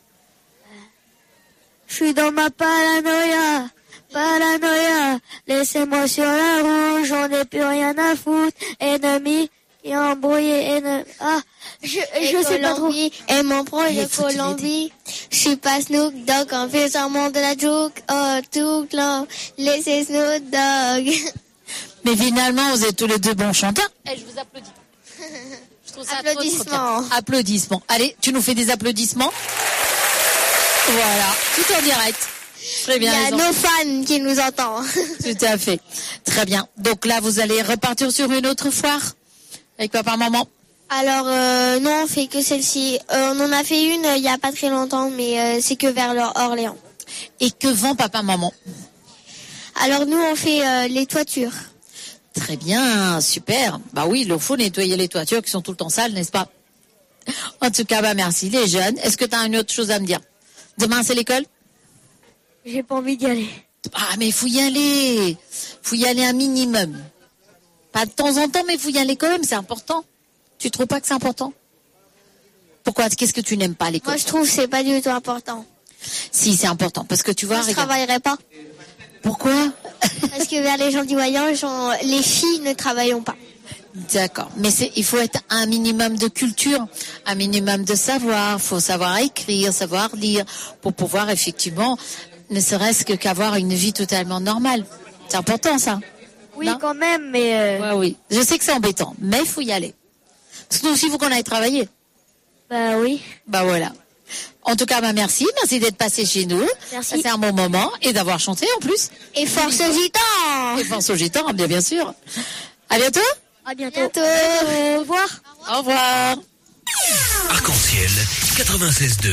Je suis dans ma paranoïa. Laissez-moi sur la route, j'en ai plus rien à foutre. Ennemi qui a embrouillé, ennemi. Ah, je sais pas trop. Et mon projet Colombie. Je suis pas Snoop Dogg, en fait, ça monte de la joke. Oh, tout là, laissez Snoop Dogg. Mais finalement, vous êtes tous les deux bons chanteurs. Et je vous applaudis. Je trouve ça applaudissements. Applaudissements. Allez, tu nous fais des applaudissements. Voilà, tout en direct. Très bien. Il y a nos fans qui nous entendent. Tout à fait. Très bien. Donc là, vous allez repartir sur une autre foire. avec papa, maman? Alors non, on fait que celle-ci. On en a fait une il y a pas très longtemps, mais c'est que vers Orléans. Et que vend papa, maman? Alors nous, on fait les toitures. Très bien, super. Bah oui, il faut nettoyer les toitures qui sont tout le temps sales, n'est-ce pas? En tout cas, bah merci les jeunes. Est-ce que tu as une autre chose à me dire? Demain, c'est l'école? J'ai pas envie d'y aller. Ah, mais il faut y aller. Faut y aller un minimum. Pas de temps en temps, mais il faut y aller quand même, c'est important. Tu trouves pas que c'est important? Pourquoi? Qu'est-ce que tu n'aimes pas à l'école? Moi, je trouve que c'est pas du tout important. Si, c'est important, parce que tu vois... Moi, je travaillerai pas. Pourquoi? Parce que vers les gens du voyage, les filles ne travaillons pas. D'accord, mais il faut être un minimum de culture, un minimum de savoir. Faut savoir écrire, savoir lire, pour pouvoir effectivement, ne serait-ce qu'avoir une vie totalement normale. C'est important, ça. Oui, non? Quand même, mais... Ouais, oui, je sais que c'est embêtant, mais il faut y aller. Parce que nous aussi, il faut qu'on aille travailler. Bah oui. Bah voilà. En tout cas, bah merci d'être passé chez nous. Merci. C'est un bon moment et d'avoir chanté en plus. Et force aux gitans. Et force aux gitans, bien sûr. À bientôt. À bientôt. Au revoir. Au revoir. Arc-en-ciel 96.2.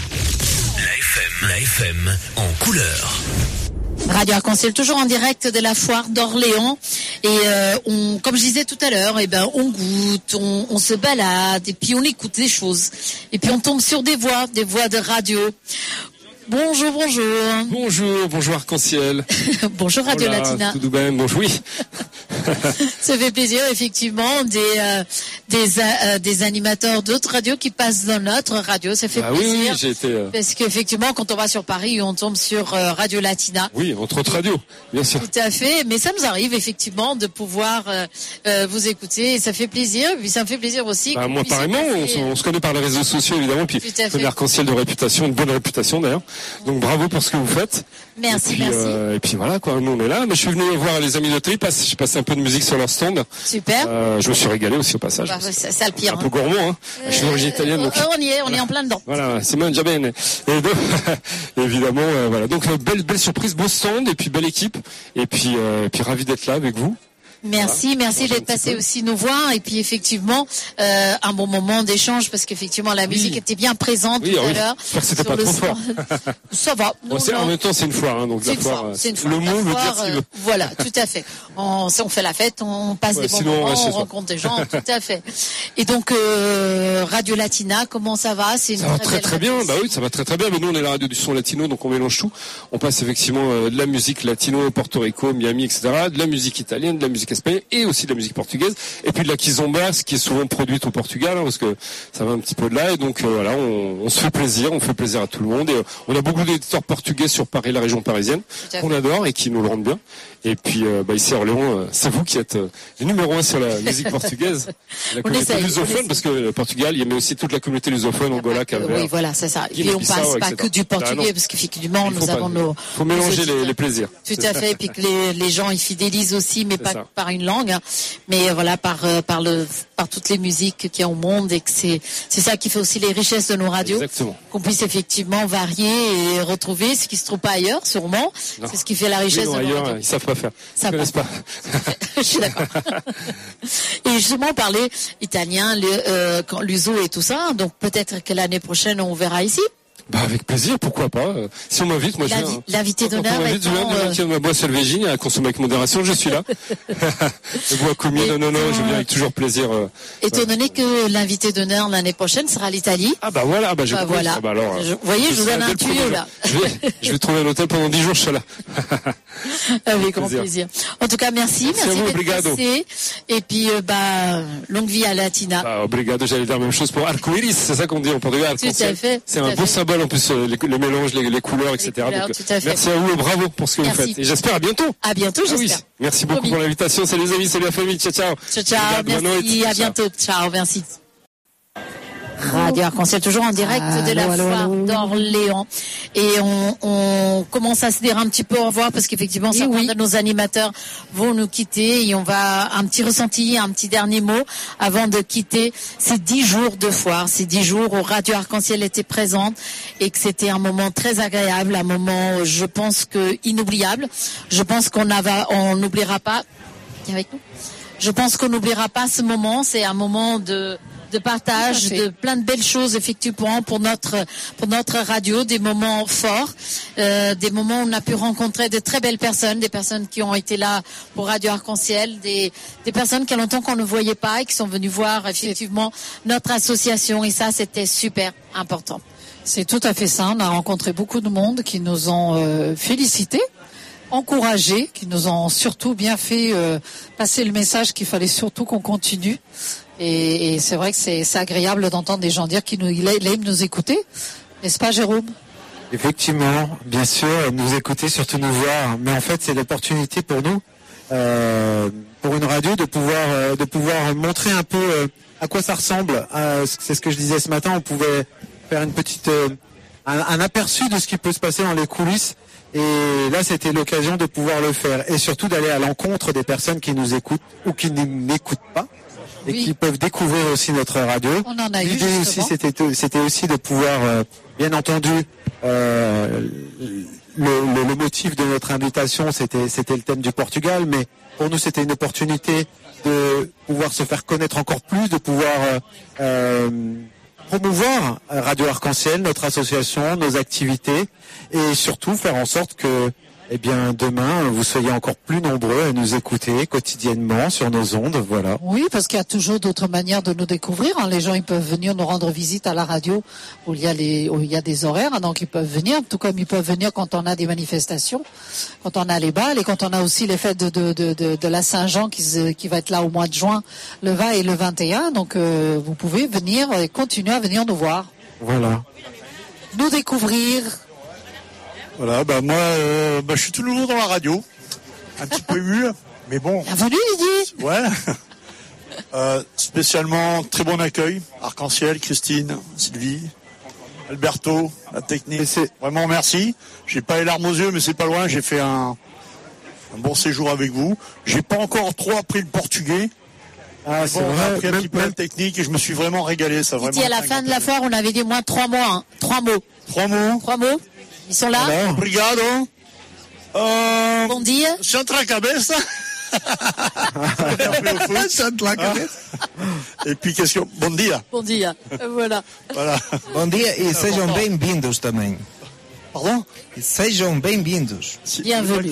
La FM en couleur. Radio Arc-en-Ciel, toujours en direct de la foire d'Orléans. Et comme je disais tout à l'heure, on goûte, on se balade, et puis on écoute des choses. Et puis on tombe sur des voix de radio. Bonjour. Bonjour Arc-en-Ciel. Bonjour Radio Latina. Tout bien, bonjour, oui. Ça fait plaisir, effectivement, des animateurs d'autres radios qui passent dans notre radio. Ça fait plaisir. Oui, j'ai été... Parce qu'effectivement, quand on va sur Paris, on tombe sur Radio Latina. Oui, entre autres radios, bien sûr. Tout à fait. Mais ça nous arrive, effectivement, de pouvoir vous écouter. Et ça fait plaisir. Et puis ça me fait plaisir aussi. Moi, pareillement, on se connaît par les réseaux sociaux, évidemment. Puis, on Arc-en-Ciel de réputation, une bonne réputation, d'ailleurs. Donc, bravo pour ce que vous faites. Merci. Et puis voilà, quoi. Nous, on est là. Mais je suis venu voir les amis de Tri. J'ai passé un peu de musique sur leur stand. Super. Je me suis régalé aussi au passage. Bah, c'est le pire. Un peu gourmand, hein. Je suis d'origine italienne, donc. On y est en plein dedans. Voilà, c'est mangia bene. Et donc, évidemment, voilà. Donc, belle surprise, beau stand, et puis belle équipe. Et puis ravi d'être là avec vous. Merci d'être passé aussi nous voir, et puis effectivement un bon moment d'échange, parce qu'effectivement la musique était bien présente tout à l'heure. J'espère que c'était pas trop fort. Ça va. En même temps, c'est une foire, hein, donc la foire. Le mot veut dire ce qu'il veut. Voilà, tout à fait. On fait la fête, on passe des bons moments, on rencontre des gens, tout à fait. Et donc Radio Latina, comment ça va? C'est ça va très bien. Bah oui, ça va très bien. Mais nous, on est la radio du son latino, donc on mélange tout. On passe effectivement de la musique latino, Porto Rico, Miami, etc., de la musique italienne, de la musique espagnole et aussi de la musique portugaise, et puis de la kizomba, ce qui est souvent produite au Portugal, hein, parce que ça va un petit peu de là. Et donc voilà, on se fait plaisir, on fait plaisir à tout le monde. Et on a beaucoup d'éditeurs portugais sur Paris, la région parisienne, qu'on adore et qui nous le rendent bien. Et puis ici à Orléans, c'est vous qui êtes les numéro 1 sur la musique portugaise, la communauté lusophone, parce que le Portugal, il y a aussi toute la communauté lusophone, Angola, Cap-Vert. Oui, voilà, c'est ça. Et on passe pas que du portugais, parce qu'effectivement, nous avons nos... faut mélanger les plaisirs. Tout à fait, et puis que les gens ils fidélisent aussi, mais pas par une langue, hein, mais voilà, par toutes les musiques qu'il y a au monde, et que c'est ça qui fait aussi les richesses de nos radios. Exactement. Qu'on puisse effectivement varier et retrouver ce qui se trouve pas ailleurs, sûrement. Non. C'est ce qui fait la richesse de nos radios. Ils savent pas faire. Ça ne connaissent pas. Je suis d'accord. Et justement, on parlait italien, l'uso et tout ça, donc peut-être que l'année prochaine, on verra ici. Bah avec plaisir, pourquoi pas. Si on m'invite, moi je viens. L'invité d'honneur. Quand on m'invite, je viens de ma boîte Selvégigne à consommer avec modération, je suis là. Je bois commis, non, je viens avec toujours plaisir. Étant donné que l'invité d'honneur l'année prochaine sera l'Italie. Ah bah voilà, je voilà. Alors, vous voyez, je vous donne un tuyau là. Je vais trouver un hôtel pendant 10 jours, je suis là. Avec grand plaisir. En tout cas, merci à vous, obrigado. Et puis, longue vie à Latina. Obrigado, j'allais dire la même chose pour Arco-Iris, c'est ça qu'on dit en Portugal. Tout à fait. C'est un beau symbole en plus, les mélanges, les couleurs, etc. Donc, merci à vous et bravo pour ce que vous faites. Et j'espère à bientôt. À bientôt, j'espère. Oui. Merci beaucoup pour l'invitation. Salut les amis, salut la famille. Ciao, ciao. Ciao, merci. À bientôt. Ciao, merci. Radio Arc-en-Ciel, toujours en direct de la foire d'Orléans. Et on commence à se dire un petit peu au revoir, parce qu'effectivement, certains de nos animateurs vont nous quitter, et on va un petit ressenti, un petit dernier mot avant de quitter ces 10 jours de foire, ces 10 jours où Radio Arc-en-Ciel était présente, et que c'était un moment très agréable, un moment, je pense que inoubliable. Je pense qu'on n'oubliera pas. Viens avec nous. Je pense qu'on n'oubliera pas ce moment. C'est un moment de partage, de plein de belles choses effectivement pour notre radio, des moments forts, des moments où on a pu rencontrer de très belles personnes, des personnes qui ont été là pour Radio Arc-en-Ciel, des personnes qui a longtemps qu'on ne voyait pas et qui sont venues voir effectivement notre association, et ça c'était super important. C'est tout à fait ça. On a rencontré beaucoup de monde qui nous ont félicités, encouragés, qui nous ont surtout bien fait passer le message qu'il fallait surtout qu'on continue. Et c'est vrai que c'est agréable d'entendre des gens dire qu'ils aiment nous écouter. N'est-ce pas, Jérôme? Effectivement, bien sûr, nous écouter, surtout nous voir. Mais en fait, c'est l'opportunité pour nous, pour une radio, de pouvoir montrer un peu à quoi ça ressemble. C'est ce que je disais ce matin. On pouvait faire une petite, un aperçu de ce qui peut se passer dans les coulisses. Et là, c'était l'occasion de pouvoir le faire. Et surtout d'aller à l'encontre des personnes qui nous écoutent ou qui ne m'écoutent pas. Et qui peuvent découvrir aussi notre radio. On en a eu, l'idée aussi, c'était aussi de pouvoir, bien entendu, le motif de notre invitation, c'était le thème du Portugal, mais pour nous, c'était une opportunité de pouvoir se faire connaître encore plus, de pouvoir promouvoir Radio Arc-en-Ciel, notre association, nos activités, et surtout faire en sorte que, eh bien, demain, vous soyez encore plus nombreux à nous écouter quotidiennement sur nos ondes, voilà. Oui, parce qu'il y a toujours d'autres manières de nous découvrir. Les gens, ils peuvent venir nous rendre visite à la radio où il y a des horaires, donc ils peuvent venir, tout comme ils peuvent venir quand on a des manifestations, quand on a les balles et quand on a aussi les fêtes de la Saint-Jean qui va être là au mois de juin, le 20 et le 21. Donc, vous pouvez venir et continuer à venir nous voir. Voilà. Nous découvrir. Voilà, moi, je suis tout nouveau dans la radio, un petit peu ému, mais bon. Bienvenue, Didier. Ouais. Spécialement, très bon accueil. Arc-en-Ciel, Christine, Sylvie, Alberto, la technique. Vraiment, merci. J'ai pas les larmes aux yeux, mais c'est pas loin. J'ai fait un bon séjour avec vous. J'ai pas encore trop appris le portugais. Ah, c'est vrai. J'ai appris un petit peu la technique et je me suis vraiment régalé. Ça Didier, à la fin de la foire, on avait dit moins 3 mots, hein. 3 mots. 3 mots. 3 mots. Ils sont là. Obrigado. Bon dia. Chante la cabeça. Chante la cabeça. Et puis question. Bon dia. Bon dia. Voilà. Bom dia e sejam bem-vindos também. Pardon? Sejam bem-vindos. Bienvenue.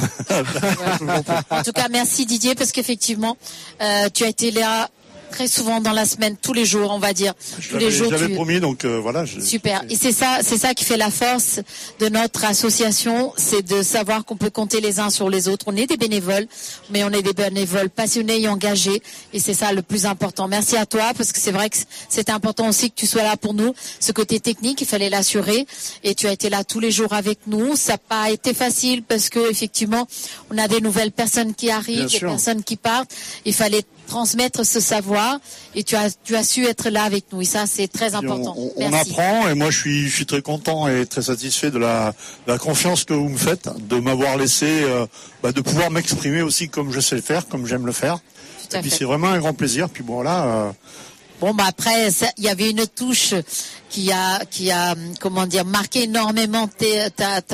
En tout cas, merci Didier, parce qu'effectivement, tu as été là très souvent dans la semaine, tous les jours, on va dire. Tous les jours. J'avais promis, donc voilà. Super. Et c'est ça qui fait la force de notre association, c'est de savoir qu'on peut compter les uns sur les autres. On est des bénévoles, mais on est des bénévoles passionnés et engagés, et c'est ça le plus important. Merci à toi, parce que c'est vrai que c'est important aussi que tu sois là pour nous. Ce côté technique, il fallait l'assurer, et tu as été là tous les jours avec nous. Ça n'a pas été facile, parce que effectivement, on a des nouvelles personnes qui arrivent, des personnes qui partent. Il fallait transmettre ce savoir, et tu as su être là avec nous, et ça c'est très important. On apprend, et moi je suis très content et très satisfait de la confiance que vous me faites, de m'avoir laissé de pouvoir m'exprimer aussi comme je sais le faire, comme j'aime le faire. Et puis c'est vraiment un grand plaisir. Puis bon là. Bon après il y avait une touche qui a comment dire marqué énormément tes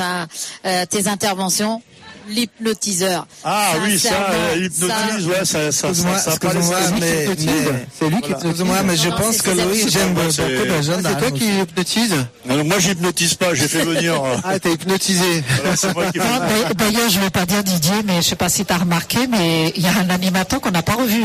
interventions. L'hypnotiseur. Ah oui, ça hypnotise, ouais, ça. Excuse-moi, mais c'est lui qui excuse-moi, mais je pense que Louis, j'aime beaucoup de gens. C'est toi qui hypnotise? Non, moi j'hypnotise pas, j'ai fait venir. Ah, t'as hypnotisé. D'ailleurs, je vais pas dire Didier, mais je sais pas si t'as remarqué, mais il y a un animateur qu'on n'a pas revu.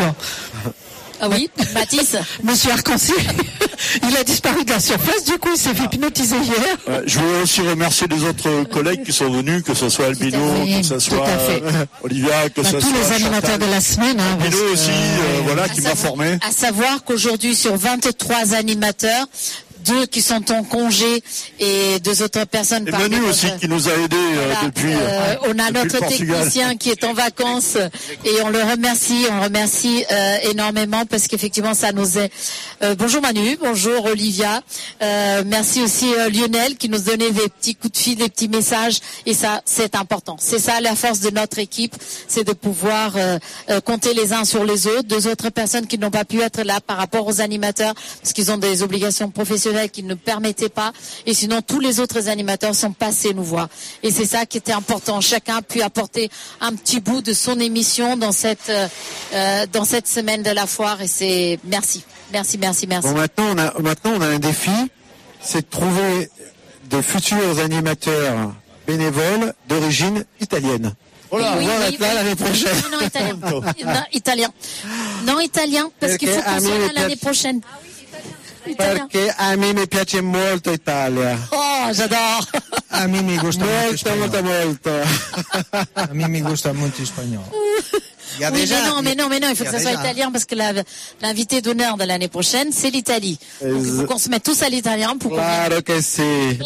Ah oui, Mathis. Monsieur Arc-en-Ciel, il a disparu de la surface, du coup il s'est fait hypnotiser hier. Je veux aussi remercier les autres collègues qui sont venus, que ce soit Albino, que ce soit Olivia, que ce soit tous les animateurs de la semaine. Albino aussi, qui m'a formé. À savoir qu'aujourd'hui, sur 23 animateurs, 2 qui sont en congé et 2 autres personnes. Et Manu aussi qui nous a aidés depuis. On a notre technicien qui est en vacances et on le remercie. On remercie énormément parce qu'effectivement ça nous est. Bonjour Manu, bonjour Olivia. Merci aussi Lionel qui nous donnait des petits coups de fil, des petits messages, et ça c'est important. C'est ça la force de notre équipe, c'est de pouvoir compter les uns sur les autres. 2 autres personnes qui n'ont pas pu être là par rapport aux animateurs parce qu'ils ont des obligations professionnelles personnel qui ne permettait pas. Et sinon, tous les autres animateurs sont passés nous voir. Et c'est ça qui était important. Chacun a pu apporter un petit bout de son émission dans cette semaine de la foire. Et c'est merci. Bon, maintenant on a un défi, c'est de trouver de futurs animateurs bénévoles d'origine italienne. Voilà, on va être là l'année prochaine. Non, italien. Non, italien, parce qu'il faut qu'on soit là l'année prochaine. Perché a me piace molto Italia. Oh, j'adore. A me mi gusta molto. A me mi gusta molto spagnolo. Mais non, il faut que ça soit italien parce que l'invité d'honneur de l'année prochaine, c'est l'Italie. Donc il faut qu'on se mette tous à l'italien pour qu'on... Claro que si.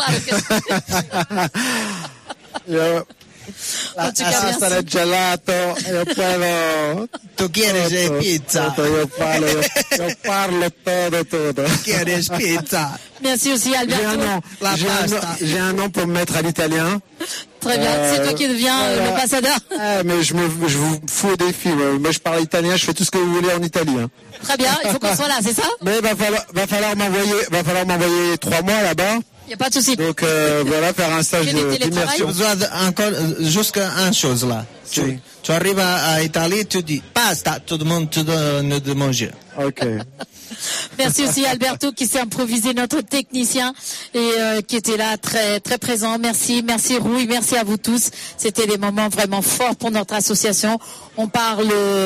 La pasta del gelato, io parlo. Tu quieres pizza? Io parlo todo. Tu quieres pizza? Merci aussi Alberto. J'ai un nom pour me mettre à l'italien. Très bien, c'est toi qui deviens l'ambassadeur. Mais je vous fous au défi. Moi, je parle italien, je fais tout ce que vous voulez en Italie. Hein. Très bien, il faut qu'on soit là, c'est ça? Mais va falloir m'envoyer 3 mois là-bas. Il n'y a pas de souci. Donc voilà, faire un stage d'immersion. Encore juste une chose là. Tu arrives à Italie, tu dis pasta, tout le monde te donne de manger. Ok. Merci aussi Alberto qui s'est improvisé notre technicien et qui était là très très présent. Merci Rui, merci à vous tous. C'était des moments vraiment forts pour notre association. On parle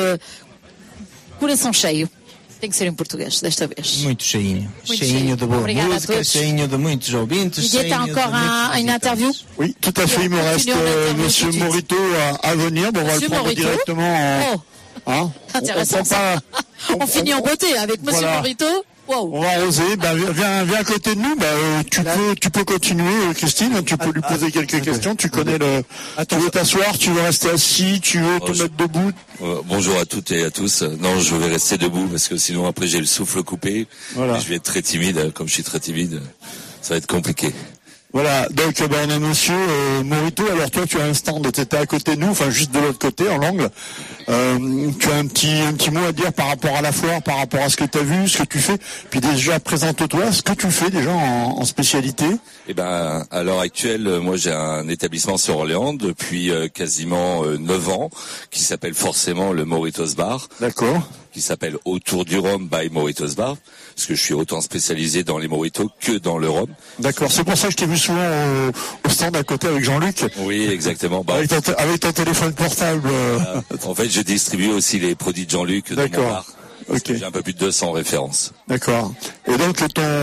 coração cheio. Tem que ser em português desta vez. Muito cheinho. Cheinho de boa música, cheinho de muitos ouvintes. Didier, t'as encore une interview? Oui, tout à fait. Il me reste Monsieur Morito à venir. Bon, on va le prendre directement en... Intéressant ça. On finit en beauté avec Monsieur Morito. Wow. On va arroser. Viens à côté de nous. Tu peux continuer, Christine. Tu peux lui poser quelques questions. Tu connais tu veux t'asseoir, tu veux rester assis, tu veux te mettre debout. Bonjour à toutes et à tous. Non, je vais rester debout parce que sinon après j'ai le souffle coupé. Voilà. Et je vais être très timide. Comme je suis très timide, ça va être compliqué. Voilà, donc on a Monsieur Morito. Alors toi, tu as un stand, tu étais à côté de nous, enfin juste de l'autre côté, en l'angle. Tu as un petit mot à dire par rapport à la foire, par rapport à ce que tu as vu, ce que tu fais. Puis déjà, présente-toi, ce que tu fais déjà en spécialité. Eh ben, à l'heure actuelle, moi j'ai un établissement sur Orléans depuis quasiment 9 ans, qui s'appelle forcément le Moritos Bar. D'accord. Qui s'appelle Autour du Rhum by Moritos Bar, parce que je suis autant spécialisé dans les mojitos que dans le rhum. D'accord, c'est pour ça que je t'ai vu souvent au stand à côté avec Jean-Luc. Oui, exactement. Avec ton téléphone portable. En fait, je distribue aussi les produits de Jean-Luc dans mon bar. Okay. J'ai un peu plus de 200 références. D'accord. Et donc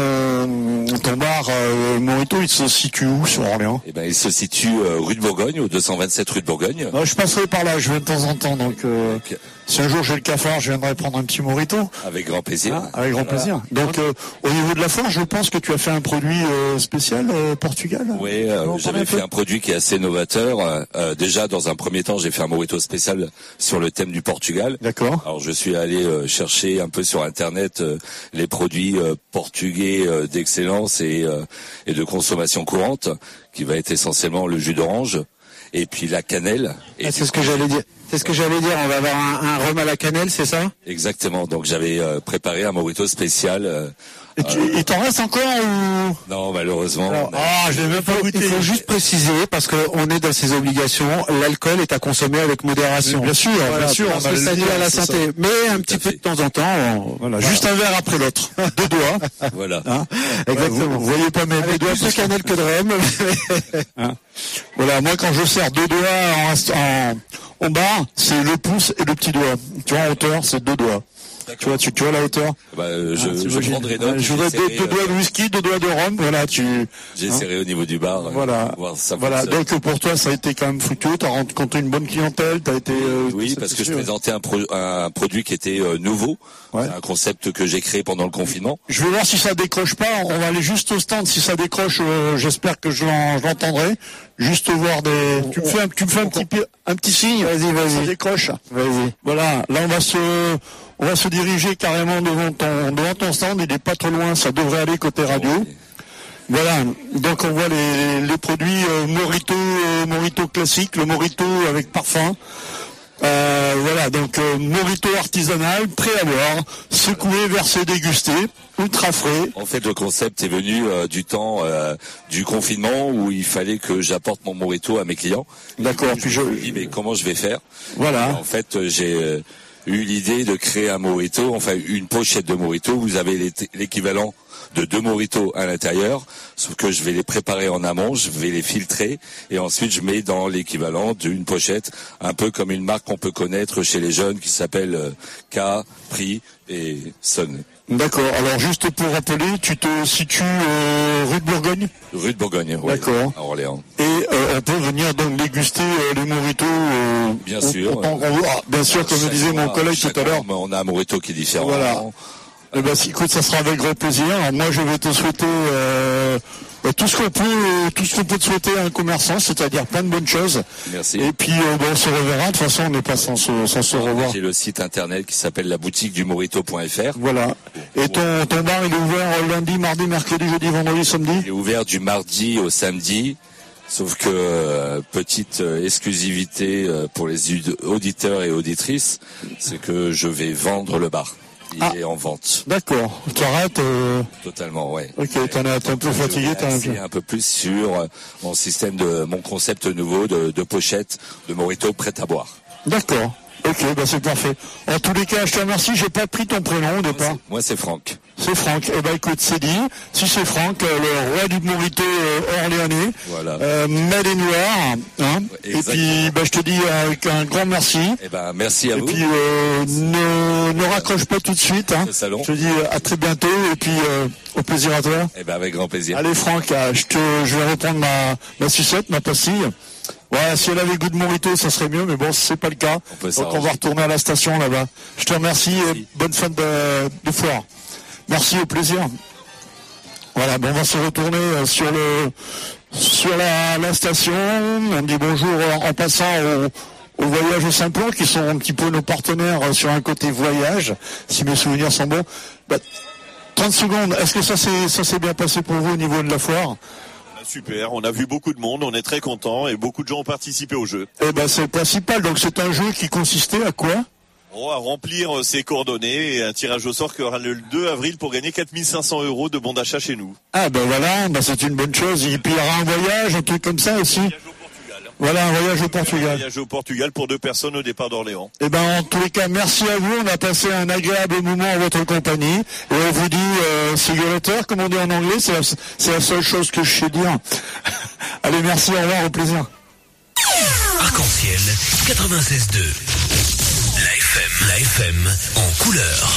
ton bar Morito, il se situe où sur Orléans? Eh ben, il se situe rue de Bourgogne, au 227 rue de Bourgogne. Je passerai par là, je vais de temps en temps. Donc si un jour j'ai le cafard, je viendrai prendre un petit Morito. Avec grand plaisir. Avec grand plaisir. Donc au niveau de la foire, je pense que tu as fait un produit spécial Portugal. Oui, j'avais fait un produit qui est assez novateur. Déjà, dans un premier temps, j'ai fait un Morito spécial sur le thème du Portugal. D'accord. Alors je suis allé chercher un peu sur Internet les produits portugais d'excellence et de consommation courante, qui va être essentiellement le jus d'orange et puis la cannelle. Et c'est ce que j'allais dire. C'est ce que j'allais dire. On va avoir un rhum à la cannelle, c'est ça? Exactement. Donc j'avais préparé un Morito spécial. Il t'en reste encore ou... Non, malheureusement. Je l'ai même pas goûté. Il faut juste préciser, parce qu'on est dans ses obligations, l'alcool est à consommer avec modération. Bien sûr, voilà, bien sûr. Parce que ça nuit à la santé. Ça. Mais un petit peu de temps en temps. Voilà. Juste un verre après l'autre. 2 doigts. Voilà. Exactement. Vous voyez pas mes doigts. Plus de cannelle que de rhum. Voilà. Moi, quand je sers 2 doigts en bar, c'est le pouce et le petit doigt. Tu vois, en hauteur, c'est 2 doigts. Tu vois la hauteur? Je prendrai note. Je voudrais 2 doigts de whisky, 2 doigts de rhum. Voilà, j'essaierai au niveau du bar. Voilà. Voilà. Donc pour toi, ça a été quand même fructueux. T'as rencontré une bonne clientèle. T'as été. Oui, parce que je présentais un produit qui était nouveau. Ouais. C'est un concept que j'ai créé pendant le confinement. Je vais voir si ça décroche pas. On va aller juste au stand. Si ça décroche, j'espère que je l'entendrai. Juste voir des. Tu me fais un petit signe. Vas-y. Ça décroche. Vas-y. Voilà. Là, on va se diriger carrément devant ton stand. Il est pas trop loin. Ça devrait aller côté radio. Okay. Voilà. Donc on voit les produits Morito classique, le Morito avec parfum. Voilà, donc mojito artisanal, prêt à boire, secoué, versé, dégusté, ultra frais. En fait, le concept est venu du temps du confinement où il fallait que j'apporte mon mojito à mes clients. D'accord. Puis je me dis mais comment je vais faire? Voilà. Et en fait, j'ai eu l'idée de créer un mojito, enfin une pochette de mojito. Vous avez l'équivalent de 2 mojitos à l'intérieur, sauf que je vais les préparer en amont, je vais les filtrer et ensuite je mets dans l'équivalent d'une pochette, un peu comme une marque qu'on peut connaître chez les jeunes qui s'appelle Capri et Son. D'accord. Alors juste pour rappeler, tu te situes rue de Bourgogne? Rue de Bourgogne, oui. D'accord. À Orléans. Et on peut venir donc déguster les mojitos. Bien sûr. Bien sûr, comme me disait mon collègue tout à l'heure. On a un mojito qui est différent. Voilà. Eh ben, écoute, ça sera avec grand plaisir. Alors, moi, je vais te souhaiter tout ce qu'on peut te souhaiter à un commerçant, c'est-à-dire plein de bonnes choses. Merci. Et puis, on se reverra. De toute façon, on n'est pas sans se revoir. J'ai le site internet qui s'appelle laboutiquedumojito.fr. Voilà. Et ton bar, il est ouvert lundi, mardi, mercredi, jeudi, vendredi, samedi? Il est ouvert du mardi au samedi. Sauf que petite exclusivité pour les auditeurs et auditrices, c'est que je vais vendre le bar. Il est en vente. D'accord. Tu arrêtes Totalement, ouais. Ok, t'es un peu fatigué. Un peu plus sur mon système mon concept nouveau de pochette de mojito prêt à boire. D'accord. Ok, c'est parfait. En tous les cas, je te remercie. J'ai pas pris ton prénom au départ. Moi, c'est Franck. C'est Franck. Eh ben, écoute, c'est dit. Si c'est Franck, le roi du mojito orléanais. Voilà. Made in noir. Hein. Et puis, je te dis un grand merci. Eh ben, merci à vous. Et puis, ne raccroche pas tout de suite. Hein. Je te dis à très bientôt. Et puis, au plaisir à toi. Eh ben, avec grand plaisir. Allez, Franck, je vais reprendre ma sucette, ma pastille. Ouais, si elle avait le goût de mojito, ça serait mieux, mais bon, c'est pas le cas. Donc on va retourner à la station là-bas. Je te remercie et bonne fin de foire. Merci, au plaisir. Voilà, on va se retourner sur la station. On dit bonjour en passant au Voyage au Simplon, qui sont un petit peu nos partenaires sur un côté voyage, si mes souvenirs sont bons. 30 secondes, est-ce que ça s'est bien passé pour vous au niveau de la foire? Super, on a vu beaucoup de monde, on est très contents et beaucoup de gens ont participé au jeu. Eh ben, c'est le principal. Donc c'est un jeu qui consistait à quoi? À remplir ses coordonnées et un tirage au sort qui aura le 2 avril pour gagner 4500 € de bons d'achat chez nous. Ah voilà, c'est une bonne chose. Et puis il y aura un voyage, un truc comme ça aussi. Voilà, un voyage au Portugal. Un voyage au Portugal pour 2 personnes au départ d'Orléans. Eh ben, en tous les cas, merci à vous. On a passé un agréable moment en votre compagnie. Et on vous dit, see you later, comme on dit en anglais. C'est la seule chose que je sais dire. Allez, merci, au revoir, au plaisir. Arc-en-ciel 96.2. La FM en couleur.